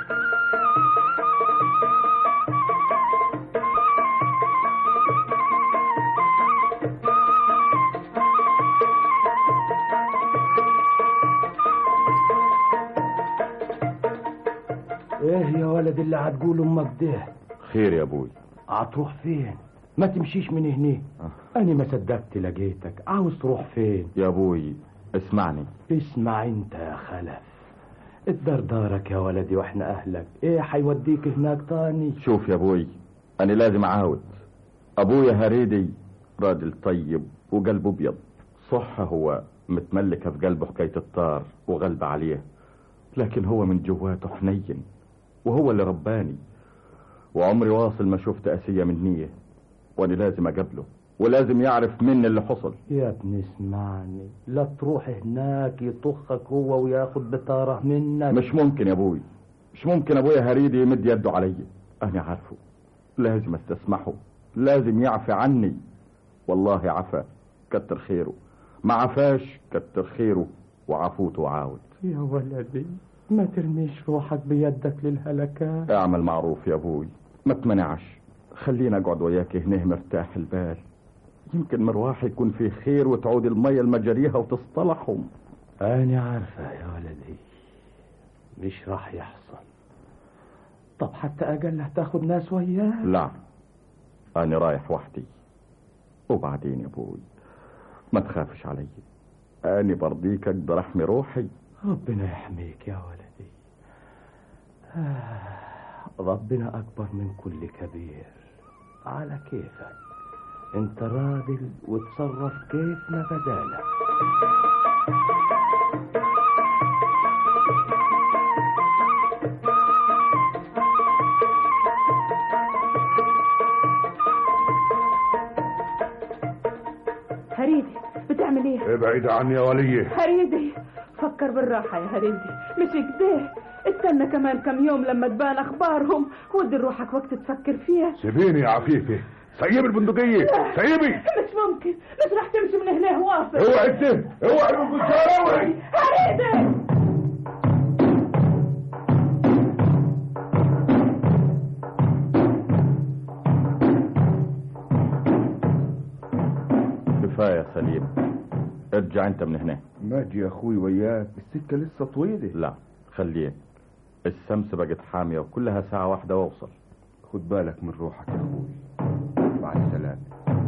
ايه يا ولد اللي هتقول امك ده؟ خير يا ابوي. هتروح فين؟ ما تمشيش من هنا. أه. انا ما صدقت لقيتك، عاوز تروح فين؟ يا ابوي اسمعني. اسمع انت يا خلف، اتدردارك يا ولدي واحنا اهلك، ايه حيوديك هناك تاني؟ شوف يا ابوي، انا لازم اعاود. ابويا هريدي راجل طيب وقلبه ابيض، صح هو متملكه في قلبه حكايه الطار وغلبه عليه، لكن هو من جواته حنين، وهو اللي رباني، وعمري واصل ما شفت اسيه من نيه، وانا لازم اقابله ولازم يعرف مني اللي حصل. يا ابني اسمعني، لا تروح هناك يطخك هو وياخد بطاره منك. مش ممكن يا ابوي، مش ممكن ابويا هريدي يمد يده علي، انا عارفه، لازم استسمحه، لازم يعفي عني. والله عفا كتر خيره، ما عفاش كتر خيره وعفوت وعاود. يا ولدي ما ترميش روحك بيدك للهلكات. اعمل معروف يا ابوي، ما تمنعش، خلينا اقعد وياك هنا مرتاح البال، يمكن مروح يكون فيه خير وتعود المية المجاريها وتصطلحهم. انا عارفة يا ولدي مش راح يحصل. طب حتى اقل هتاخد ناس وياه؟ لا، انا رايح وحدي. وبعدين يا ابوي ما تخافش علي، انا برضيك اقدر احمي روحي. ربنا يحميك يا ولدي. آه ربنا اكبر من كل كبير، على كيفك انت راجل وتصرف كيف ما بدالك. هريدي بتعمل ايه؟ ابعد عني يا وليه. هريدي فكر بالراحة يا هريدي، مش كده، استنى كمان كم يوم لما تبان اخبارهم، ودي روحك وقت تفكر فيها. سيبيني يا عفيفي، سيب البندقية، سيبي. مش ممكن، مش راح تمشي من هنا واصل. اوعي اكتب، اوعي بالبشارة، اوعي. هريدي كفاية سليم، ارجع انت من هنا. ماجي يا اخوي وياك، السكة لسه طويلة. لا خليه، الشمس بقت حامية وكلها ساعة واحدة واوصل. خد بالك من روحك يا اخوي، مع السلامة.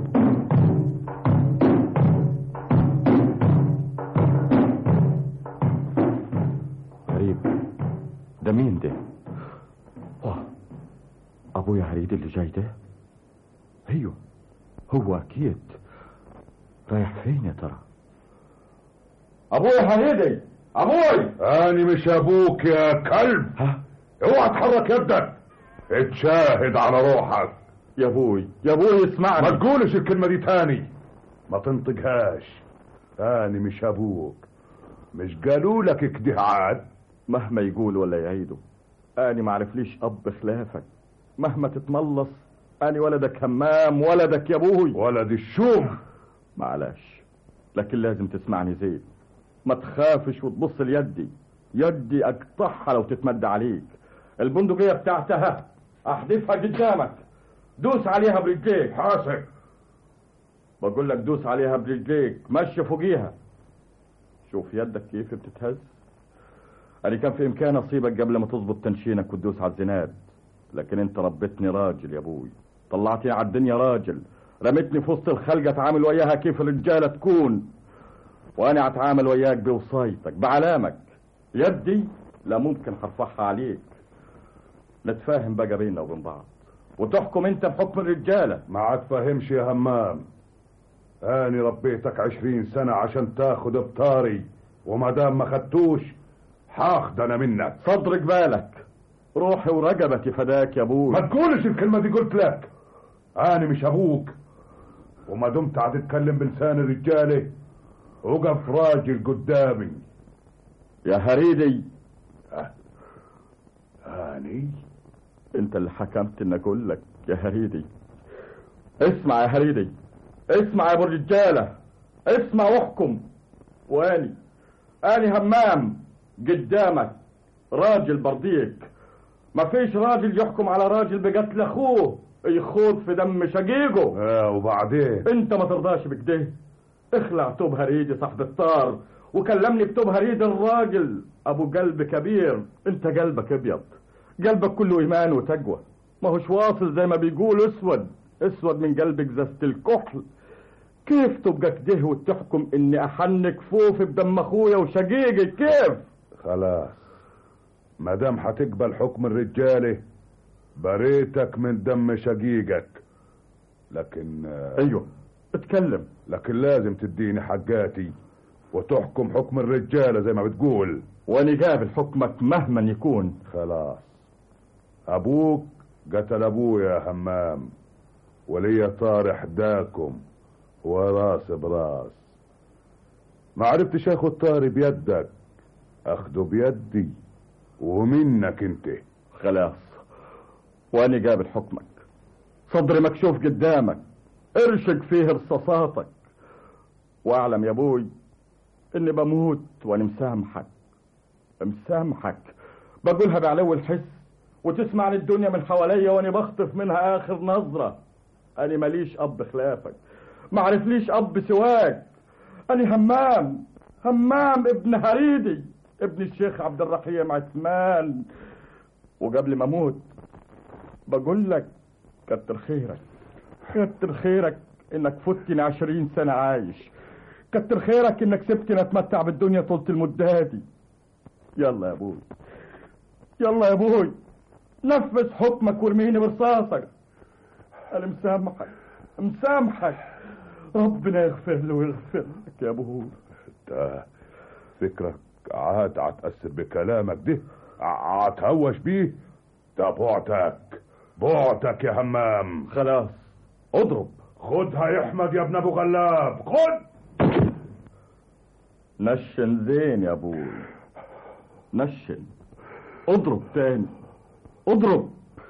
غريب، ده مين ده؟ اه ابويا هريدي اللي جاي ده؟ ايوه هو اكيد. رايح فين يا ترى؟ ابويا هريدي، ابوي. انا مش ابوك يا كلب. ها؟ اوعى تحرك يدك، اتشاهد على روحك. يا ابوي يا ابوي اسمعني. ما تقولش الكلمة دي تاني، ما تنطقهاش. انا مش ابوك، مش قالوا لك كده عاد؟ مهما يقول ولا يعيدوا، انا ما عرفليش اب خلافك، مهما تتملص انا ولدك همام، ولدك يا ابوي، ولد الشوم. معلش، لكن لازم تسمعني زين، ما تخافش وتبص ليدي، يدي اقطعها لو تتمد عليك. البندقية بتاعتها احدفها قدامك، دوس عليها برجليك. حاسب، بقول لك دوس عليها برجليك، مشي فوقيها. شوف يدك كيف بتتهز. انا كان في امكاني اصيبك قبل ما تظبط تنشينك وتدوس على الزناد، لكن انت ربيتني راجل يا ابوي، طلعتني على الدنيا راجل، رميتني في وسط الخلقة اتعامل وياها كيف الرجالة تكون، وانا اتعامل وياك بوصايتك بعلامك. يدي لا ممكن هرفعها عليك. نتفاهم بقى بيننا وبين بعض، وتحكم انت بحكم الرجالة. ما تفهمش يا همام، اني ربيتك عشرين سنة عشان تاخد بطاري، وما دام ما خدتوش هاخد انا منك. صدرك بالك، روحي ورقبتي فداك يا ابوي. ما تقولش الكلمة دي، قلت لك انا مش ابوك، وما دمت هتتكلم بلسان الرجالة وقف راجل قدامي. يا هريدي. هاني انت اللي حكمت ان اقول لك يا هريدي. اسمع يا هريدي، اسمع يا ابو الرجاله، اسمع واحكم. واني اني همام قدامك راجل برضيك. مفيش راجل يحكم على راجل بقتل اخوه يخوض في دم شقيقه. اه وبعدين انت ما ترضاش بكده. اخلع توب هريدي صاحب الطار وكلمني بتوب هريدي الراجل ابو قلب كبير. انت قلبك ابيض، قلبك كله ايمان وتقوى، ما هوش واصل زي ما بيقول اسود، اسود من قلبك زازة الكحل. كيف تبقى كده وتحكم اني احن كفوف بدم اخويا وشقيقي؟ كيف؟ خلاص ما دام هتقبل حكم الرجاله بريتك من دم شقيقك، لكن ايوه اتكلم. لكن لازم تديني حقاتي وتحكم حكم الرجاله زي ما بتقول، وانا قابل حكمك مهما يكون. خلاص ابوك قتل ابويا يا همام، وليا طارح داكم وراس براس. ما عرفتش اخد طاري بيدك، اخده بيدي ومنك انت. خلاص وانا قابل حكمك، صدري مكشوف قدامك، ارشق فيه رصاصاتك، واعلم يا ابوي اني بموت وانا مسامحك. مسامحك بقولها بعلو الحس وتسمعني الدنيا من حواليا وانا بخطف منها اخر نظرة. انا ماليش اب خلافك، ما عرفليش اب سواك. انا همام، همام ابن هريدي ابن الشيخ عبد الرحيم عثمان. وقبل ما اموت بقول لك كتر خيرك، كتر خيرك انك فتني عشرين سنة عايش، كتر خيرك انك سبتني اتمتع بالدنيا طولة المدة دي. يلا يا ابوي، يلا يا ابوي نفذ حكمك وارميني برصاصك. انا مسامحك، مسامحك، ربنا يغفر له ويغفر لك يا ابوي. انت فكرك عاد هتأثر بكلامك ده، هتهوش بيه؟ ده بعتك، بعتك يا همام. خلاص اضرب. خدها يا احمد يا ابن ابو غلاب، خد. نشن زين يا ابوي، نشن. اضرب تاني، اضرب.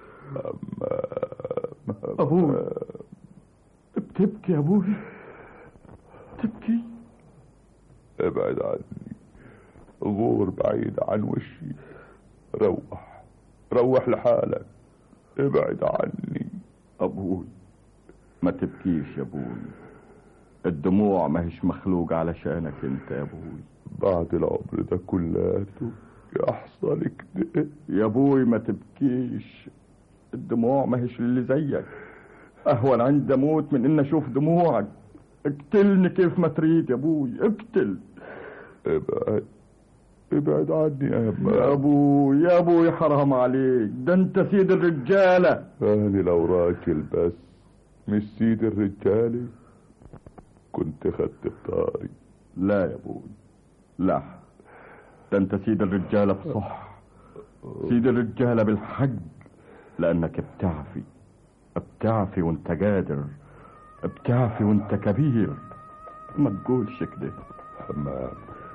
ابوي بتبكي يا ابوي، تبكي؟ ابعد عني، غور بعيد عن وشي، روح روح لحالك، ابعد عني. ابوي ما تبكيش يا ابوي، الدموع ما هيش مخلوق علشانك انت يا ابوي. بعد العمر ده كلاته يحصل كده يا ابوي؟ ما تبكيش، الدموع ما هيش اللي زيك. اهون عندي اموت من ان اشوف دموعك. اقتلني كيف ما تريد يا ابوي، اقتل. ابعد ابعد عني يا همام. يا ابوي يا ابوي حرام عليك، ده انت سيد الرجاله. انا لو راجل بس مش سيد الرجاله كنت خدت بطاري. لا يا ابوي لا، ده انت سيد الرجاله بصح، سيد الرجاله بالحق، لانك بتعفي، بتعفي وانت قادر، بتعفي وانت كبير. ما تقولش كده. همام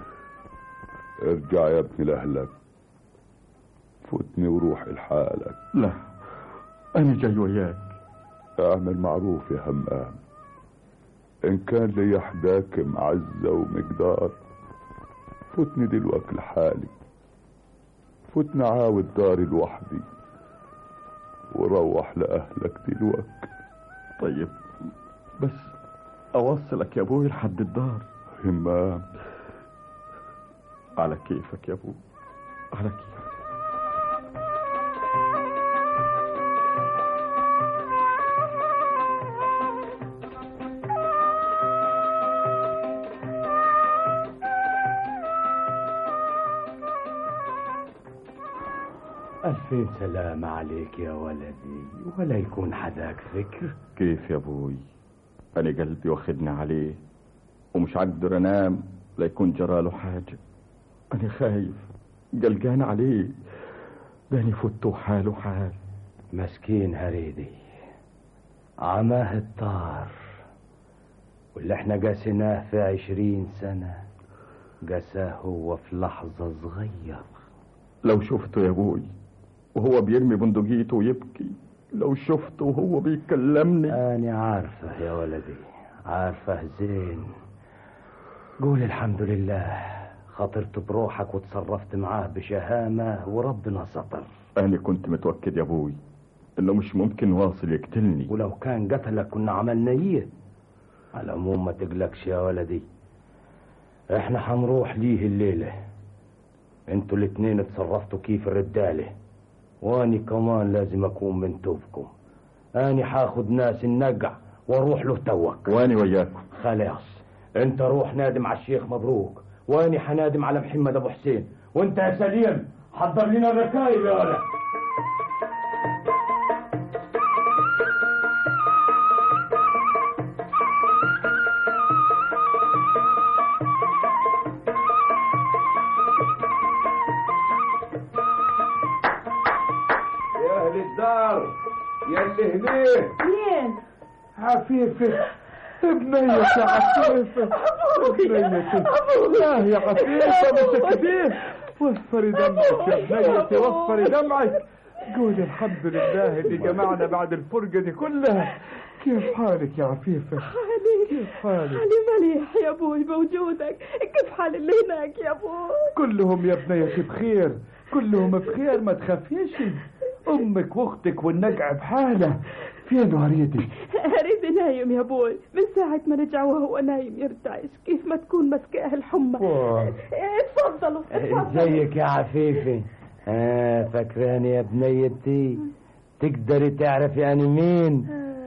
ارجع يا ابني لاهلك، فوتني وروح لحالك. لا انا جاي وياك. اعمل معروف يا همام، ان كان لي حداك معزة ومقدار فوتني دلوقتي لحالي، فوتني عاود داري لوحدي وروح لأهلك دلوقتي. طيب بس اوصلك يا ابوي لحد الدار. همام على كيفك يا ابوي، على كيفك. ألفين سلام عليك يا ولدي، ولا يكون حداك فكر. كيف يا ابوي؟ انا قلبي واخدني عليه ومش هقدر انام لا يكون جراله حاجه. انا خايف، قلقان عليه، داني فوته حاله حال. مسكين هريدي، عماه الطار، واللي احنا قاسيناه في عشرين سنة قاساه هو في لحظة صغير. لو شفته يا ابوي وهو بيرمي بندقيته ويبكي، لو شفته وهو بيكلمني. أنا عارفه يا ولدي، عارفه زين. قول الحمد لله، خاطرت بروحك وتصرفت معاه بشهامة وربنا ستر. أنا كنت متوكد يا ابوي انه مش ممكن واصل يقتلني، ولو كان قتلك كنا عملنا ايه. على العموم ما تقلقش يا ولدي، احنا حنروح ليه الليلة. انتوا الاتنين اتصرفتوا كيف الردالة، واني كمان لازم اكون من توبكم. اني حاخد ناس النقع واروح له توك. واني وياكم. خلاص، انت روح نادم على الشيخ مبروك، واني حنادم على محمد ابو حسين، وانت يا سليم حضر لنا الركايب يا ولد. الدار يا اللي هنيه. مين؟ عفيفة ابنية يا عفيفة، ابنيتي. لا يا عفيفة ما تكفيه، وفري دمعك يا ابنيتي، وفري دمعك. قولي الحمد لله اللي جمعنا بعد الفرقة دي كلها. كيف حالك يا عفيفة؟ حالي كيف حالك؟ حالي مليح يا ابوي بوجودك. كيف حال اللي هناك يا ابوي؟ كلهم يا ابنيتي بخير، كلهم بخير، ما تخافيش. امك واختك والنقع بحاله. فين هريدي؟ هريدي نايم يا ابوي من ساعة ما رجع وهو نايم يرتعش كيف ما تكون مسكاه الحمى. اتفضلوا ازيك يا عفيفة؟ اه فاكراني يا بنيتي؟ تقدري تعرفي انا مين؟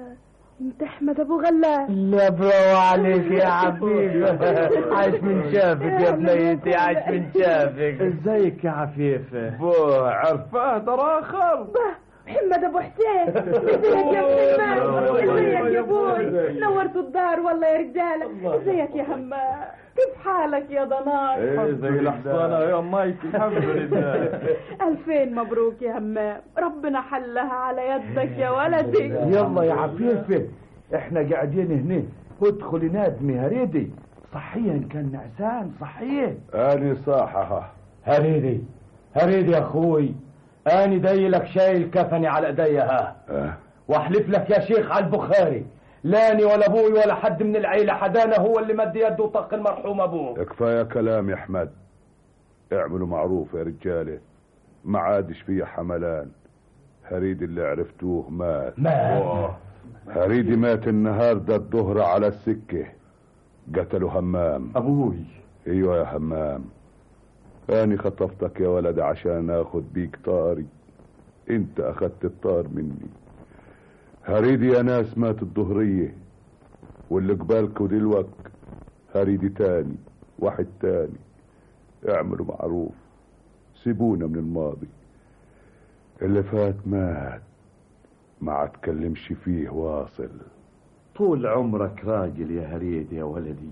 انت احمد ابو غلاب. لا برافو عليك يا عفيفة، عاش من شافك يا بنيتي، عاش من شافك. ازيك يا عفيفة؟ بو عرفاه ترى اخر محمد ابو حسين. ازيك يا محمد؟ ازيك يا ابوي؟ نورتوا الدار والله يا رجاله. ازيك يا همام؟ كيف حالك يا ضناي؟ ايه زي الحصانه يا مايك. الحمد لله. الفين مبروك يا همام، ربنا حلها على يدك يا ولدي. يلا يا عفيفة احنا قاعدين هنا، ادخلي نادمي هريدي. صحيا كان نعسان صحيا. اني صاحها. هريدي هريدي يا اخوي، اني دايلك شايل كفني على ايديا ها. أه. واحلف لك يا شيخ على البخاري، لاني ولا ابوي ولا حد من العيله حدانا هو اللي مد يده وطق المرحوم ابوه. كفايه كلام يا احمد، اعملوا معروف يا رجاله، ما عادش فيه حملان. هريدي اللي عرفتوه مات. مات؟ هريدي مات النهارده الظهر على السكه، قتلوا همام. ابوي. ايوه يا همام، اني خطفتك يا ولد عشان اخد بيك طاري، انت اخدت الطار مني. هريدي يا ناس مات الظهريه، واللي قبالكوا دلوك هريدي تاني، واحد تاني. اعملوا معروف، سيبونا من الماضي، اللي فات مات، ما عتكلمش فيه واصل. طول عمرك راجل يا هريدي يا ولدي،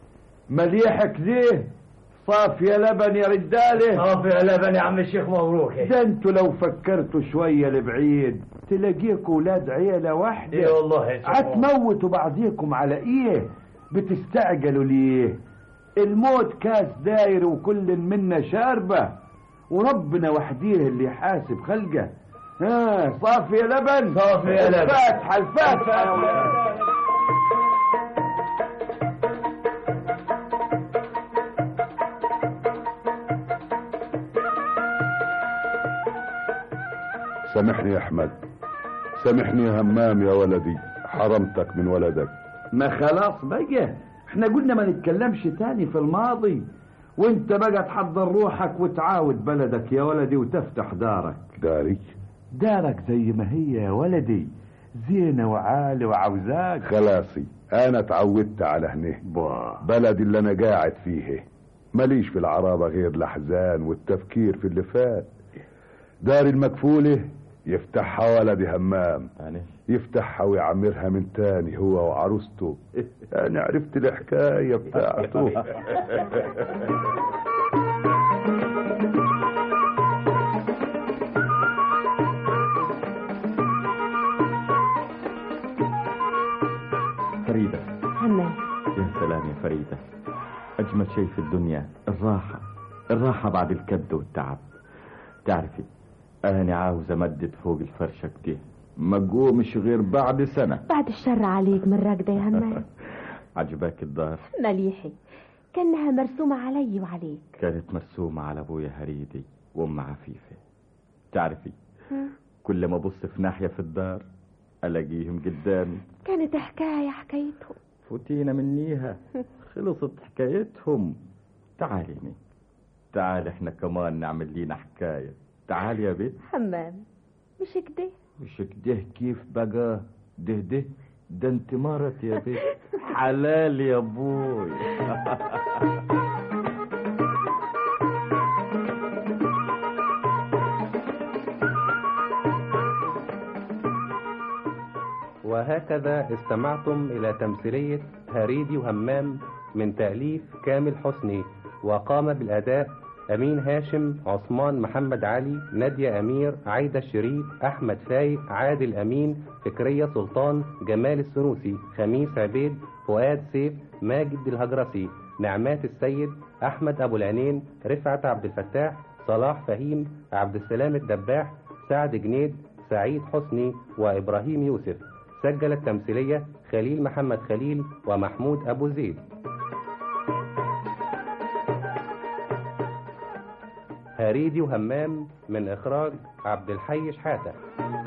مليحك ليه؟ صاف يا لبن يا رجاله. صاف يا لبن يا عم الشيخ مبروك. ده انتوا لو فكرتوا شويه لبعيد تلاقيكوا ولاد عيله واحده. ايه والله هتموتوا بعضيكم على ايه؟ بتستعجلوا ليه؟ الموت كاس داير وكل منا شاربه، وربنا وحديه اللي يحاسب خلقه. ها صافي يا لبن. صافي يا لبن. الفاتحه الفاتحه يا ولاد. سامحني يا احمد، سامحني يا همام يا ولدي، حرمتك من ولدك. ما خلاص بقى، احنا قلنا ما نتكلمش تاني في الماضي، وانت بقى تحضر روحك وتعاود بلدك يا ولدي وتفتح دارك. داري؟ دارك زي ما هي يا ولدي، زينة وعالي وعوزاك. خلاصي انا اتعودت على هنا، بلدي اللي انا قاعد فيه، ماليش في العرابة غير الاحزان والتفكير في اللي فات. داري المكفولة يفتحها ولدي همام، يفتحها ويعمرها من تاني هو وعروسته. انا عرفت الحكاية بتاعته. يا سلام يا فريدة، أجمل شيء في الدنيا الراحة، الراحة بعد الكد والتعب. تعرفي أنا عاوز أمدد فوق الفرشة كده ما قومش غير بعد سنة. بعد الشر عليك من راكدة يا همام. عجباك الدار؟ مليحي، كأنها مرسومة علي وعليك. كانت مرسومة على أبويا هريدي وأم عفيفة. تعرفي كل ما أبص في ناحية في الدار ألاقيهم قدامي. كانت حكاية حكايتهم فوتينا منيها، خلصت حكايتهم. تعالي هنا، تعالي احنا كمان نعمل لينا حكاية. تعالي يا بنت. همام مش كده؟ مش كده كيف بقى؟ ده ده ده انت مرت يا بنت. حلال يا ابوي. وهكذا استمعتم إلى تمثيلية هريدي وهمام من تأليف كامل حسني، وقام بالأداء أمين هاشم، عثمان محمد علي، نادية أمير، عايدة الشريف، أحمد فايق، عادل أمين، فكرية سلطان، جمال السنوسي، خميس عبيد، فؤاد سيف، ماجد الهجرسي، نعمات السيد، أحمد أبو العينين، رفعت عبد الفتاح، صلاح فهيم، عبد السلام الدباح، سعد جنيد، سعيد حسني، وإبراهيم يوسف. سجل التمثيلية خليل محمد خليل ومحمود أبو زيد. هريدي وهمام من إخراج عبد الحي شحاتة.